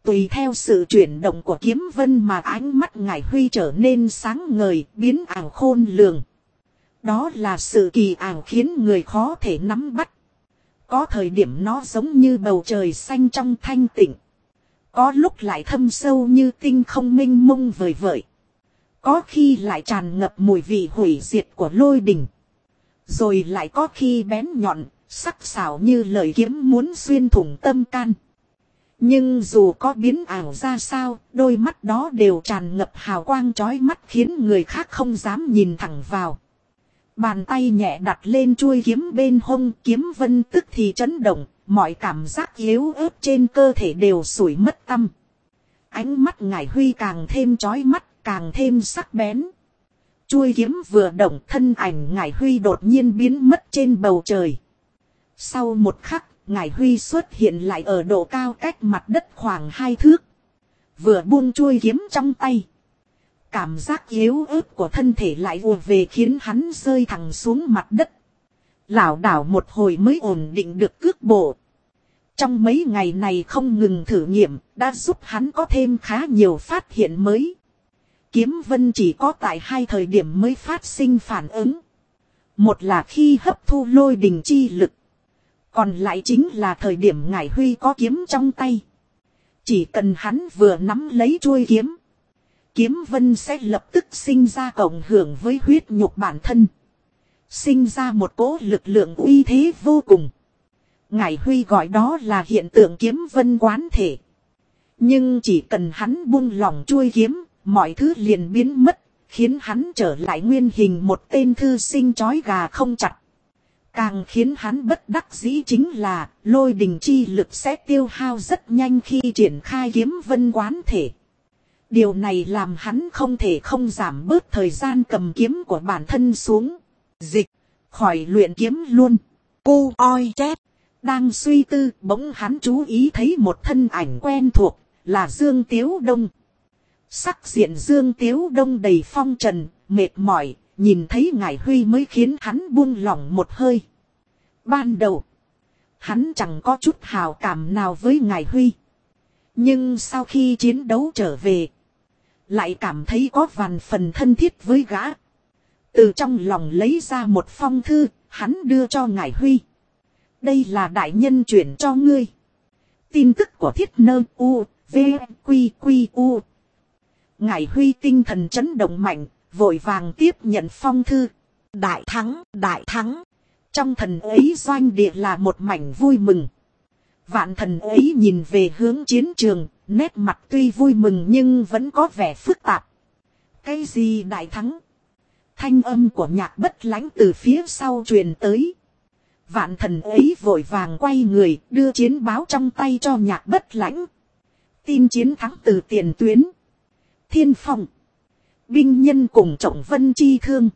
Tùy theo sự chuyển động của kiếm vân mà ánh mắt Ngải Huy trở nên sáng ngời, biến ảo khôn lường. Đó là sự kỳ ảo khiến người khó thể nắm bắt. Có thời điểm nó giống như bầu trời xanh trong thanh tịnh. Có lúc lại thâm sâu như tinh không mênh mông vời vợi. Có khi lại tràn ngập mùi vị hủy diệt của lôi đình. Rồi lại có khi bén nhọn, sắc sảo như lời kiếm muốn xuyên thủng tâm can. Nhưng dù có biến ảo ra sao, đôi mắt đó đều tràn ngập hào quang chói mắt khiến người khác không dám nhìn thẳng vào. Bàn tay nhẹ đặt lên chuôi kiếm bên hông, kiếm vân tức thì chấn động, mọi cảm giác yếu ớt trên cơ thể đều sủi mất tâm. Ánh mắt Ngải Huy càng thêm chói mắt, càng thêm sắc bén. Chuôi kiếm vừa động, thân ảnh Ngải Huy đột nhiên biến mất trên bầu trời. Sau một khắc, Ngải Huy xuất hiện lại ở độ cao cách mặt đất khoảng 2 thước. Vừa buông chuôi kiếm trong tay. Cảm giác yếu ớt của thân thể lại ùa về khiến hắn rơi thẳng xuống mặt đất. Lảo đảo một hồi mới ổn định được cước bộ. Trong mấy ngày này không ngừng thử nghiệm, đã giúp hắn có thêm khá nhiều phát hiện mới. Kiếm vân chỉ có tại 2 thời điểm mới phát sinh phản ứng. Một là khi hấp thu lôi đình chi lực. Còn lại chính là thời điểm Ngải Huy có kiếm trong tay. Chỉ cần hắn vừa nắm lấy chuôi kiếm. Kiếm vân sẽ lập tức sinh ra cộng hưởng với huyết nhục bản thân. Sinh ra một cỗ lực lượng uy thế vô cùng. Ngải Huy gọi đó là hiện tượng kiếm vân quán thể. Nhưng chỉ cần hắn buông lỏng chuôi kiếm, mọi thứ liền biến mất, khiến hắn trở lại nguyên hình một tên thư sinh chói gà không chặt. Càng khiến hắn bất đắc dĩ chính là lôi đình chi lực sẽ tiêu hao rất nhanh khi triển khai kiếm vân quán thể. Điều này làm hắn không thể không giảm bớt thời gian cầm kiếm của bản thân xuống. Dịch, khỏi luyện kiếm luôn. Cu oi chép. Đang suy tư, bỗng hắn chú ý thấy một thân ảnh quen thuộc, là Dương Tiếu Đông. Sắc diện Dương Tiếu Đông đầy phong trần, mệt mỏi, nhìn thấy Ngải Huy mới khiến hắn buông lỏng một hơi. Ban đầu, hắn chẳng có chút hào cảm nào với Ngải Huy. Nhưng sau khi chiến đấu trở về, lại cảm thấy có vài phần thân thiết với gã. Từ trong lòng lấy ra một phong thư, hắn đưa cho Ngải Huy. Đây là đại nhân chuyển cho ngươi. Tin tức của Thiết Nơ U, V, Quy, Quy, U. Ngải Huy tinh thần chấn động mạnh, vội vàng tiếp nhận phong thư. Đại thắng, đại thắng. Trong thần ấy doanh địa là một mảnh vui mừng. Vạn thần ấy nhìn về hướng chiến trường, nét mặt tuy vui mừng nhưng vẫn có vẻ phức tạp. Cái gì đại thắng? Thanh âm của Nhạc Bất Lãnh từ phía sau truyền tới. Vạn thần ấy vội vàng quay người, đưa chiến báo trong tay cho Nhạc Bất Lãnh. Tin chiến thắng từ tiền tuyến. Thiên Phong. Binh nhân cùng Trọng Vân chi thương.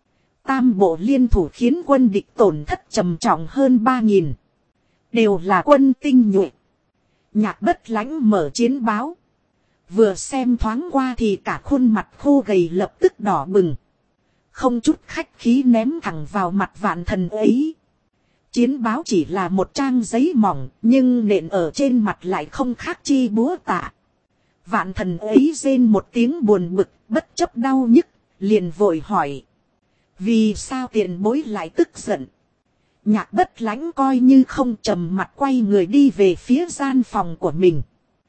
Tam bộ liên thủ khiến quân địch tổn thất trầm trọng hơn 3.000. Đều là quân tinh nhuệ. Nhạc Bất Lãnh mở chiến báo. Vừa xem thoáng qua thì cả khuôn mặt khô gầy lập tức đỏ bừng. Không chút khách khí ném thẳng vào mặt vạn thần ấy. Chiến báo chỉ là một trang giấy mỏng, nhưng nện ở trên mặt lại không khác chi búa tạ. Vạn thần ấy rên một tiếng buồn bực, bất chấp đau nhức, liền vội hỏi. Vì sao tiền bối lại tức giận? Nhạc Bất Lãnh coi như không, trầm mặt quay người đi về phía gian phòng của mình.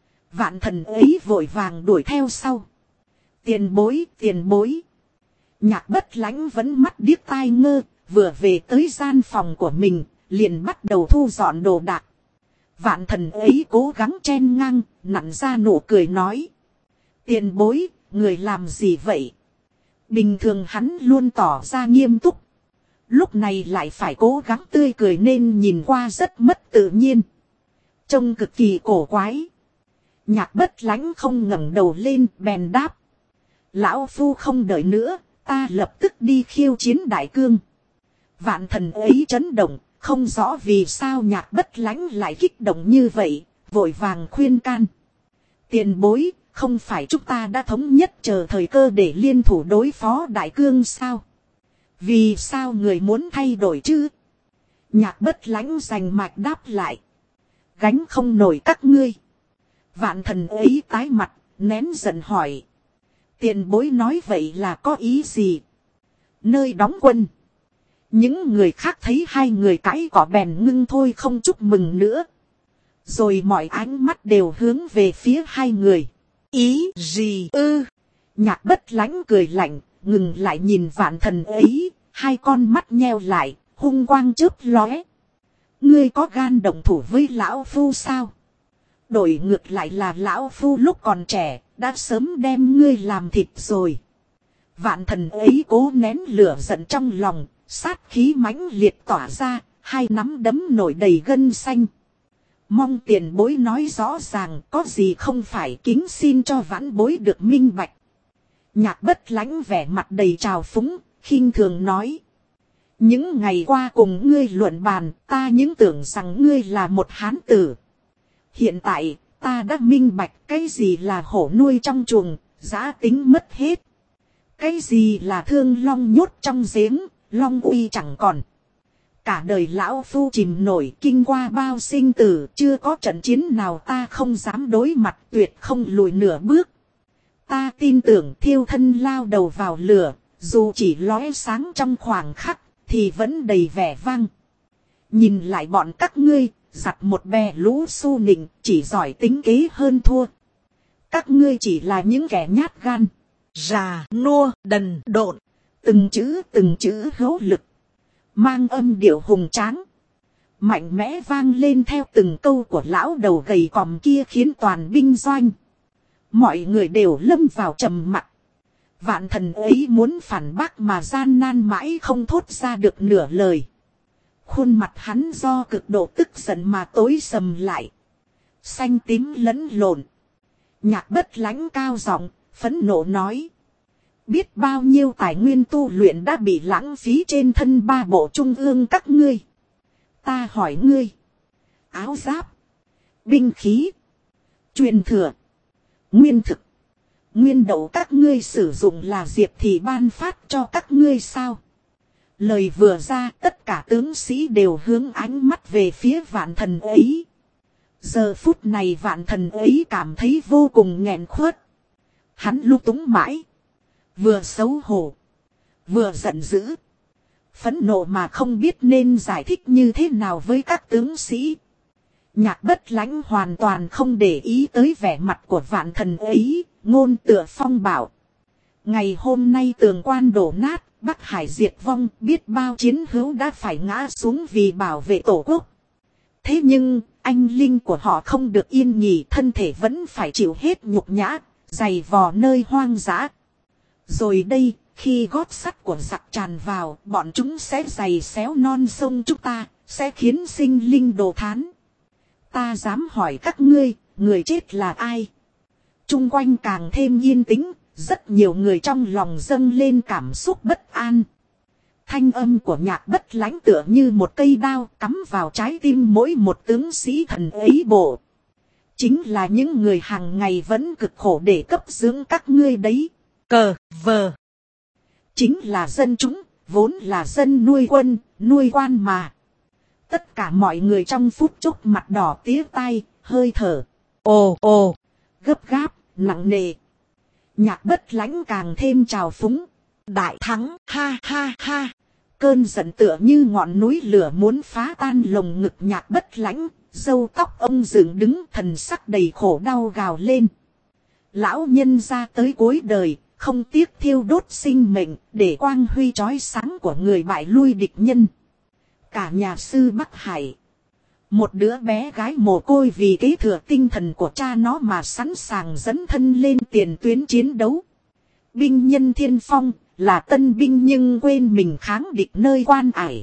Vạn thần ấy vội vàng đuổi theo sau. Tiền bối, tiền bối. Nhạc Bất Lãnh vẫn mắt điếc tai ngơ, vừa về tới gian phòng của mình, liền bắt đầu thu dọn đồ đạc. Vạn thần ấy cố gắng chen ngang, nặn ra nụ cười nói. Tiền bối, người làm gì vậy? Bình thường hắn luôn tỏ ra nghiêm túc. Lúc này lại phải cố gắng tươi cười nên nhìn qua rất mất tự nhiên. Trông cực kỳ cổ quái. Nhạc Bất Lãnh không ngẩng đầu lên, bèn đáp. Lão phu không đợi nữa, ta lập tức đi khiêu chiến Đại Cương. Vạn thần ấy chấn động, không rõ vì sao Nhạc Bất Lãnh lại kích động như vậy, vội vàng khuyên can. Tiền bối, không phải chúng ta đã thống nhất chờ thời cơ để liên thủ đối phó Đại Cương sao? Vì sao người muốn thay đổi chứ? Nhạc Bất Lãnh rành mạch đáp lại. Gánh không nổi các ngươi. Vạn thần ấy tái mặt, nén giận hỏi. Tiền bối nói vậy là có ý gì? Nơi đóng quân. Những người khác thấy hai người cãi cỏ bèn ngưng thôi không chúc mừng nữa. Rồi mọi ánh mắt đều hướng về phía hai người. Ý gì ư? Nhạc Bất Lãnh cười lạnh, ngừng lại nhìn vạn thần ấy, hai con mắt nheo lại, hung quang chớp lóe. Ngươi có gan động thủ với lão phu sao? Đổi ngược lại là lão phu lúc còn trẻ, đã sớm đem ngươi làm thịt rồi. Vạn thần ấy cố nén lửa giận trong lòng, sát khí mãnh liệt tỏa ra, hai nắm đấm nổi đầy gân xanh. Mong tiền bối nói rõ ràng, có gì không phải, kính xin cho vãn bối được minh bạch. Nhạc Bất Lãnh vẻ mặt đầy trào phúng, khinh thường nói. Những ngày qua cùng ngươi luận bàn, ta những tưởng rằng ngươi là một hán tử. Hiện tại, ta đã minh bạch cái gì là hổ nuôi trong chuồng, giá tính mất hết. Cái gì là thương long nhốt trong giếng, long uy chẳng còn. Cả đời lão phu chìm nổi kinh qua bao sinh tử, chưa có trận chiến nào ta không dám đối mặt, tuyệt không lùi nửa bước. Ta tin tưởng thiêu thân lao đầu vào lửa, dù chỉ lóe sáng trong khoảng khắc, thì vẫn đầy vẻ vang. Nhìn lại bọn các ngươi, giặt một bè lũ su nịnh, chỉ giỏi tính kế hơn thua. Các ngươi chỉ là những kẻ nhát gan, già nua đần độn. Từng chữ hữu lực, mang âm điệu hùng tráng, mạnh mẽ vang lên theo từng câu của lão đầu gầy còm kia, khiến toàn binh doanh mọi người đều lâm vào trầm mặc. Vạn thần ấy muốn phản bác mà gian nan mãi không thốt ra được nửa lời. Khuôn mặt hắn do cực độ tức giận mà tối sầm lại, xanh tím lẫn lộn. Nhạc Bất Lãnh cao giọng phẫn nộ nói. Biết bao nhiêu tài nguyên tu luyện đã bị lãng phí trên thân ba bộ trung ương các ngươi. Ta hỏi ngươi, áo giáp, binh khí, truyền thừa, nguyên thực, nguyên đậu các ngươi sử dụng là Diệp Thị ban phát cho các ngươi sao? Lời vừa ra, tất cả tướng sĩ đều hướng ánh mắt về phía vạn thần ấy. Giờ phút này vạn thần ấy cảm thấy vô cùng nghẹn khuất. Hắn lung túng mãi, vừa xấu hổ, vừa giận dữ, phẫn nộ mà không biết nên giải thích như thế nào với các tướng sĩ. Nhạc Bất Lãnh hoàn toàn không để ý tới vẻ mặt của vạn thần ấy, ngôn tựa phong bảo. Ngày hôm nay tường quan đổ nát, Bắc Hải diệt vong, biết bao chiến hữu đã phải ngã xuống vì bảo vệ tổ quốc. Thế nhưng, anh linh của họ không được yên nghỉ, thân thể vẫn phải chịu hết nhục nhã, giày vò nơi hoang dã. Rồi đây, khi gót sắt của giặc tràn vào, bọn chúng sẽ giày xéo non sông chúng ta, sẽ khiến sinh linh đồ thán. Ta dám hỏi các ngươi, người chết là ai? Chung quanh càng thêm yên tĩnh, rất nhiều người trong lòng dâng lên cảm xúc bất an. Thanh âm của Nhạc Bất Lãnh tựa như một cây đao cắm vào trái tim mỗi một tướng sĩ thần ấy bộ. Chính là những người hàng ngày vẫn cực khổ để cấp dưỡng các ngươi đấy. Cờ vờ. Chính là dân chúng, vốn là dân nuôi quân, nuôi quan mà. Tất cả mọi người trong phút chốc mặt đỏ tía tai, hơi thở. Ồ ồ, gấp gáp, nặng nề. Nhạc Bất Lãnh càng thêm trào phúng. Đại thắng, ha ha ha. Cơn giận tựa như ngọn núi lửa muốn phá tan lồng ngực Nhạc Bất Lãnh. Râu tóc ông dựng đứng, thần sắc đầy khổ đau gào lên. Lão nhân ra tới cuối đời, không tiếc thiêu đốt sinh mệnh, để quang huy chói sáng của người bại lui địch nhân. Cả nhà sư Bắc Hải, một đứa bé gái mồ côi vì kế thừa tinh thần của cha nó mà sẵn sàng dẫn thân lên tiền tuyến chiến đấu. Binh nhân thiên phong, là tân binh nhưng quên mình kháng địch nơi quan ải.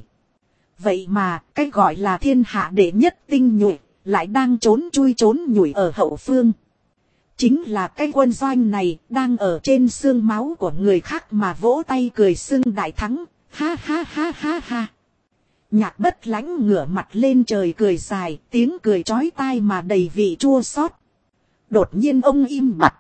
Vậy mà, cái gọi là thiên hạ đệ nhất tinh nhuệ, lại đang trốn chui trốn nhủi ở hậu phương. Chính là cái quân doanh này, đang ở trên xương máu của người khác mà vỗ tay cười xưng đại thắng, ha ha ha ha ha. Nhạc Bất Lãnh ngửa mặt lên trời cười dài, tiếng cười chói tai mà đầy vị chua xót. Đột nhiên ông im bặt,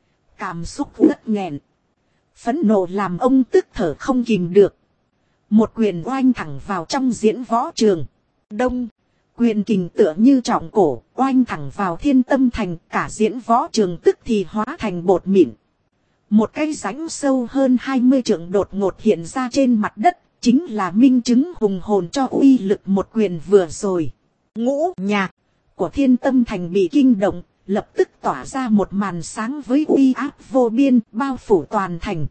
cảm xúc ngất nghẹn, phẫn nộ làm ông tức thở không kìm được. Một quyền oanh thẳng vào trong diễn võ trường. Đông, Quyền kình tựa như trọng cổ, oanh thẳng vào Thiên Tâm Thành, cả diễn võ trường tức thì hóa thành bột mịn. Một cái rãnh sâu hơn 20 trượng đột ngột hiện ra trên mặt đất, chính là minh chứng hùng hồn cho uy lực một quyền vừa rồi. Ngũ nhạc của Thiên Tâm Thành bị kinh động, lập tức tỏa ra một màn sáng với uy áp vô biên, bao phủ toàn thành.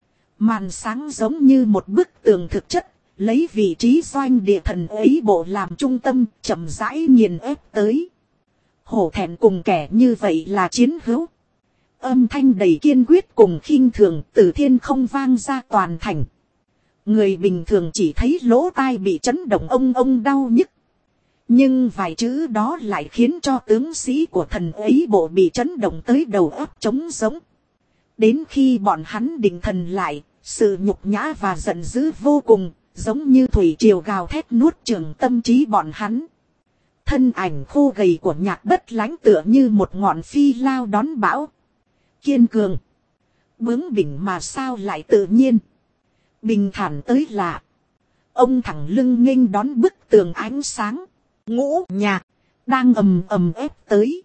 Màn sáng giống như một bức tường thực chất, lấy vị trí doanh địa thần ấy bộ làm trung tâm, chậm rãi nghiền ép tới. Hổ thẹn cùng kẻ như vậy là chiến hữu. Âm thanh đầy kiên quyết cùng khinh thường từ thiên không vang ra toàn thành. Người bình thường chỉ thấy lỗ tai bị chấn động ông đau nhức. Nhưng vài chữ đó lại khiến cho tướng sĩ của thần ấy bộ bị chấn động tới đầu óc trống rỗng. Đến khi bọn hắn định thần lại, sự nhục nhã và giận dữ vô cùng, giống như thủy triều gào thét nuốt chửng tâm trí bọn hắn. Thân ảnh khô gầy của Nhạc Bất Lánh tựa như một ngọn phi lao đón bão. Kiên cường, bướng bỉnh mà sao lại tự nhiên. Bình thản tới lạ. Ông thẳng lưng nghênh đón bức tường ánh sáng. Ngũ nhạc đang ầm ầm ép tới.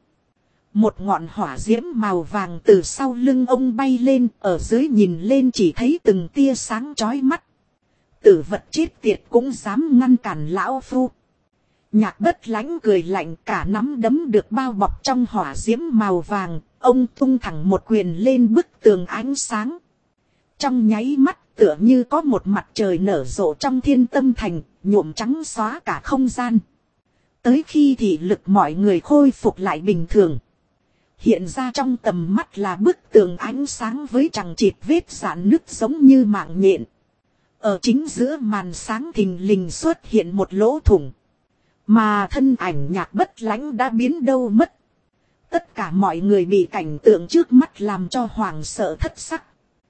Một ngọn hỏa diễm màu vàng từ sau lưng ông bay lên, ở dưới nhìn lên chỉ thấy từng tia sáng chói mắt. Tử vật chết tiệt cũng dám ngăn cản lão phu. Nhạc Bất Lánh cười lạnh, cả nắm đấm được bao bọc trong hỏa diễm màu vàng, ông tung thẳng một quyền lên bức tường ánh sáng. Trong nháy mắt tựa như có một mặt trời nở rộ trong Thiên Tâm Thành, nhuộm trắng xóa cả không gian. Tới khi thị lực mọi người khôi phục lại bình thường, hiện ra trong tầm mắt là bức tường ánh sáng với chằng chịt vết rạn nứt giống như mạng nhện. Ở chính giữa màn sáng thình lình xuất hiện một lỗ thủng. Mà thân ảnh Nhạc Bất Lánh đã biến đâu mất. Tất cả mọi người bị cảnh tượng trước mắt làm cho hoảng sợ thất sắc.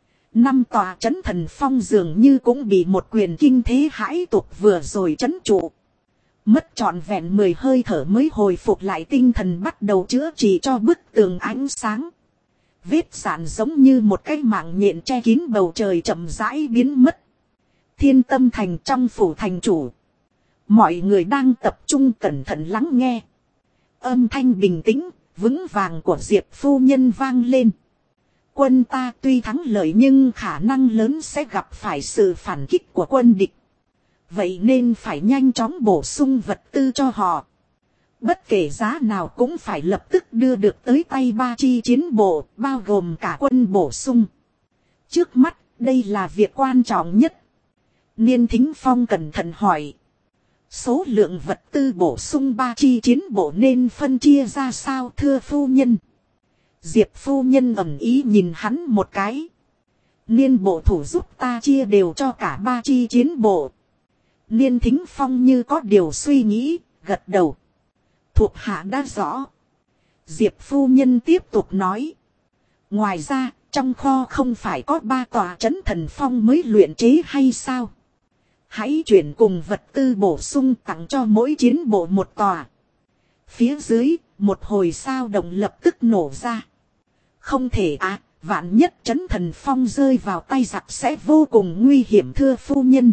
5 tòa trấn thần phong dường như cũng bị một quyền kinh thế hãi tục vừa rồi trấn trụ. Mất trọn vẹn 10 hơi thở mới hồi phục lại tinh thần, bắt đầu chữa trị cho bức tường ánh sáng. Vết rạn giống như một cái mạng nhện che kín bầu trời chậm rãi biến mất. Thiên Tâm Thành trong phủ thành chủ. Mọi người đang tập trung cẩn thận lắng nghe. Âm thanh bình tĩnh, vững vàng của Diệp phu nhân vang lên. Quân ta tuy thắng lợi nhưng khả năng lớn sẽ gặp phải sự phản kích của quân địch. Vậy nên phải nhanh chóng bổ sung vật tư cho họ. Bất kể giá nào cũng phải lập tức đưa được tới tay 3 chi chiến bộ, bao gồm cả quân bổ sung. Trước mắt, đây là việc quan trọng nhất. Niên Thính Phong cẩn thận hỏi. Số lượng vật tư bổ sung 3 chi chiến bộ nên phân chia ra sao thưa phu nhân? Diệp phu nhân ẩn ý nhìn hắn một cái. Niên bộ thủ giúp ta chia đều cho cả 3 chi chiến bộ. Niên Thính Phong như có điều suy nghĩ, gật đầu. Thuộc hạ đã rõ. Diệp phu nhân tiếp tục nói. Ngoài ra, trong kho không phải có 3 tòa trấn thần phong mới luyện chế hay sao? Hãy chuyển cùng vật tư bổ sung tặng cho mỗi chiến bộ một tòa. Phía dưới, một hồi sao động lập tức nổ ra. Không thể vạn nhất trấn thần phong rơi vào tay giặc sẽ vô cùng nguy hiểm thưa phu nhân.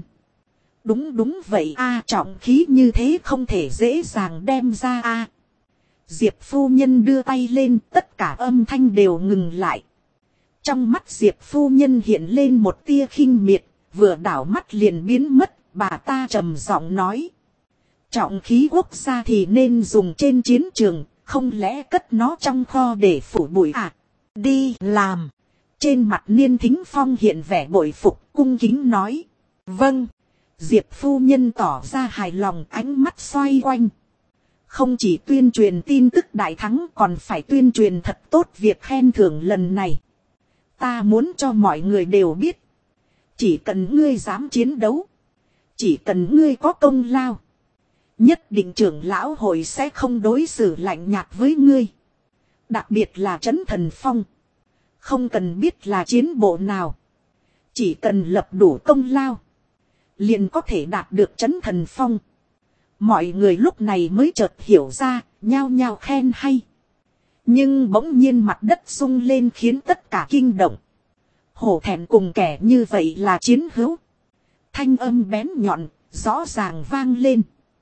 Đúng vậy trọng khí như thế không thể dễ dàng đem ra Diệp phu nhân đưa tay lên, tất cả âm thanh đều ngừng lại. Trong mắt Diệp phu nhân hiện lên một tia khinh miệt, vừa đảo mắt liền biến mất, bà ta trầm giọng nói. Trọng khí quốc gia thì nên dùng trên chiến trường, không lẽ cất nó trong kho để phủ bụi Đi làm. Trên mặt Niên Thính Phong hiện vẻ bội phục, cung kính nói. Vâng. Diệp phu nhân tỏ ra hài lòng, ánh mắt xoay quanh. Không chỉ tuyên truyền tin tức đại thắng còn phải tuyên truyền thật tốt việc khen thưởng lần này. Ta muốn cho mọi người đều biết. Chỉ cần ngươi dám chiến đấu. Chỉ cần ngươi có công lao. Nhất định trưởng lão hội sẽ không đối xử lạnh nhạt với ngươi. Đặc biệt là trấn thần phong. Không cần biết là chiến bộ nào. Chỉ cần lập đủ công lao. Liền có thể đạt được trấn thần phong. Mọi người lúc này mới chợt hiểu ra, nhao nhao khen hay. Nhưng bỗng nhiên mặt đất rung lên khiến tất cả kinh động. Hổ thẹn cùng kẻ như vậy là chiến hữu. Thanh âm bén nhọn, rõ ràng vang lên.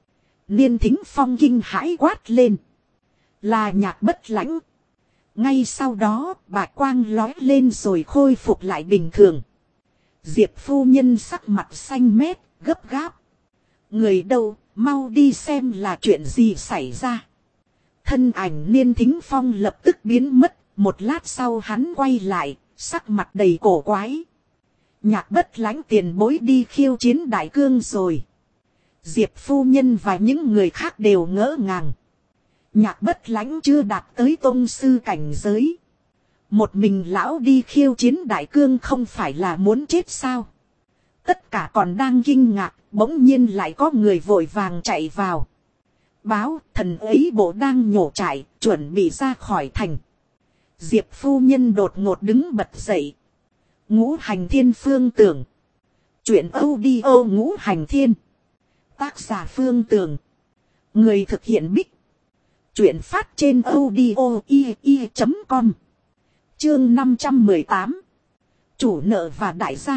Niên Thính Phong kinh hãi quát lên. Là Nhạc Bất Lãnh. Ngay sau đó bạch quang lói lên rồi khôi phục lại bình thường. Diệp phu nhân sắc mặt xanh mét, gấp gáp. Người đâu, mau đi xem là chuyện gì xảy ra. Thân ảnh Niên Thính Phong lập tức biến mất, một lát sau hắn quay lại, sắc mặt đầy cổ quái. Nhạc Bất Lãnh tiền bối đi khiêu chiến Đại Cương rồi. Diệp phu nhân và những người khác đều ngỡ ngàng. Nhạc Bất Lãnh chưa đạt tới tông sư cảnh giới. Một mình lão đi khiêu chiến Đại Cương không phải là muốn chết sao? Tất cả còn đang kinh ngạc, bỗng nhiên lại có người vội vàng chạy vào. Báo, thần ấy bộ đang nhổ trại, chuẩn bị ra khỏi thành. Diệp phu nhân đột ngột đứng bật dậy. Ngũ Hành Thiên Phương Tưởng. Chuyện audio Ngũ Hành Thiên. Tác giả Phương Tưởng. Người thực hiện Bích. Chuyện phát trên audio.com. Chương 518. Chủ nợ và đại gia.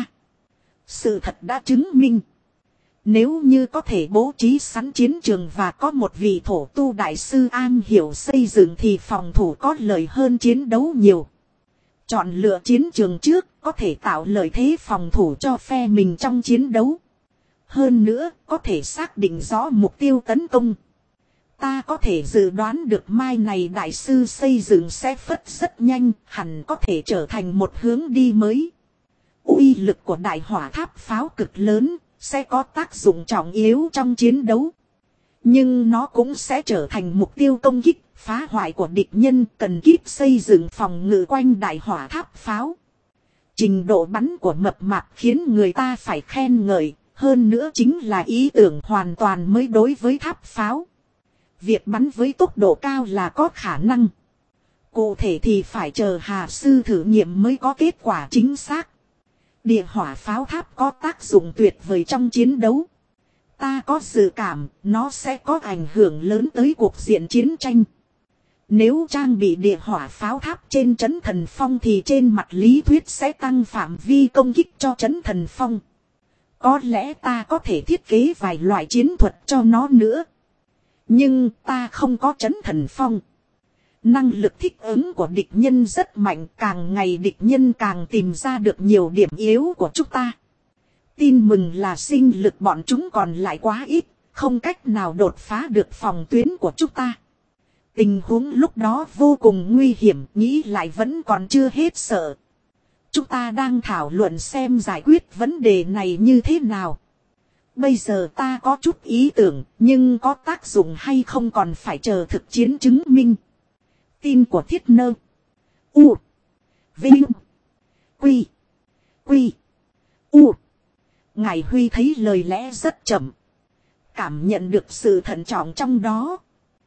Sự thật đã chứng minh. Nếu như có thể bố trí sẵn chiến trường và có một vị thổ tu đại sư an hiểu xây dựng thì phòng thủ có lợi hơn chiến đấu nhiều. Chọn lựa chiến trường trước có thể tạo lợi thế phòng thủ cho phe mình trong chiến đấu. Hơn nữa có thể xác định rõ mục tiêu tấn công. Ta có thể dự đoán được mai này đại sư xây dựng sẽ phất rất nhanh, hẳn có thể trở thành một hướng đi mới. Uy lực của đại hỏa tháp pháo cực lớn, sẽ có tác dụng trọng yếu trong chiến đấu. Nhưng nó cũng sẽ trở thành mục tiêu công kích, phá hoại của địch nhân cần kíp xây dựng phòng ngự quanh đại hỏa tháp pháo. Trình độ bắn của mập mạp khiến người ta phải khen ngợi, hơn nữa chính là ý tưởng hoàn toàn mới đối với tháp pháo. Việc bắn với tốc độ cao là có khả năng. Cụ thể thì phải chờ Hà sư thử nghiệm mới có kết quả chính xác. Địa hỏa pháo tháp có tác dụng tuyệt vời trong chiến đấu. Ta có dự cảm nó sẽ có ảnh hưởng lớn tới cuộc diện chiến tranh. Nếu trang bị địa hỏa pháo tháp trên trấn thần phong thì trên mặt lý thuyết sẽ tăng phạm vi công kích cho trấn thần phong. Có lẽ ta có thể thiết kế vài loại chiến thuật cho nó nữa. Nhưng ta không có trấn thần phong. Năng lực thích ứng của địch nhân rất mạnh, càng ngày địch nhân càng tìm ra được nhiều điểm yếu của chúng ta. Tin mừng là sinh lực bọn chúng còn lại quá ít, không cách nào đột phá được phòng tuyến của chúng ta. Tình huống lúc đó vô cùng nguy hiểm, nghĩ lại vẫn còn chưa hết sợ. Chúng ta đang thảo luận xem giải quyết vấn đề này như thế nào. Bây giờ ta có chút ý tưởng, nhưng có tác dụng hay không còn phải chờ thực chiến chứng minh. Tin của Thiết Nơ. U. Vinh. Quy. Quy. U. Ngài Huy thấy lời lẽ rất chậm. Cảm nhận được sự thận trọng trong đó.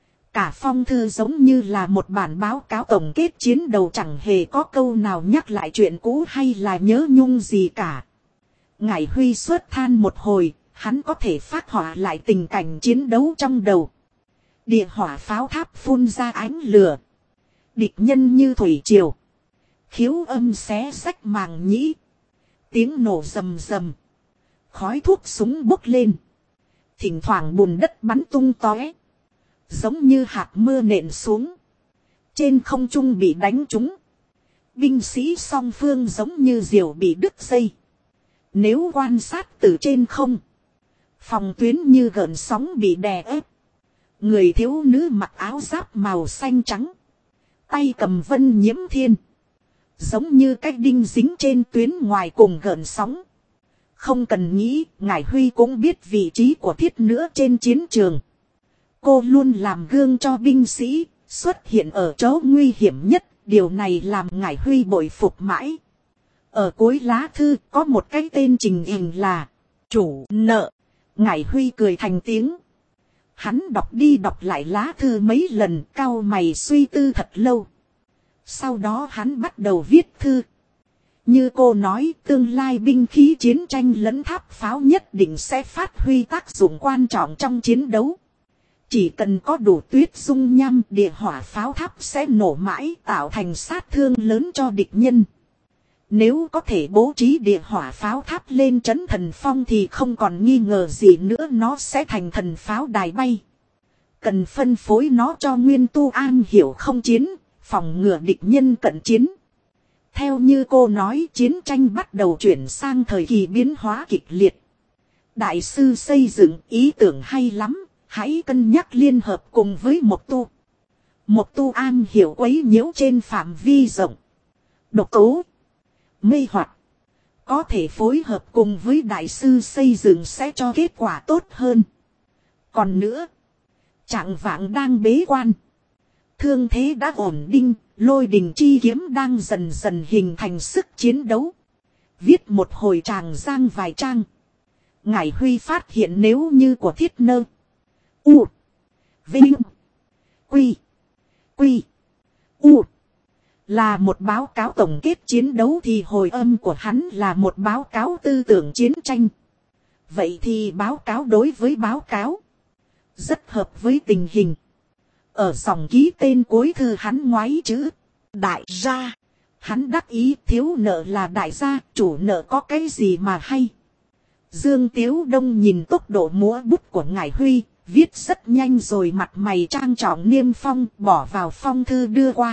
Cả phong thư giống như là một bản báo cáo tổng kết chiến đầu, chẳng hề có câu nào nhắc lại chuyện cũ hay là nhớ nhung gì cả. Ngài Huy suốt than một hồi, hắn có thể phát họa lại tình cảnh chiến đấu trong đầu. Địa hỏa pháo tháp phun ra ánh lửa. Địch nhân như thủy triều. Khiếu âm xé rách màng nhĩ. Tiếng nổ rầm rầm. Khói thuốc súng bốc lên. Thỉnh thoảng bùn đất bắn tung tóe. Giống như hạt mưa nện xuống. Trên không trung bị đánh trúng. Binh sĩ song phương giống như diều bị đứt dây. Nếu quan sát từ trên không, phòng tuyến như gợn sóng bị đè ép. Người thiếu nữ mặc áo giáp màu xanh trắng. Tay cầm vân nhiễm thiên. Giống như cách đinh dính trên tuyến ngoài cùng gợn sóng. Không cần nghĩ, Ngải Huy cũng biết vị trí của thiết nữ trên chiến trường. Cô luôn làm gương cho binh sĩ, xuất hiện ở chỗ nguy hiểm nhất. Điều này làm Ngải Huy bội phục mãi. Ở cuối lá thư có một cái tên trình hình là chủ nợ. Ngải Huy cười thành tiếng. Hắn đọc đi đọc lại lá thư mấy lần, cau mày suy tư thật lâu. Sau đó hắn bắt đầu viết thư. Như cô nói, tương lai binh khí chiến tranh lẫn tháp pháo nhất định sẽ phát huy tác dụng quan trọng trong chiến đấu. Chỉ cần có đủ tuyết dung nham, địa hỏa pháo tháp sẽ nổ mãi, tạo thành sát thương lớn cho địch nhân. Nếu có thể bố trí địa hỏa pháo tháp lên trấn thần phong thì không còn nghi ngờ gì nữa, nó sẽ thành thần pháo đài bay. Cần phân phối nó cho nguyên tu am hiểu không chiến, phòng ngừa địch nhân cận chiến. Theo như cô nói, chiến tranh bắt đầu chuyển sang thời kỳ biến hóa kịch liệt. Đại sư xây dựng ý tưởng hay lắm, hãy cân nhắc liên hợp cùng với một tu. Một tu am hiểu quấy nhiễu trên phạm vi rộng. Độc tố, mê hoặc. Có thể phối hợp cùng với đại sư xây dựng sẽ cho kết quả tốt hơn. Còn nữa, Trạng Vạng đang bế quan. Thương thế đã ổn định, Lôi Đình chi kiếm đang dần dần hình thành sức chiến đấu. Viết một hồi tràng giang vài trang. Ngải Huy phát hiện nếu như của Thiết Nơ, U, Vinh, Quy, Quy, U là một báo cáo tổng kết chiến đấu thì hồi âm của hắn là một báo cáo tư tưởng chiến tranh. Vậy thì báo cáo đối với báo cáo rất hợp với tình hình. Ở dòng ký tên cuối thư hắn ngoáy chữ đại gia. Hắn đắc ý thiếu nợ là đại gia, chủ nợ có cái gì mà hay. Dương Tiếu Đông nhìn tốc độ múa bút của Ngải Huy, viết rất nhanh rồi mặt mày trang trọng niêm phong, bỏ vào phong thư đưa qua.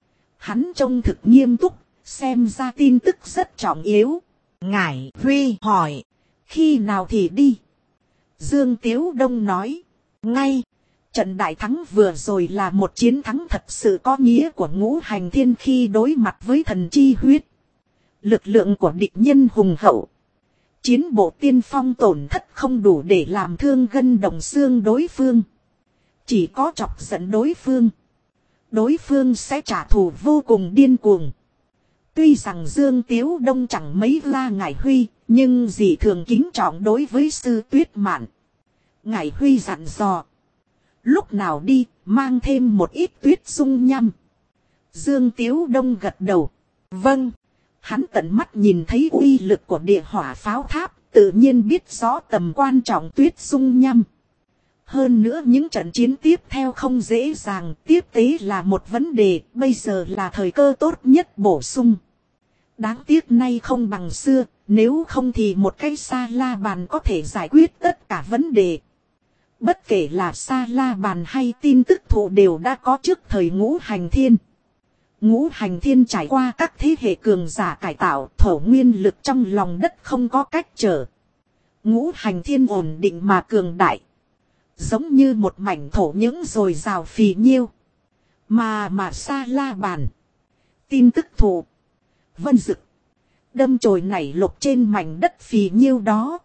Hắn trông thực nghiêm túc, xem ra tin tức rất trọng yếu. Ngải Huy hỏi, khi nào thì đi? Dương Tiếu Đông nói, ngay. Trận đại thắng vừa rồi là một chiến thắng thật sự có nghĩa của Ngũ Hành Thiên khi đối mặt với thần chi huyết. Lực lượng của địch nhân hùng hậu. Chiến bộ tiên phong tổn thất không đủ để làm thương gân động xương đối phương. Chỉ có chọc giận đối phương. Đối phương sẽ trả thù vô cùng điên cuồng. Tuy rằng Dương Tiếu Đông chẳng mấy la Ngải Huy, nhưng dị thường kính trọng đối với sư Tuyết Mạn. Ngải Huy dặn dò. Lúc nào đi, mang thêm một ít tuyết dung nhăm. Dương Tiếu Đông gật đầu. Vâng. Hắn tận mắt nhìn thấy uy lực của địa hỏa pháo tháp, tự nhiên biết rõ tầm quan trọng tuyết dung nhăm. Hơn nữa những trận chiến tiếp theo không dễ dàng, tiếp tế là một vấn đề, bây giờ là thời cơ tốt nhất bổ sung. Đáng tiếc nay không bằng xưa, nếu không thì một cái sa la bàn có thể giải quyết tất cả vấn đề. Bất kể là sa la bàn hay tin tức thụ đều đã có trước thời Ngũ Hành Thiên. Ngũ Hành Thiên trải qua các thế hệ cường giả cải tạo, thổ nguyên lực trong lòng đất không có cách trở. Ngũ Hành Thiên ổn định mà cường đại. Giống như một mảnh thổ những dồi dào phì nhiêu. Mà sa la bàn. Tin tức thụ. Vân dực. Đâm chồi nảy lục trên mảnh đất phì nhiêu đó.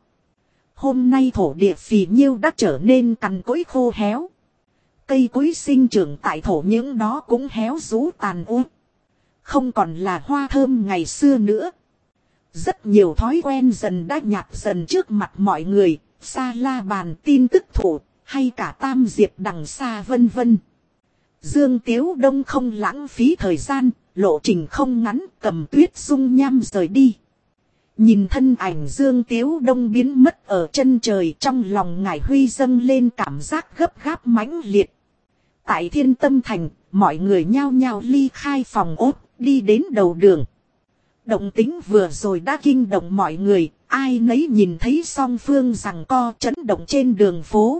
Hôm nay thổ địa phì nhiêu đã trở nên cằn cỗi khô héo. Cây cối sinh trưởng tại thổ những đó cũng héo rũ tàn ú. Không còn là hoa thơm ngày xưa nữa. Rất nhiều thói quen dần đã nhạt dần trước mặt mọi người. Sa la bàn tin tức thụ, hay cả tam diệp đằng xa vân vân. Dương Tiếu Đông không lãng phí thời gian, lộ trình không ngắn, cầm tuyết dung nham rời đi. Nhìn thân ảnh Dương Tiếu Đông biến mất ở chân trời, trong lòng Ngải Huy dâng lên cảm giác gấp gáp mãnh liệt. Tại Thiên Tâm Thành, mọi người nhao nhao ly khai phòng ốt, đi đến đầu đường. Động tính vừa rồi đã kinh động mọi người, ai nấy nhìn thấy song phương giằng co chấn động trên đường phố.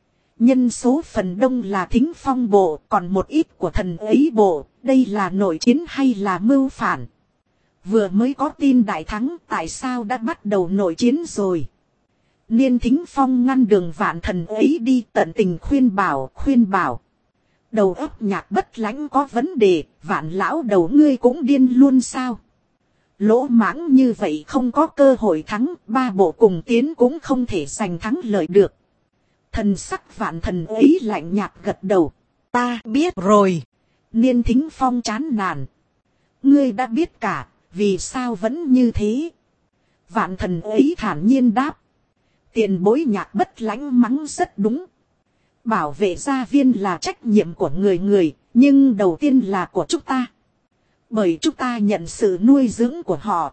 Nhân số phần đông là Thính Phong bộ, còn một ít của Thần Ấy bộ, đây là nội chiến hay là mưu phản? Vừa mới có tin đại thắng, tại sao đã bắt đầu nội chiến rồi? Niên Thính Phong ngăn đường Vạn Thần Ấy đi, tận tình khuyên bảo. Đầu óc Nhạc Bất Lãnh có vấn đề, Vạn lão đầu ngươi cũng điên luôn sao? Lỗ mãng như vậy không có cơ hội thắng, ba bộ cùng tiến cũng không thể giành thắng lợi được. Thần sắc Vạn Thần Ấy lạnh nhạt gật đầu. Ta biết rồi. Niên Thính Phong chán nản. Ngươi đã biết cả, vì sao vẫn như thế? Vạn Thần Ấy thản nhiên đáp. Tiền bối Nhạc Bất Lãnh mắng rất đúng. Bảo vệ gia viên là trách nhiệm của người, nhưng đầu tiên là của chúng ta. Bởi chúng ta nhận sự nuôi dưỡng của họ.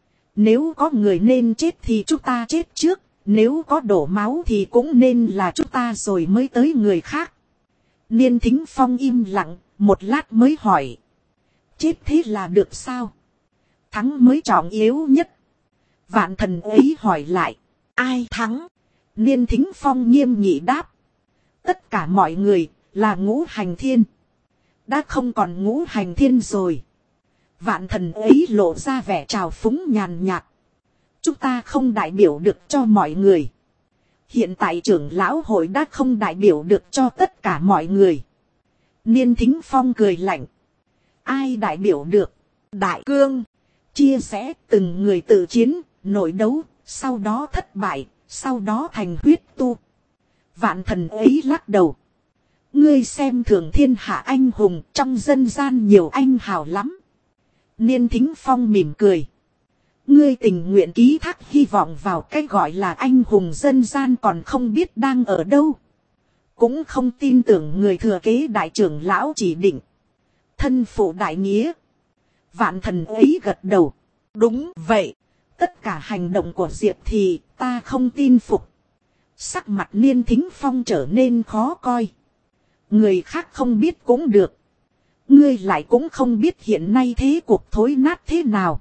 Nếu có người nên chết thì chúng ta chết trước. Nếu có đổ máu thì cũng nên là chúng ta rồi mới tới người khác. Niên Thính Phong im lặng, một lát mới hỏi. Chết thế là được sao? Thắng mới trọng yếu nhất. Vạn Thần Ấy hỏi lại. Ai thắng? Niên Thính Phong nghiêm nghị đáp. Tất cả mọi người là Ngũ Hành Thiên. Đã không còn Ngũ Hành Thiên rồi. Vạn Thần ấy lộ ra vẻ trào phúng nhàn nhạt. Chúng ta không đại biểu được cho mọi người. Hiện tại trưởng lão hội đã không đại biểu được cho tất cả mọi người. Niên Thính Phong cười lạnh. Ai đại biểu được? Đại cương. Chia sẻ từng người tự chiến, nội đấu, sau đó thất bại, sau đó thành huyết tu. Vạn Thần ấy lắc đầu. Ngươi xem thường thiên hạ anh hùng, trong dân gian nhiều anh hào lắm. Niên Thính Phong mỉm cười. Ngươi tình nguyện ký thác hy vọng vào cái gọi là anh hùng dân gian còn không biết đang ở đâu. Cũng không tin tưởng người thừa kế đại trưởng lão chỉ định. Thân phụ đại nghĩa. Vạn Thần ấy gật đầu. Đúng vậy. Tất cả hành động của Diệp thì ta không tin phục. Sắc mặt Niên Thính Phong trở nên khó coi. Người khác không biết cũng được. Ngươi lại cũng không biết hiện nay thế cuộc thối nát thế nào.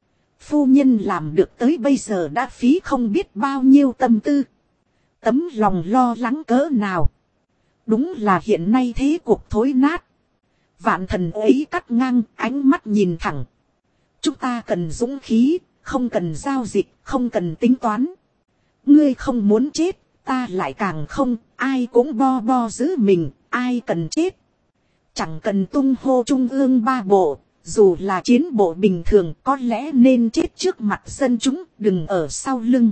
Phu nhân làm được tới bây giờ đã phí không biết bao nhiêu tâm tư. Tấm lòng lo lắng cỡ nào. Đúng là hiện nay thế cuộc thối nát. Vạn Thần ấy cắt ngang ánh mắt nhìn thẳng. Chúng ta cần dũng khí, không cần giao dịch, không cần tính toán. Ngươi không muốn chết, ta lại càng không, ai cũng bo giữ mình, ai cần chết. Chẳng cần tung hô trung ương ba bộ, dù là chiến bộ bình thường có lẽ nên chết trước mặt dân chúng, đừng ở sau lưng.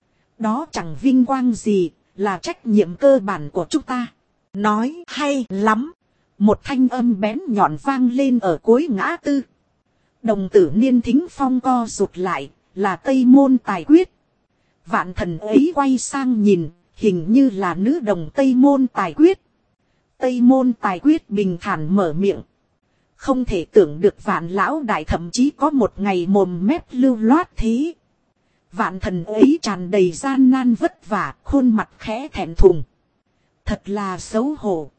Đó chẳng vinh quang gì, là trách nhiệm cơ bản của chúng ta. Nói hay lắm. Một thanh âm bén nhọn vang lên ở cuối ngã tư. Đồng tử Niên Thính Phong co rụt lại, là Tây Môn Tài Quyết. Vạn Thần ấy quay sang nhìn, hình như là nữ đồng Tây Môn Tài Quyết. Tây Môn Tài Quyết bình thản mở miệng. Không thể tưởng được Vạn lão đại thậm chí có một ngày mồm mép lưu loát thế. Vạn Thần ấy tràn đầy gian nan vất vả, khuôn mặt khẽ thẹn thùng. Thật là xấu hổ.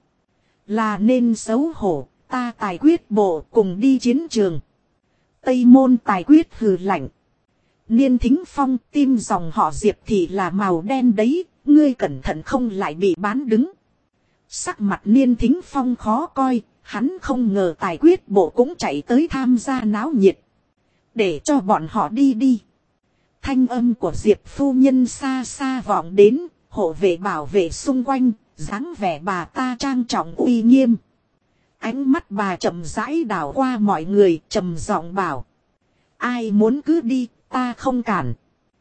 Là nên xấu hổ, ta Tài Quyết bộ cùng đi chiến trường. Tây Môn Tài Quyết hừ lạnh. Niên Thính Phong tim dòng họ Diệp thì là màu đen đấy, ngươi cẩn thận không lại bị bán đứng. Sắc mặt Niên Thính Phong khó coi, hắn không ngờ Tài Quyết bộ cũng chạy tới tham gia náo nhiệt. Để cho bọn họ đi đi. Thanh âm của Diệp phu nhân xa xa vọng đến, hộ vệ bảo vệ xung quanh, dáng vẻ bà ta trang trọng uy nghiêm. Ánh mắt bà chậm rãi đảo qua mọi người, trầm giọng bảo. Ai muốn cứ đi, ta không cản.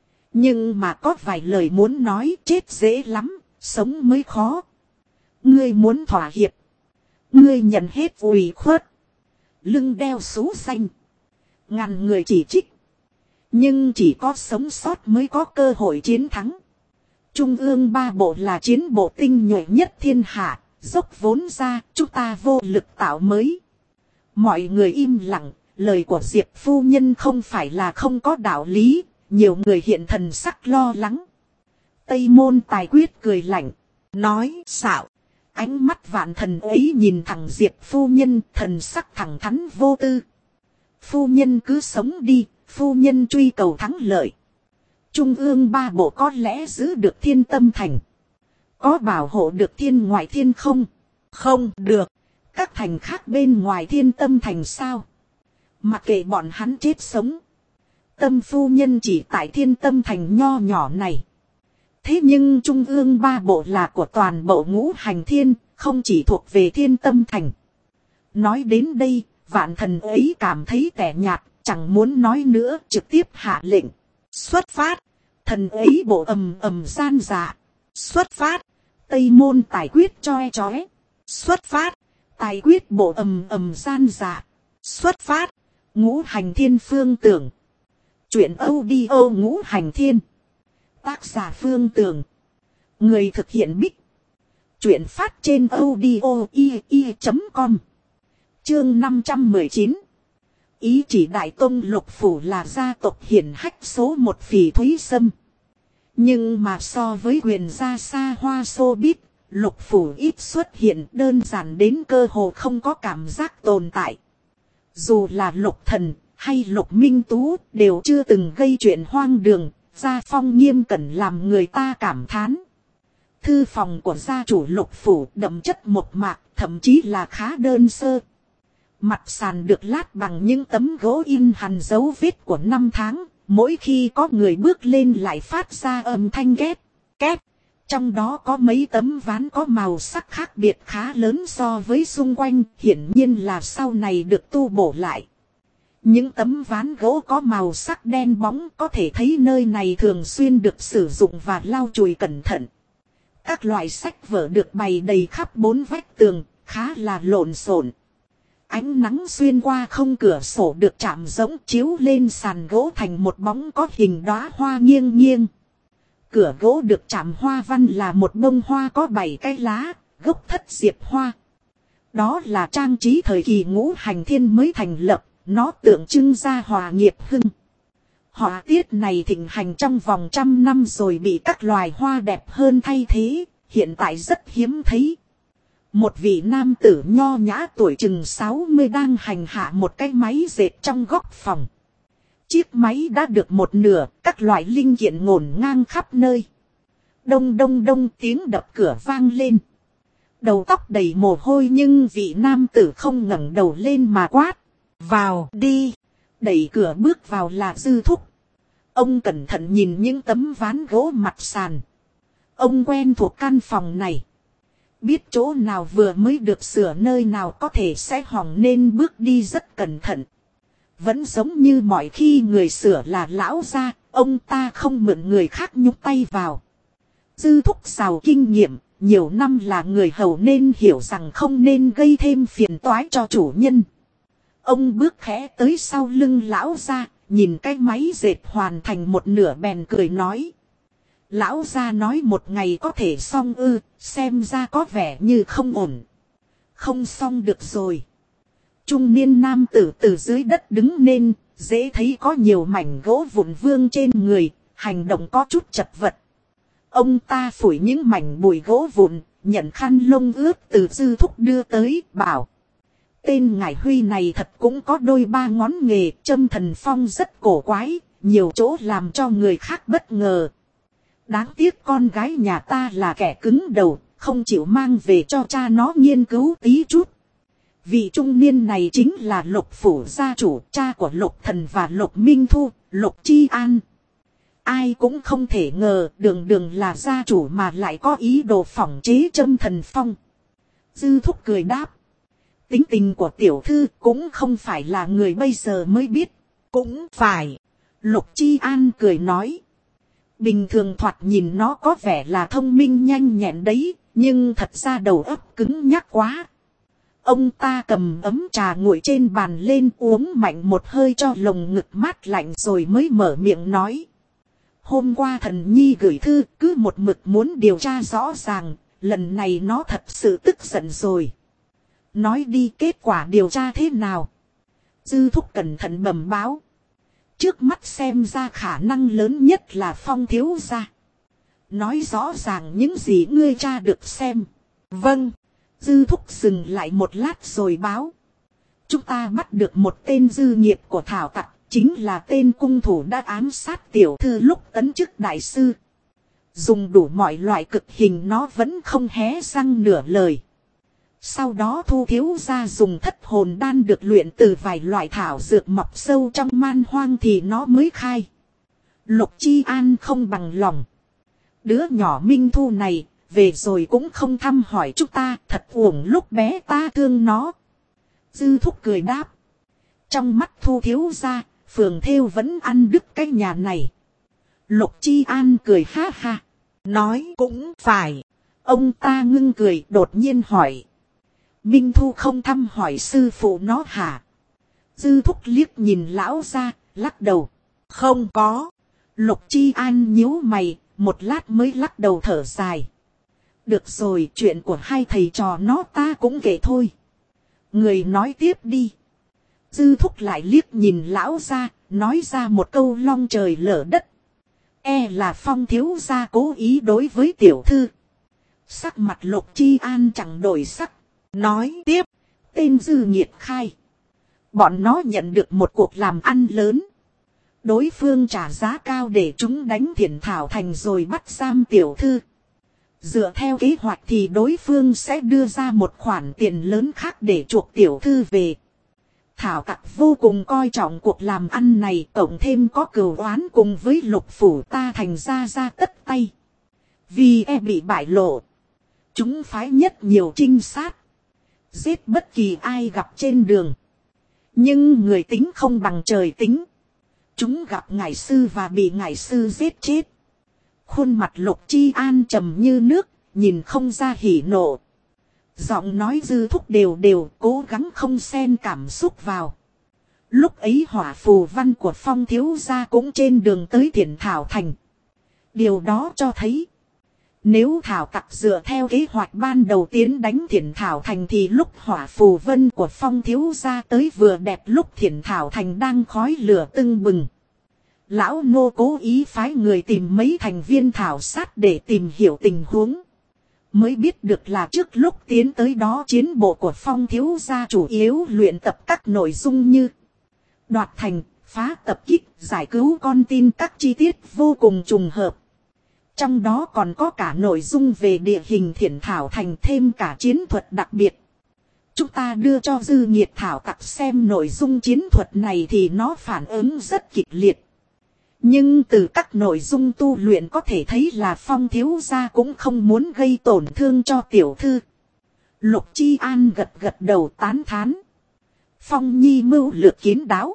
Nhưng mà có vài lời muốn nói, chết dễ lắm, sống mới khó. Ngươi muốn thỏa hiệp. Ngươi nhận hết ủy khuất. Lưng đeo xú xanh. Ngàn người chỉ trích. Nhưng chỉ có sống sót mới có cơ hội chiến thắng. Trung ương ba bộ là chiến bộ tinh nhuệ nhất thiên hạ. Dốc vốn ra, chúng ta vô lực tạo mới. Mọi người im lặng. Lời của Diệp phu nhân không phải là không có đạo lý. Nhiều người hiện thần sắc lo lắng. Tây Môn Tài Quyết cười lạnh. Nói xạo. Ánh mắt Vạn Thần ấy nhìn thẳng Diệp phu nhân, thần sắc thẳng thắn vô tư. Phu nhân cứ sống đi, phu nhân truy cầu thắng lợi. Trung ương ba bộ có lẽ giữ được Thiên Tâm Thành. Có bảo hộ được Thiên Ngoại Thiên không? Không được. Các thành khác bên ngoài Thiên Tâm Thành sao? Mặc kệ bọn hắn chết sống. Tâm phu nhân chỉ tại Thiên Tâm Thành nho nhỏ này. Thế nhưng Trung ương ba bộ là của toàn bộ Ngũ Hành Thiên, không chỉ thuộc về Thiên Tâm Thành. Nói đến đây, Vạn Thần ấy cảm thấy tẻ nhạt, chẳng muốn nói nữa, trực tiếp hạ lệnh. Xuất phát. Thần ấy bộ ầm ầm gian dạ. Xuất phát. Tây Môn Tài Quyết choe chóe. Xuất phát. Tài Quyết bộ ầm ầm gian dạ. Xuất phát. Ngũ Hành Thiên Phương Tưởng. Chuyện audio Ngũ Hành Thiên. Tác giả Phương Tường. Người thực hiện Bích. Chuyện phát trên audio.com. Chương 519. Ý chỉ Đại Tông Lục Phủ là gia tộc hiển hách số một Phỉ Thúy Sâm. Nhưng mà so với quyền gia xa hoa xô bít, Lục Phủ ít xuất hiện, đơn giản đến cơ hồ không có cảm giác tồn tại. Dù là Lục Thần hay Lục Minh Tú đều chưa từng gây chuyện hoang đường. Gia phong nghiêm cẩn làm người ta cảm thán. Thư phòng của gia chủ Lục phủ đậm chất mộc mạc, thậm chí là khá đơn sơ. Mặt sàn được lát bằng những tấm gỗ in hằn dấu vết của năm tháng, mỗi khi có người bước lên lại phát ra âm thanh két, két. Trong đó có mấy tấm ván có màu sắc khác biệt khá lớn so với xung quanh, hiển nhiên là sau này được tu bổ lại. Những tấm ván gỗ có màu sắc đen bóng, có thể thấy nơi này thường xuyên được sử dụng và lau chùi cẩn thận. Các loại sách vở được bày đầy khắp bốn vách tường, khá là lộn xộn. Ánh nắng xuyên qua không cửa sổ được chạm rỗng chiếu lên sàn gỗ thành một bóng có hình đóa hoa nghiêng nghiêng. Cửa gỗ được chạm hoa văn là một bông hoa có 7 cái lá, gốc thất diệp hoa. Đó là trang trí thời kỳ Ngũ Hành Thiên mới thành lập, nó tượng trưng ra hòa nghiệp hưng. Họa tiết này thịnh hành trong vòng 100 năm rồi bị các loài hoa đẹp hơn thay thế, hiện tại rất hiếm thấy. Một vị nam tử nho nhã tuổi chừng 60 đang hành hạ một cái máy dệt trong góc phòng. Chiếc máy đã được một nửa, các loại linh kiện ngổn ngang khắp nơi. Đông đông đông tiếng đập cửa vang lên. Đầu tóc đầy mồ hôi nhưng vị nam tử không ngẩng đầu lên mà quát. Vào đi. Đẩy cửa bước vào là Dư Thúc. Ông cẩn thận nhìn những tấm ván gỗ mặt sàn. Ông quen thuộc căn phòng này. Biết chỗ nào vừa mới được sửa, nơi nào có thể sẽ hỏng nên bước đi rất cẩn thận. Vẫn giống như mọi khi người sửa là lão gia, ông ta không mượn người khác nhúc tay vào. Dư Thúc giàu kinh nghiệm, nhiều năm là người hầu nên hiểu rằng không nên gây thêm phiền toái cho chủ nhân. Ông bước khẽ tới sau lưng lão gia, nhìn cái máy dệt hoàn thành một nửa bèn cười nói. Lão gia nói một ngày có thể xong ư, xem ra có vẻ như không ổn. Không xong được rồi. Trung niên nam tử từ dưới đất đứng lên, dễ thấy có nhiều mảnh gỗ vụn vương trên người, hành động có chút chật vật. Ông ta phủi những mảnh bụi gỗ vụn, nhận khăn lông ướt từ Dư Thúc đưa tới, bảo. Tên ngải Huy này thật cũng có đôi ba ngón nghề, châm thần phong rất cổ quái, nhiều chỗ làm cho người khác bất ngờ. Đáng tiếc con gái nhà ta là kẻ cứng đầu, không chịu mang về cho cha nó nghiên cứu tí chút. Vị trung niên này chính là Lục phủ gia chủ, cha của Lục Thần và Lục Minh Thu, Lục Chi An. Ai cũng không thể ngờ đường đường là gia chủ mà lại có ý đồ phỏng chế châm thần phong. Dư Thúc cười đáp. Tính tình của tiểu thư cũng không phải là người bây giờ mới biết. Cũng phải. Lục Chi An cười nói. Bình thường thoạt nhìn nó có vẻ là thông minh nhanh nhẹn đấy, nhưng thật ra đầu óc cứng nhắc quá. Ông ta cầm ấm trà nguội trên bàn lên uống mạnh một hơi cho lồng ngực mát lạnh rồi mới mở miệng nói. Hôm qua thần nhi gửi thư cứ một mực muốn điều tra rõ ràng, lần này nó thật sự tức giận rồi. Nói đi kết quả điều tra thế nào? Dư Thúc cẩn thận bẩm báo. Trước mắt xem ra khả năng lớn nhất là Phong thiếu gia. Nói rõ ràng những gì ngươi tra được xem. Vâng. Dư Thúc dừng lại một lát rồi báo. Chúng ta bắt được một tên dư nghiệp của Thảo Tặc, chính là tên cung thủ đã ám sát tiểu thư lúc tấn chức đại sư. Dùng đủ mọi loại cực hình nó vẫn không hé răng nửa lời. Sau đó Thu thiếu gia dùng thất hồn đan được luyện từ vài loại thảo dược mọc sâu trong man hoang thì nó mới khai. Lục Chi An không bằng lòng. Đứa nhỏ Minh Thu này, về rồi cũng không thăm hỏi chúng ta, thật uổng lúc bé ta thương nó. Dư Thúc cười đáp. Trong mắt Thu thiếu gia, Phường Thêu vẫn ăn đứt cái nhà này. Lục Chi An cười ha ha. Nói cũng phải. Ông ta ngưng cười đột nhiên hỏi. Minh Thu không thăm hỏi sư phụ nó hả? Dư Thúc liếc nhìn lão ra, lắc đầu. Không có. Lục Chi An nhíu mày, một lát mới lắc đầu thở dài. Được rồi, chuyện của hai thầy trò nó ta cũng kể thôi. Người nói tiếp đi. Dư Thúc lại liếc nhìn lão ra, nói ra một câu long trời lở đất. E là Phong thiếu gia cố ý đối với tiểu thư. Sắc mặt Lục Chi An chẳng đổi sắc. Nói tiếp, tên dư nghiệt khai. Bọn nó nhận được một cuộc làm ăn lớn. Đối phương trả giá cao để chúng đánh Thiển Thảo Thành rồi bắt giam tiểu thư. Dựa theo kế hoạch thì đối phương sẽ đưa ra một khoản tiền lớn khác để chuộc tiểu thư về. Thảo Tặc vô cùng coi trọng cuộc làm ăn này, cộng thêm có cừu oán cùng với Lục phủ ta, thành ra tất tay. Vì bị bại lộ, chúng phái nhất nhiều trinh sát, giết bất kỳ ai gặp trên đường. Nhưng người tính không bằng trời tính. Chúng gặp ngải sư và bị ngải sư giết chết. Khuôn mặt Lục Chi An trầm như nước, nhìn không ra hỉ nộ. Giọng nói Dư Thúc đều cố gắng không xen cảm xúc vào. Lúc ấy hỏa phù văn của Phong thiếu gia cũng trên đường tới Thiển Thảo Thành. Điều đó cho thấy, nếu Thảo Tặc dựa theo kế hoạch ban đầu tiến đánh Thiển Thảo Thành thì lúc hỏa phù vân của Phong thiếu gia tới vừa đẹp lúc Thiển Thảo Thành đang khói lửa tưng bừng. Lão nô cố ý phái người tìm mấy thành viên thảo sát để tìm hiểu tình huống. Mới biết được là trước lúc tiến tới đó, chiến bộ của Phong thiếu gia chủ yếu luyện tập các nội dung như đoạt thành, phá tập kích, giải cứu con tin, các chi tiết vô cùng trùng hợp. Trong đó còn có cả nội dung về địa hình Thiển Thảo Thành, thêm cả chiến thuật đặc biệt. Chúng ta đưa cho Dư Nhiệt Thảo Tặc xem nội dung chiến thuật này thì nó phản ứng rất kịch liệt. Nhưng từ các nội dung tu luyện có thể thấy là Phong thiếu gia cũng không muốn gây tổn thương cho tiểu thư. Lục Chi An gật đầu tán thán. Phong nhi mưu lược kín đáo,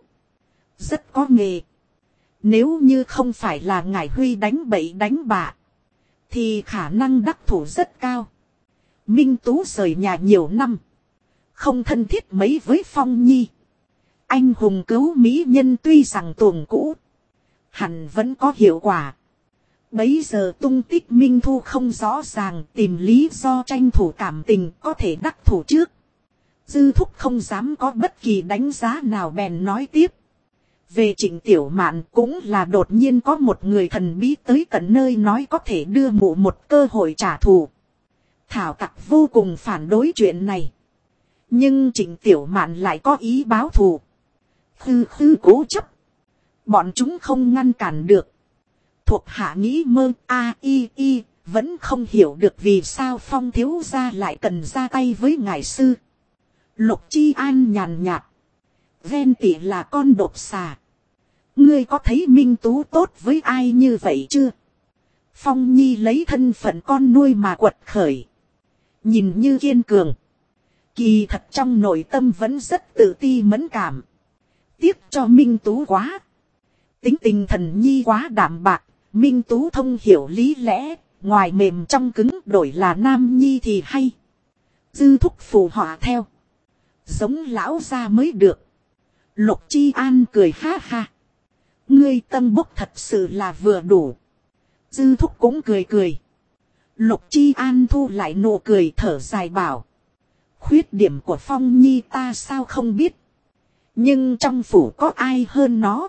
rất có nghề. Nếu như không phải là ngải Huy đánh bậy đánh bạ, thì khả năng đắc thủ rất cao. Minh Tú rời nhà nhiều năm, không thân thiết mấy với Phong nhi. Anh hùng cứu mỹ nhân tuy rằng tuồng cũ, hẳn vẫn có hiệu quả. Bấy giờ tung tích Minh Thu không rõ ràng, tìm lý do tranh thủ cảm tình có thể đắc thủ trước. Dư Thúc không dám có bất kỳ đánh giá nào, bèn nói tiếp. Về Trịnh Tiểu Mạn cũng là đột nhiên có một người thần bí tới tận nơi nói có thể đưa mụ một cơ hội trả thù. Thảo Tặc vô cùng phản đối chuyện này. Nhưng Trịnh Tiểu Mạn lại có ý báo thù. Khư cố chấp. Bọn chúng không ngăn cản được. Thuộc hạ nghĩ mơ vẫn không hiểu được vì sao Phong thiếu gia lại cần ra tay với ngải sư. Lục Chi An nhàn nhạt. Ven tỉ là con độc xà. Ngươi có thấy Minh Tú tốt với ai như vậy chưa? Phong Nhi lấy thân phận con nuôi mà quật khởi. Nhìn như kiên cường. Kỳ thật trong nội tâm vẫn rất tự ti mẫn cảm. Tiếc cho Minh Tú quá. Tính tình Thần Nhi quá đạm bạc. Minh Tú thông hiểu lý lẽ. Ngoài mềm trong cứng, đổi là Nam Nhi thì hay. Dư Thúc phù họa theo. Giống lão gia mới được. Lục Chi An cười ha ha. Ngươi tâm bốc thật sự là vừa đủ. Dư Thúc cũng cười. Lục Chi An thu lại nụ cười, thở dài bảo. Khuyết điểm của Phong Nhi ta sao không biết. Nhưng trong phủ có ai hơn nó.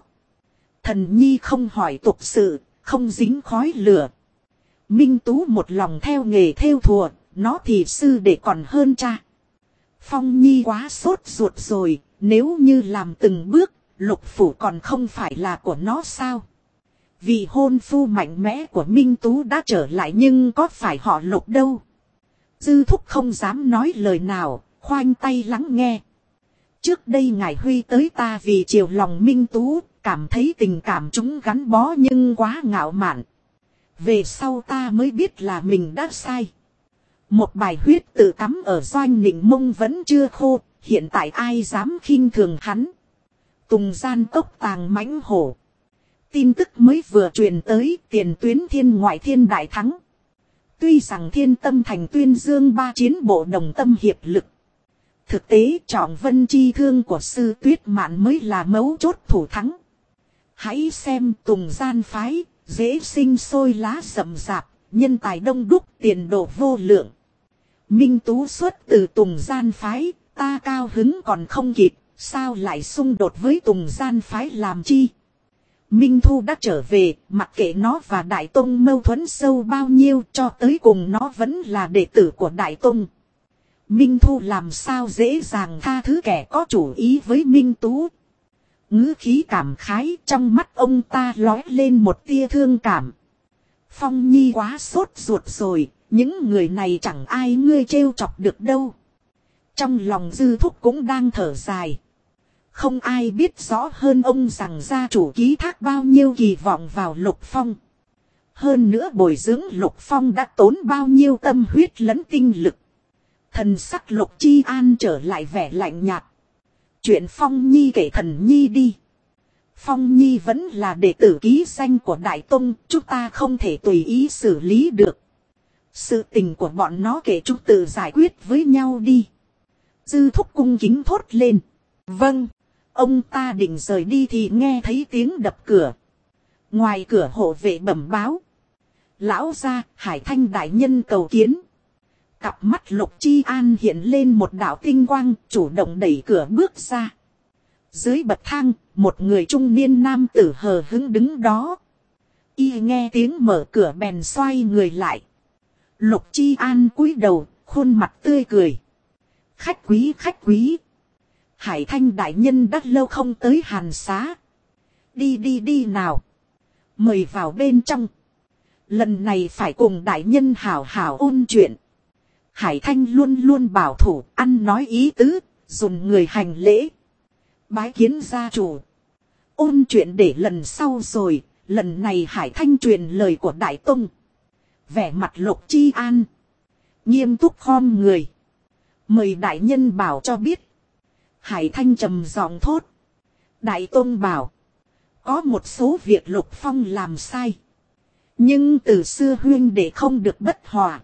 Thần Nhi không hỏi tục sự, không dính khói lửa. Minh Tú một lòng theo nghề thêu thùa, nó thì sư để còn hơn cha. Phong Nhi quá sốt ruột rồi, nếu như làm từng bước, Lục phủ còn không phải là của nó sao? Vị hôn phu mạnh mẽ của Minh Tú đã trở lại, nhưng có phải họ Lục đâu? Dư Thúc không dám nói lời nào, khoanh tay lắng nghe. Trước đây ngài Huy tới ta vì chiều lòng Minh Tú, cảm thấy tình cảm chúng gắn bó nhưng quá ngạo mạn. Về sau ta mới biết là mình đã sai. Một bài huyết tự cắm ở doanh Nịnh Mông vẫn chưa khô, hiện tại ai dám khinh thường hắn. Tùng gian tốc tàng mãnh hổ. Tin tức mới vừa truyền tới, tiền tuyến thiên ngoại thiên đại thắng. Tuy rằng Thiên Tâm Thành tuyên dương 3 chiến bộ đồng tâm hiệp lực. Thực tế Trọng Vân chi thương của sư Tuyết Mạn mới là mấu chốt thủ thắng. Hãy xem Tùng gian phái, dễ sinh sôi lá rậm rạp, nhân tài đông đúc, tiền đồ vô lượng. Minh Tú xuất từ Tùng gian phái, ta cao hứng còn không kịp, sao lại xung đột với Tùng gian phái làm chi? Minh Thu đã trở về, mặc kệ nó và Đại Tông mâu thuẫn sâu bao nhiêu, cho tới cùng nó vẫn là đệ tử của Đại Tông. Minh Thu làm sao dễ dàng tha thứ kẻ có chủ ý với Minh Tú. Ngữ khí cảm khái, trong mắt ông ta lóe lên một tia thương cảm. Phong Nhi quá sốt ruột rồi, những người này chẳng ai ngươi trêu chọc được đâu. Trong lòng Dư Thúc cũng đang thở dài. Không ai biết rõ hơn ông rằng gia chủ ký thác bao nhiêu kỳ vọng vào Lục Phong. Hơn nữa bồi dưỡng Lục Phong đã tốn bao nhiêu tâm huyết lẫn tinh lực. Thần sắc Lục Chi An trở lại vẻ lạnh nhạt. Chuyện Phong Nhi kể Thần Nhi đi. Phong Nhi vẫn là đệ tử ký danh của Đại Tông, chúng ta không thể tùy ý xử lý được. Sự tình của bọn nó kể chúng tự giải quyết với nhau đi. Dư Thúc cung kính thốt lên. Vâng, ông ta định rời đi thì nghe thấy tiếng đập cửa. Ngoài cửa hộ vệ bẩm báo. Lão gia, Hải Thanh đại nhân cầu kiến. Cặp mắt Lục Chi An hiện lên một đạo tinh quang, chủ động đẩy cửa bước ra. Dưới bậc thang, một người trung niên nam tử hờ hững đứng đó. Y nghe tiếng mở cửa bèn xoay người lại. Lục Chi An cúi đầu, khuôn mặt tươi cười. Khách quý, khách quý. Hải Thanh đại nhân đã lâu không tới Hàn Xá. Đi đi đi nào. Mời vào bên trong. Lần này phải cùng đại nhân hảo hảo ôn chuyện. Hải Thanh luôn luôn bảo thủ, ăn nói ý tứ, dùng người hành lễ. Bái kiến gia chủ. Ôn chuyện để lần sau rồi, lần này Hải Thanh truyền lời của Đại Tông. Vẻ mặt Lục Chi An. Nghiêm túc khom người. Mời đại nhân bảo cho biết. Hải Thanh trầm giọng thốt. Đại Tông bảo. Có một số việc Lục Phong làm sai. Nhưng từ xưa huyên đệ không được bất hòa.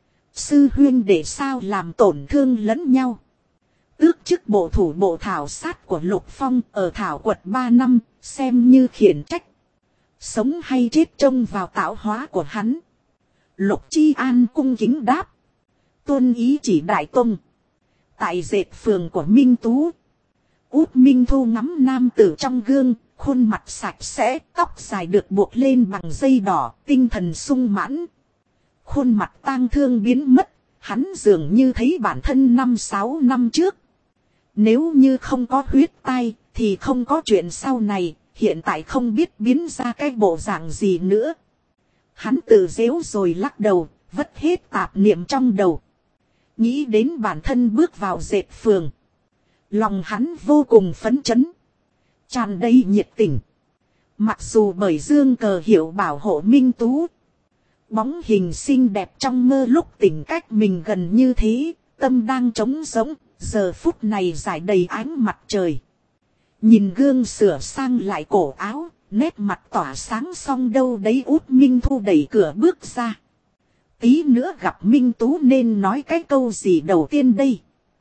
Sư huyên đệ sao làm tổn thương lẫn nhau. Tước chức bộ thủ bộ thảo sát của Lục Phong ở thảo quật 3 năm, xem như khiển trách. Sống hay chết trông vào tạo hóa của hắn. Lục Chi An cung kính đáp. Tuân ý chỉ Đại Tông. Tại dệt phường của Minh Tú. Út Minh Thu ngắm nam tử trong gương, khuôn mặt sạch sẽ, tóc dài được buộc lên bằng dây đỏ, tinh thần sung mãn. Khuôn mặt tang thương biến mất, hắn dường như thấy bản thân 5-6 năm trước. Nếu như không có huyết tai, thì không có chuyện sau này, hiện tại không biết biến ra cái bộ dạng gì nữa. Hắn tự giễu rồi lắc đầu, vất hết tạp niệm trong đầu. Nghĩ đến bản thân bước vào dệt phường. Lòng hắn vô cùng phấn chấn. Tràn đầy nhiệt tình. Mặc dù bởi dương cờ hiệu bảo hộ Minh Tú. Bóng hình xinh đẹp trong mơ lúc tỉnh cách mình gần như thế. Tâm đang trống rỗng. Giờ phút này rải đầy ánh mặt trời. Nhìn gương sửa sang lại cổ áo. Nét mặt tỏa sáng xong đâu đấy Út Minh Thu đẩy cửa bước ra. Tí nữa gặp Minh Tú nên nói cái câu gì đầu tiên đây.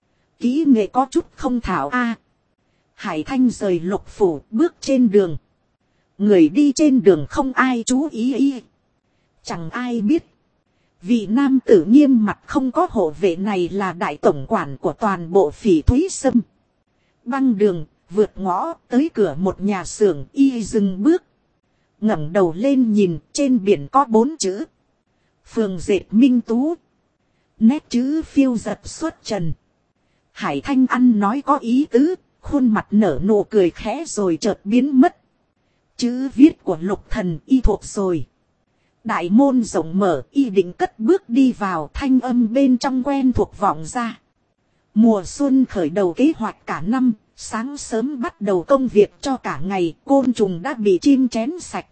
Kỹ nghệ có chút không thảo a. Hải Thanh rời Lục phủ bước trên đường. Người đi trên đường không ai chú ý. Chẳng ai biết. Vị nam tử nghiêm mặt không có hộ vệ này là đại tổng quản của toàn bộ Phỉ Thúy Sâm. Băng đường, vượt ngõ tới cửa một nhà xưởng y dừng bước. Ngẩng đầu lên nhìn trên biển có 4 chữ. Phường dệt Minh Tú. Nét chữ phiêu giật xuất trần. Hải Thanh ăn nói có ý tứ, khuôn mặt nở nụ cười khẽ rồi chợt biến mất. Chữ viết của Lục Thần y thuộc rồi. Đại môn rộng mở y định cất bước đi vào, thanh âm bên trong quen thuộc vọng ra. Mùa xuân khởi đầu kế hoạch cả năm, sáng sớm bắt đầu công việc cho cả ngày, côn trùng đã bị chim chén sạch.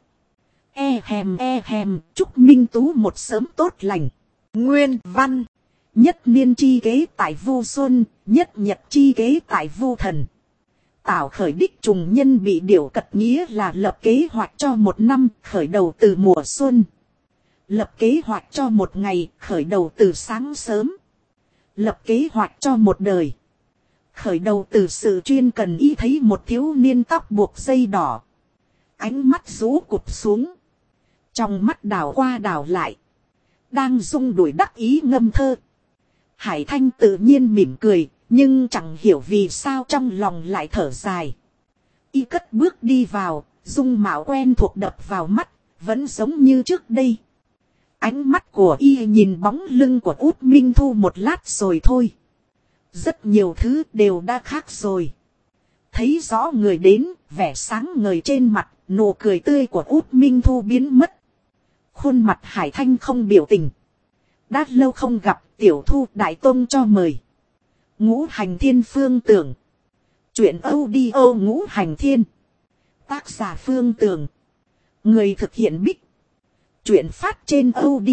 E hèm, chúc Minh Tú một sớm tốt lành. Nguyên văn. Nhất niên chi kế tại Vu Xuân, nhất nhật chi kế tại Vu Thần. Tảo khởi đích trùng nhân bị điều cật nghĩa là lập kế hoạch cho một năm, khởi đầu từ mùa xuân. Lập kế hoạch cho một ngày, khởi đầu từ sáng sớm. Lập kế hoạch cho một đời. Khởi đầu từ sự chuyên cần y thấy một thiếu niên tóc buộc dây đỏ. Ánh mắt rũ cụp xuống. Trong mắt đảo qua đảo lại. Đang rung đuổi đắc ý ngâm thơ. Hải Thanh tự nhiên mỉm cười, nhưng chẳng hiểu vì sao trong lòng lại thở dài. Y cất bước đi vào, dung mạo quen thuộc đập vào mắt, vẫn giống như trước đây. Ánh mắt của y nhìn bóng lưng của Út Minh Thu một lát rồi thôi. Rất nhiều thứ đều đã khác rồi. Thấy rõ người đến, vẻ sáng ngời trên mặt, nụ cười tươi của Út Minh Thu biến mất. Khuôn mặt Hải Thanh không biểu tình. Đã lâu không gặp, tiểu thu đại tôn cho mời. Ngũ hành thiên Phương Tưởng. Chuyện audio Ngũ hành thiên. Tác giả Phương Tưởng. Người thực hiện Bích. Chuyện phát trên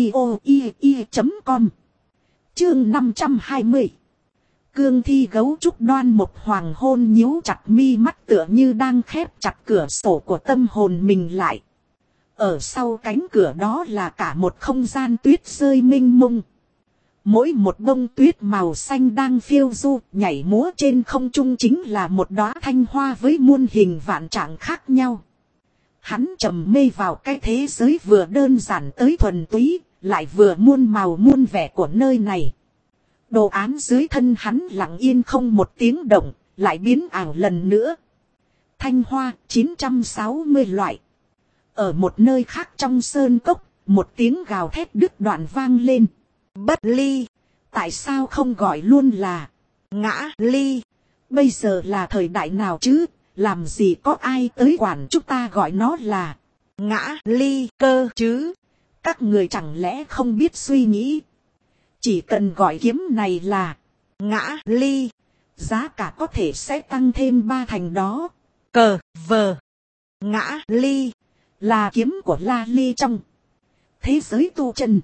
audio.com. Chương 520. Cương thi gấu trúc đoan một hoàng hôn nhíu chặt mi mắt tựa như đang khép chặt cửa sổ của tâm hồn mình lại. Ở sau cánh cửa đó là cả một không gian tuyết rơi mênh mông. Mỗi một bông tuyết màu xanh đang phiêu du, nhảy múa trên không trung chính là một đóa thanh hoa với muôn hình vạn trạng khác nhau. Hắn trầm mê vào cái thế giới vừa đơn giản tới thuần túy, lại vừa muôn màu muôn vẻ của nơi này. Đồ án dưới thân hắn lặng yên không một tiếng động, lại biến ảo lần nữa. Thanh hoa 960 loại. Ở một nơi khác trong sơn cốc, một tiếng gào thét đứt đoạn vang lên. Bất ly, tại sao không gọi luôn là ngã ly? Bây giờ là thời đại nào chứ, làm gì có ai tới quản chúng ta gọi nó là ngã ly cơ chứ? Các người chẳng lẽ không biết suy nghĩ? Chỉ cần gọi kiếm này là ngã ly, giá cả có thể sẽ tăng thêm 3 thành đó. Cờ vờ. Ngã ly là kiếm của La Ly trong thế giới tu chân.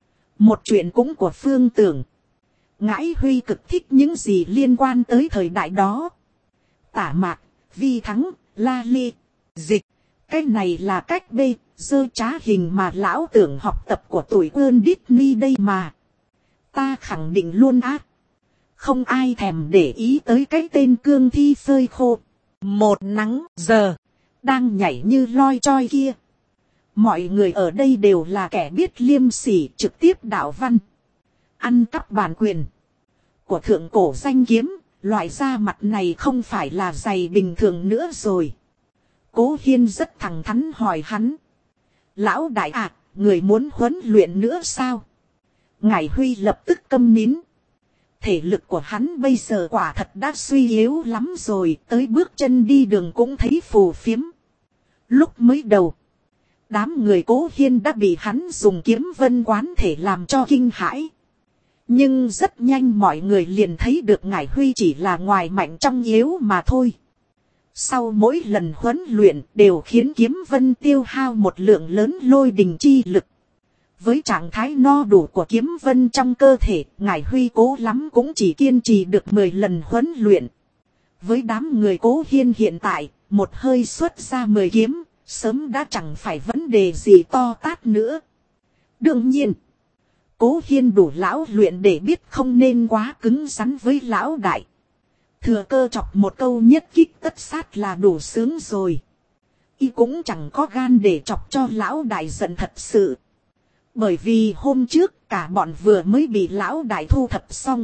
Một chuyện cũng của Phương Tưởng. Ngãi Huy cực thích những gì liên quan tới thời đại đó. Tả Mạc, Vi Thắng, La Ly, Dịch. Cái này là cách bê, dơ trá hình mà lão Tưởng học tập của tuổi ơn Disney đây mà. Ta khẳng định luôn á. Không ai thèm để ý tới cái tên cương thi phơi khô. Một nắng giờ. Đang nhảy như loi choi kia. Mọi người ở đây đều là kẻ biết liêm sỉ trực tiếp đạo văn. Ăn cắp bản quyền. Của thượng cổ danh kiếm. Loại da mặt này không phải là giày bình thường nữa rồi. Cố Hiên rất thẳng thắn hỏi hắn. Lão đại ạ, người muốn huấn luyện nữa sao? Ngải Huy lập tức câm nín. Thể lực của hắn bây giờ quả thật đã suy yếu lắm rồi. Tới bước chân đi đường cũng thấy phù phiếm. Lúc mới đầu, đám người Cố Hiên đã bị hắn dùng kiếm vân quán thể làm cho kinh hãi. Nhưng rất nhanh mọi người liền thấy được Ngải Huy chỉ là ngoài mạnh trong yếu mà thôi. Sau mỗi lần huấn luyện đều khiến kiếm vân tiêu hao một lượng lớn lôi đình chi lực. Với trạng thái no đủ của kiếm vân trong cơ thể, Ngải Huy cố lắm cũng chỉ kiên trì được 10 lần huấn luyện. Với đám người Cố Hiên hiện tại, một hơi xuất ra 10 kiếm, sớm đã chẳng phải vấn đề gì to tát nữa. Đương nhiên, Cố Hiên đủ lão luyện để biết không nên quá cứng rắn với lão đại. Thừa cơ chọc một câu nhất kích tất sát là đủ sướng rồi. Y cũng chẳng có gan để chọc cho lão đại giận thật sự. Bởi vì hôm trước cả bọn vừa mới bị lão đại thu thập xong.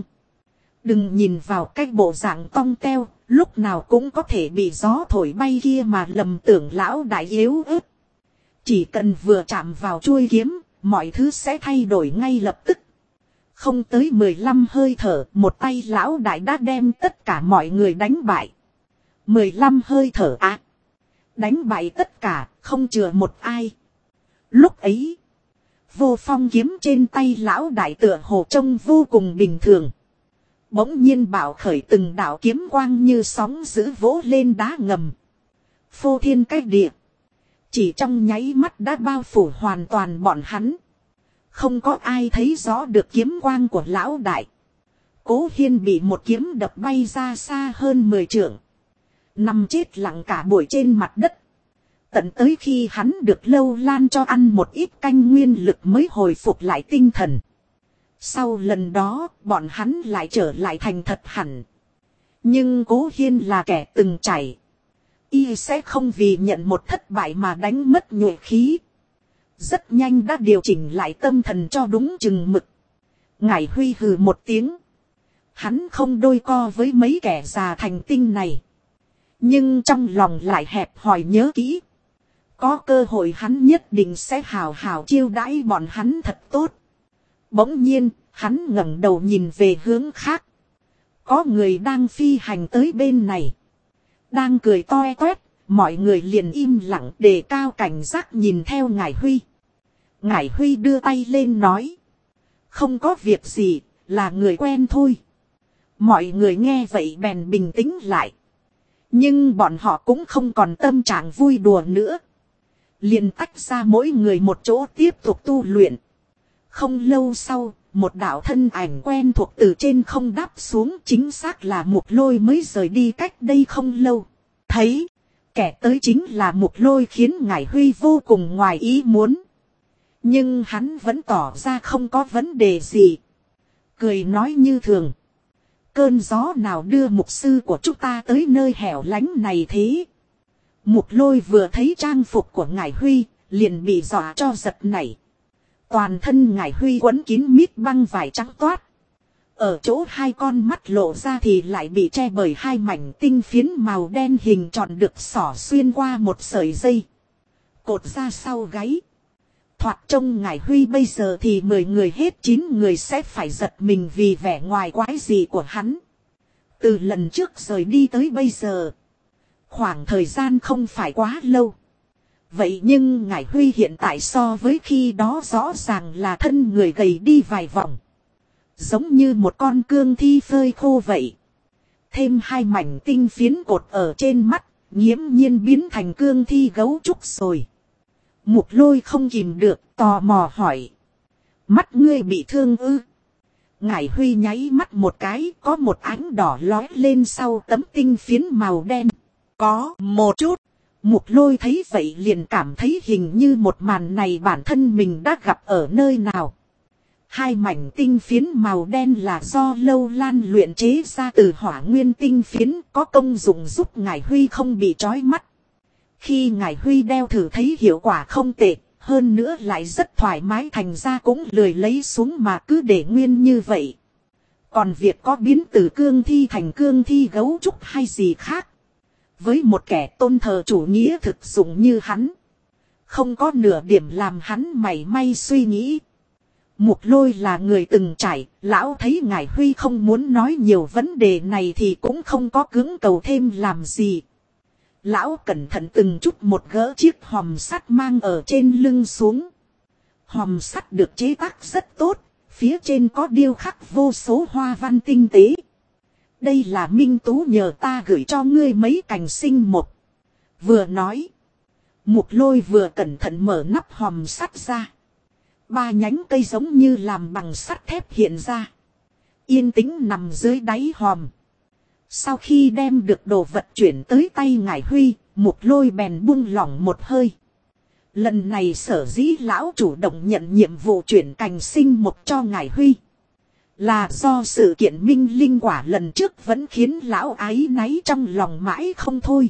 Đừng nhìn vào cái bộ dạng tong teo, lúc nào cũng có thể bị gió thổi bay kia mà lầm tưởng lão đại yếu ớt. Chỉ cần vừa chạm vào chuôi kiếm, mọi thứ sẽ thay đổi ngay lập tức. Không tới 15 hơi thở, một tay lão đại đã đem tất cả mọi người đánh bại. 15 hơi thở á. Đánh bại tất cả, không chừa một ai. Lúc ấy, vô phong kiếm trên tay lão đại tựa hồ trông vô cùng bình thường. Bỗng nhiên bạo khởi từng đạo kiếm quang như sóng dữ vỗ lên đá ngầm. Phô thiên cách địa. Chỉ trong nháy mắt đã bao phủ hoàn toàn bọn hắn. Không có ai thấy rõ được kiếm quang của lão đại. Cố Hiên bị một kiếm đập bay ra xa hơn 10 trượng. Nằm chết lặng cả buổi trên mặt đất. Tận tới khi hắn được Lâu Lan cho ăn một ít canh nguyên lực mới hồi phục lại tinh thần. Sau lần đó, bọn hắn lại trở lại thành thật hẳn. Nhưng Cố Hiên là kẻ từng trải. Y sẽ không vì nhận một thất bại mà đánh mất nhuệ khí. Rất nhanh đã điều chỉnh lại tâm thần cho đúng chừng mực. Ngải Huy hừ một tiếng. Hắn không đôi co với mấy kẻ già thành tinh này. Nhưng trong lòng lại hẹp hòi nhớ kỹ. Có cơ hội hắn nhất định sẽ hào hào chiêu đãi bọn hắn thật tốt. Bỗng nhiên, hắn ngẩng đầu nhìn về hướng khác. Có người đang phi hành tới bên này. Đang cười toe toét, mọi người liền im lặng đề cao cảnh giác nhìn theo Ngải Huy. Ngải Huy đưa tay lên nói. Không có việc gì, là người quen thôi. Mọi người nghe vậy bèn bình tĩnh lại. Nhưng bọn họ cũng không còn tâm trạng vui đùa nữa. Liền tách ra mỗi người một chỗ tiếp tục tu luyện. Không lâu sau, một đạo thân ảnh quen thuộc từ trên không đáp xuống, chính xác là Mục Lôi mới rời đi cách đây không lâu. Thấy, kẻ tới chính là Mục Lôi khiến Ngải Huy vô cùng ngoài ý muốn. Nhưng hắn vẫn tỏ ra không có vấn đề gì. Cười nói như thường. Cơn gió nào đưa mục sư của chúng ta tới nơi hẻo lánh này thế? Mục Lôi vừa thấy trang phục của Ngải Huy, liền bị dọa cho giật nảy. Toàn thân Ngải Huy quấn kín mít băng vải trắng toát. Ở chỗ hai con mắt lộ ra thì lại bị che bởi hai mảnh tinh phiến màu đen hình tròn được xỏ xuyên qua một sợi dây. Cột ra sau gáy. Thoạt trông Ngải Huy bây giờ thì 10 người hết 9 người sẽ phải giật mình vì vẻ ngoài quái dị của hắn. Từ lần trước rời đi tới bây giờ, khoảng thời gian không phải quá lâu. Vậy nhưng Ngải Huy hiện tại so với khi đó rõ ràng là thân người gầy đi vài vòng. Giống như một con cương thi phơi khô vậy. Thêm hai mảnh tinh phiến cột ở trên mắt, nghiễm nhiên biến thành cương thi gấu trúc rồi. Mục Lôi không kìm được, tò mò hỏi. Mắt ngươi bị thương ư? Ngải Huy nháy mắt một cái, có một ánh đỏ lóe lên sau tấm tinh phiến màu đen. Có một chút. Mục Lôi thấy vậy liền cảm thấy hình như một màn này bản thân mình đã gặp ở nơi nào. Hai mảnh tinh phiến màu đen là do Lâu Lan luyện chế ra từ hỏa nguyên tinh phiến, có công dụng giúp Ngải Huy không bị trói mắt. Khi Ngải Huy đeo thử thấy hiệu quả không tệ, hơn nữa lại rất thoải mái, thành ra cũng lười lấy xuống mà cứ để nguyên như vậy. Còn việc có biến từ cương thi thành cương thi gấu trúc hay gì khác, với một kẻ tôn thờ chủ nghĩa thực dụng như hắn, không có nửa điểm làm hắn mảy may suy nghĩ. Mục Lôi là người từng trải, lão thấy Ngải Huy không muốn nói nhiều vấn đề này thì cũng không có cưỡng cầu thêm làm gì. Lão cẩn thận từng chút một gỡ chiếc hòm sắt mang ở trên lưng xuống. Hòm sắt được chế tác rất tốt, phía trên có điêu khắc vô số hoa văn tinh tế. Đây là Minh Tú nhờ ta gửi cho ngươi mấy cành sinh một. Vừa nói, Mục Lôi vừa cẩn thận mở nắp hòm sắt ra. 3 nhánh cây giống như làm bằng sắt thép hiện ra, yên tĩnh nằm dưới đáy hòm. Sau khi đem được đồ vật chuyển tới tay Ngải Huy, Mục Lôi bèn buông lỏng một hơi. Lần này sở dĩ lão chủ động nhận nhiệm vụ chuyển cành sinh một cho Ngải Huy, là do sự kiện minh linh quả lần trước vẫn khiến lão áy náy trong lòng mãi không thôi.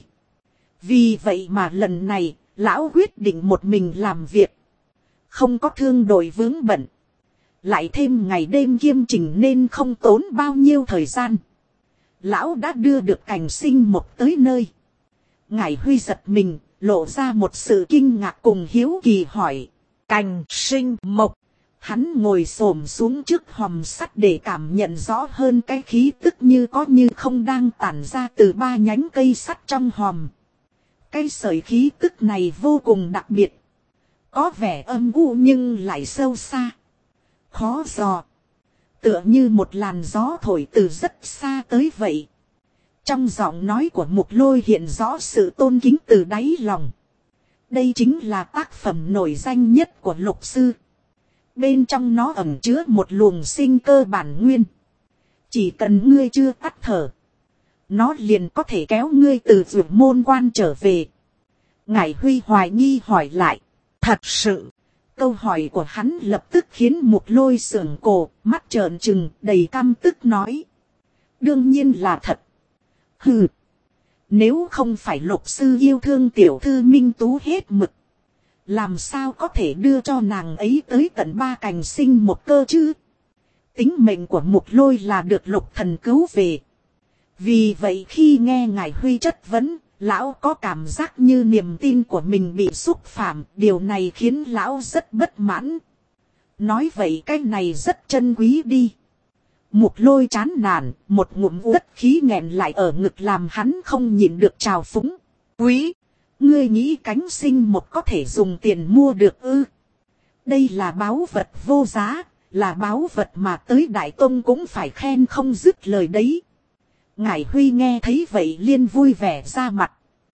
Vì vậy mà lần này, lão quyết định một mình làm việc. Không có thương đội vướng bận. Lại thêm ngày đêm kiêm trình nên không tốn bao nhiêu thời gian. Lão đã đưa được cành sinh mộc tới nơi. Ngải Huy giật mình, lộ ra một sự kinh ngạc cùng hiếu kỳ hỏi. Cành sinh mộc. Hắn ngồi xổm xuống trước hòm sắt để cảm nhận rõ hơn cái khí tức như có như không đang tản ra từ 3 nhánh cây sắt trong hòm. Cái sợi khí tức này vô cùng đặc biệt. Có vẻ âm u nhưng lại sâu xa, khó dò. Tựa như một làn gió thổi từ rất xa tới vậy. Trong giọng nói của Mục Lôi hiện rõ sự tôn kính từ đáy lòng. Đây chính là tác phẩm nổi danh nhất của Lục Sư. Bên trong nó ẩn chứa một luồng sinh cơ bản nguyên. Chỉ cần ngươi chưa tắt thở, nó liền có thể kéo ngươi từ vượt môn quan trở về. Ngải Huy hoài nghi hỏi lại. Thật sự? Câu hỏi của hắn lập tức khiến Mục Lôi sưởng cổ, mắt trợn trừng, đầy căm tức nói. Đương nhiên là thật. Hừ. Nếu không phải Lục Sư yêu thương tiểu thư Minh Tú hết mực, làm sao có thể đưa cho nàng ấy tới tận 3 cành sinh một cơ chứ? Tính mệnh của Mục Lôi là được Lục Thần cứu về. Vì vậy khi nghe Ngải Huy chất vấn, lão có cảm giác như niềm tin của mình bị xúc phạm, điều này khiến lão rất bất mãn. Nói vậy cái này rất chân quý đi. Mục Lôi chán nản, một ngụm đất khí nghẹn lại ở ngực làm hắn không nhịn được trào phúng. Quý, ngươi nghĩ cánh sinh một có thể dùng tiền mua được ư? Đây là báu vật vô giá, là báu vật mà tới Đại Tông cũng phải khen không dứt lời đấy. Ngải Huy nghe thấy vậy liền vui vẻ ra mặt.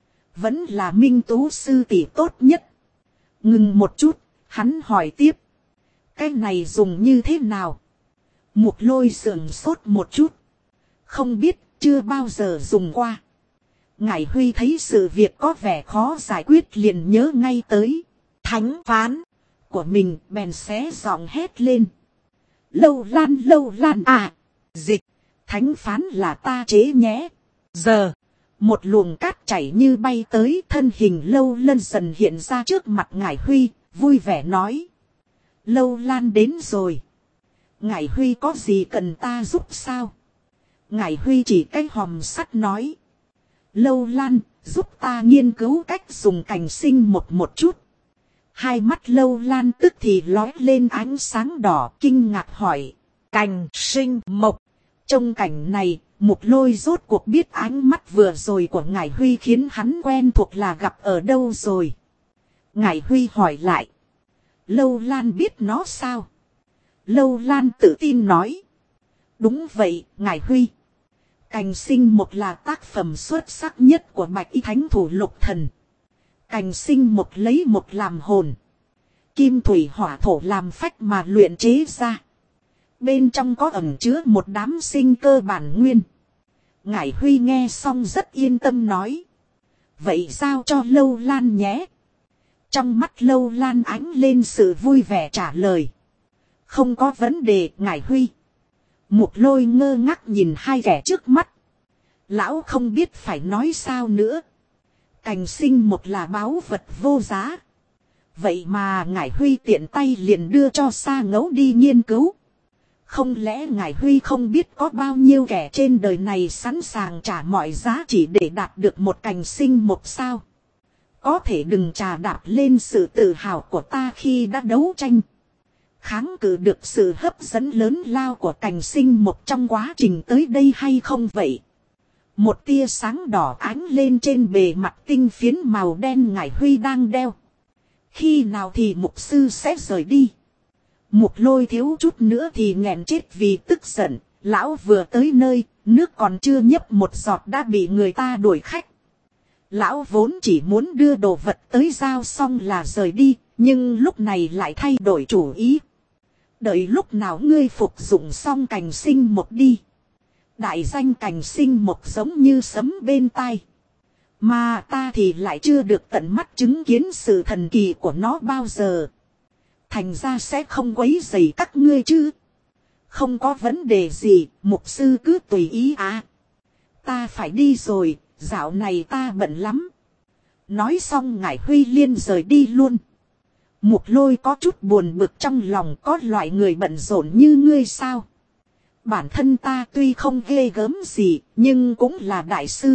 Vẫn là Minh Tú sư tỷ tốt nhất. Ngừng một chút, hắn hỏi tiếp. Cái này dùng như thế nào? Mục Lôi sườn sốt một chút. Không biết, chưa bao giờ dùng qua. Ngải Huy thấy sự việc có vẻ khó giải quyết liền nhớ ngay tới thánh phán của mình, bèn xé giọng hét lên. Lâu Lan à! Dịch! Thánh phán là ta chế nhé. Giờ! Một luồng cát chảy như bay tới, thân hình Lâu Lân dần hiện ra trước mặt Ngải Huy, vui vẻ nói. Lâu Lan đến rồi. Ngải Huy có gì cần ta giúp sao? Ngải Huy chỉ cái hòm sắt nói. Lâu Lan, giúp ta nghiên cứu cách dùng cành sinh một chút. Hai mắt Lâu Lan tức thì lóe lên ánh sáng đỏ, kinh ngạc hỏi. Cành sinh mộc. Trong cảnh này, Mục Lôi rốt cuộc biết ánh mắt vừa rồi của Ngải Huy khiến hắn quen thuộc là gặp ở đâu rồi. Ngải Huy hỏi lại. Lâu Lan biết nó sao? Lâu Lan tự tin nói. Đúng vậy, Ngải Huy. Cành sinh mộc là tác phẩm xuất sắc nhất của Bạch Y Thánh Thủ Lục Thần. Cành sinh mộc lấy mộc làm hồn. Kim thủy hỏa thổ làm phách mà luyện chế ra. Bên trong có ẩn chứa một đám sinh cơ bản nguyên. Ngải Huy nghe xong rất yên tâm nói. Vậy giao cho Lâu Lan nhé. Trong mắt Lâu Lan ánh lên sự vui vẻ trả lời. Không có vấn đề, Ngải Huy. Mục Lôi ngơ ngác nhìn hai kẻ trước mắt. Lão không biết phải nói sao nữa. Cành sinh một là báu vật vô giá. Vậy mà Ngải Huy tiện tay liền đưa cho Sa Ngẫu đi nghiên cứu. Không lẽ Ngải Huy không biết có bao nhiêu kẻ trên đời này sẵn sàng trả mọi giá chỉ để đạt được một cành sinh một sao? Có thể đừng trà đạp lên sự tự hào của ta khi đã đấu tranh. Kháng cự được sự hấp dẫn lớn lao của cành sinh một trong quá trình tới đây hay không vậy? Một tia sáng đỏ ánh lên trên bề mặt tinh phiến màu đen Ngải Huy đang đeo. Khi nào thì mục sư sẽ rời đi? Mục Lôi thiếu chút nữa thì nghẹn chết vì tức giận. Lão vừa tới nơi, nước còn chưa nhấp một giọt đã bị người ta đuổi khách. Lão vốn chỉ muốn đưa đồ vật tới giao xong là rời đi, nhưng lúc này lại thay đổi chủ ý. Đợi lúc nào ngươi phục dụng xong cành sinh một đi. Đại danh cành sinh một giống như sấm bên tai. Mà ta thì lại chưa được tận mắt chứng kiến sự thần kỳ của nó bao giờ. Thành ra sẽ không quấy rầy các ngươi chứ. Không có vấn đề gì, mục sư cứ tùy ý à. Ta phải đi rồi, dạo này ta bận lắm. Nói xong Ngải Huy liền rời đi luôn. Mục Lôi có chút buồn bực trong lòng, có loại người bận rộn như ngươi sao? Bản thân ta tuy không ghê gớm gì, nhưng cũng là đại sư.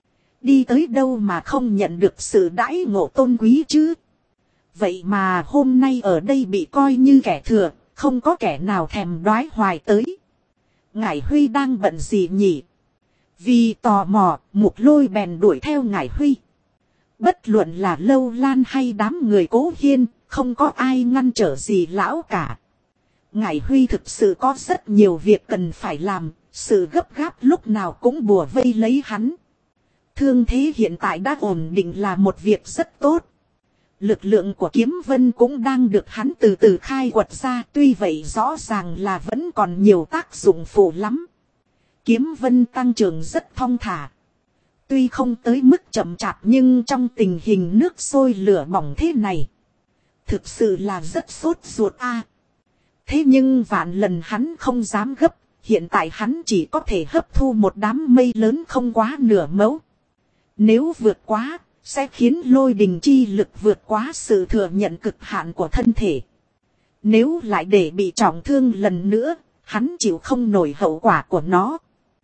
Đi tới đâu mà không nhận được sự đãi ngộ tôn quý chứ? Vậy mà hôm nay ở đây bị coi như kẻ thừa, không có kẻ nào thèm đoái hoài tới. Ngải Huy đang bận gì nhỉ? Vì tò mò, Mục Lôi bèn đuổi theo Ngải Huy. Bất luận là Lâu Lan hay đám người Cố Hiên, không có ai ngăn trở gì lão cả. Ngải Huy thực sự có rất nhiều việc cần phải làm, sự gấp gáp lúc nào cũng bùa vây lấy hắn. Thương thế hiện tại đã ổn định là một việc rất tốt. Lực lượng của Kiếm Vân cũng đang được hắn từ từ khai quật ra, tuy vậy rõ ràng là vẫn còn nhiều tác dụng phụ lắm. Kiếm Vân tăng trưởng rất thong thả. Tuy không tới mức chậm chạp nhưng trong tình hình nước sôi lửa bỏng thế này, thực sự là rất sốt ruột a. Thế nhưng vạn lần hắn không dám gấp, hiện tại hắn chỉ có thể hấp thu một đám mây lớn không quá nửa mẫu. Nếu vượt quá, sẽ khiến lôi đình chi lực vượt quá sự thừa nhận cực hạn của thân thể. Nếu lại để bị trọng thương lần nữa, hắn chịu không nổi hậu quả của nó.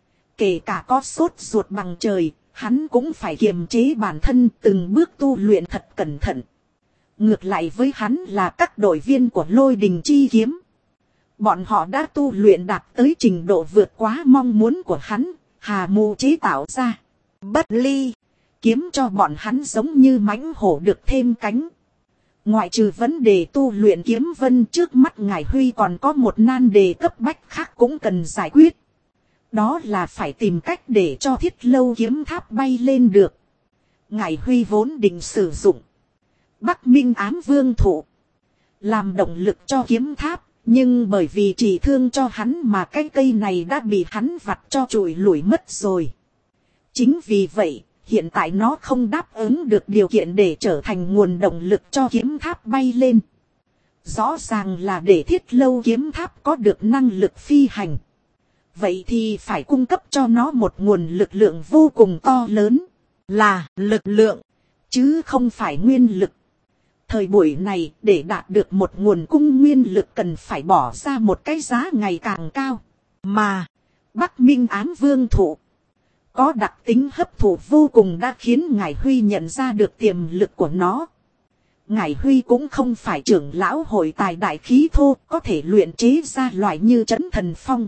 Kể cả có sốt ruột bằng trời, hắn cũng phải kiềm chế bản thân từng bước tu luyện thật cẩn thận. Ngược lại với hắn là các đội viên của lôi đình chi kiếm. Bọn họ đã tu luyện đạt tới trình độ vượt quá mong muốn của hắn, hà mù chế tạo ra. Bất ly, kiếm cho bọn hắn giống như mãnh hổ được thêm cánh. Ngoại trừ vấn đề tu luyện kiếm vân, trước mắt Ngải Huy còn có một nan đề cấp bách khác cũng cần giải quyết. Đó là phải tìm cách để cho Thiết Lâu kiếm tháp bay lên được. Ngải Huy vốn định sử dụng Bắc Minh Ám Vương Thụ làm động lực cho kiếm tháp, nhưng bởi vì chỉ thương cho hắn mà cái cây này đã bị hắn vặt cho trụi lủi mất rồi. Chính vì vậy, hiện tại nó không đáp ứng được điều kiện để trở thành nguồn động lực cho kiếm tháp bay lên. Rõ ràng là để Thiết Lâu kiếm tháp có được năng lực phi hành. Vậy thì phải cung cấp cho nó một nguồn lực lượng vô cùng to lớn. Là lực lượng, chứ không phải nguyên lực. Thời buổi này, để đạt được một nguồn cung nguyên lực cần phải bỏ ra một cái giá ngày càng cao. Mà, Bắc Minh Ám Vương Thụ có đặc tính hấp thụ vô cùng đã khiến Ngải Huy nhận ra được tiềm lực của nó. Ngải Huy cũng không phải trưởng lão hội tài đại khí thô, có thể luyện chế ra loại như Trấn Thần Phong.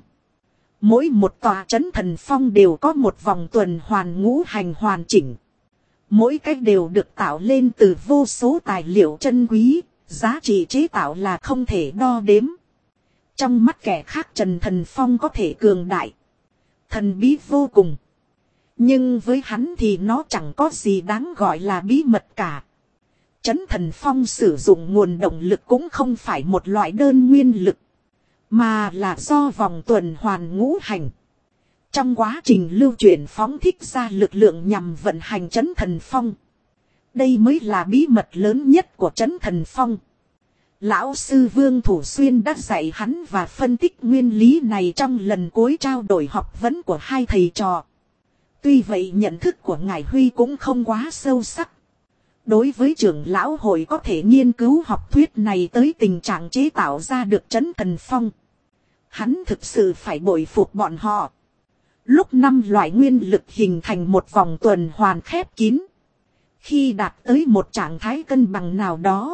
Mỗi một tòa Trấn Thần Phong đều có một vòng tuần hoàn ngũ hành hoàn chỉnh. Mỗi cách đều được tạo lên từ vô số tài liệu chân quý, giá trị chế tạo là không thể đo đếm. Trong mắt kẻ khác Trấn Thần Phong có thể cường đại, thần bí vô cùng. Nhưng với hắn thì nó chẳng có gì đáng gọi là bí mật cả. Trấn Thần Phong sử dụng nguồn động lực cũng không phải một loại đơn nguyên lực, mà là do vòng tuần hoàn ngũ hành. Trong quá trình lưu chuyển phóng thích ra lực lượng nhằm vận hành Trấn Thần Phong. Đây mới là bí mật lớn nhất của Trấn Thần Phong. Lão sư Vương Thủ Xuyên đã dạy hắn và phân tích nguyên lý này trong lần cuối trao đổi học vấn của hai thầy trò. Tuy vậy nhận thức của Ngải Huy cũng không quá sâu sắc. Đối với trưởng lão hội có thể nghiên cứu học thuyết này tới tình trạng chế tạo ra được Trấn Thần Phong, hắn thực sự phải bội phục bọn họ. Lúc 5 loại nguyên lực hình thành một vòng tuần hoàn khép kín. Khi đạt tới một trạng thái cân bằng nào đó,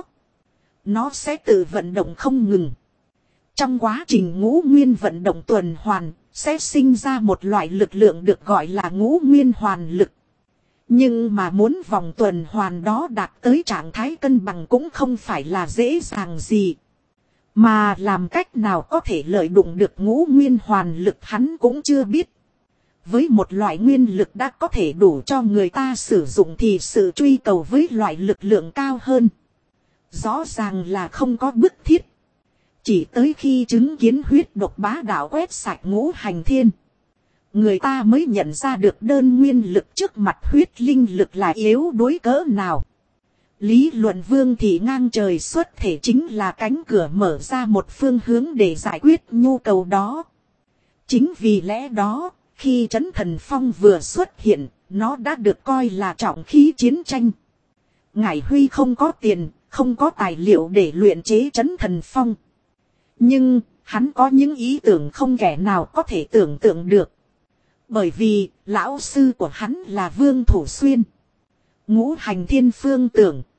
nó sẽ tự vận động không ngừng. Trong quá trình ngũ nguyên vận động tuần hoàn, sẽ sinh ra một loại lực lượng được gọi là ngũ nguyên hoàn lực. Nhưng mà muốn vòng tuần hoàn đó đạt tới trạng thái cân bằng cũng không phải là dễ dàng gì. Mà làm cách nào có thể lợi dụng được ngũ nguyên hoàn lực hắn cũng chưa biết. Với một loại nguyên lực đã có thể đủ cho người ta sử dụng thì sự truy cầu với loại lực lượng cao hơn rõ ràng là không có bức thiết. Chỉ tới khi chứng kiến huyết độc bá đạo quét sạch ngũ hành thiên, người ta mới nhận ra được đơn nguyên lực trước mặt huyết linh lực là yếu đuối cỡ nào. Lý luận Vương Thị ngang trời xuất thể chính là cánh cửa mở ra một phương hướng để giải quyết nhu cầu đó. Chính vì lẽ đó, khi Trấn Thần Phong vừa xuất hiện, nó đã được coi là trọng khí chiến tranh. Ngải Huy không có tiền, không có tài liệu để luyện chế Trấn Thần Phong. Nhưng, hắn có những ý tưởng không kẻ nào có thể tưởng tượng được. Bởi vì, lão sư của hắn là Vương Thủ Xuyên. Ngũ hành thiên phương tưởng,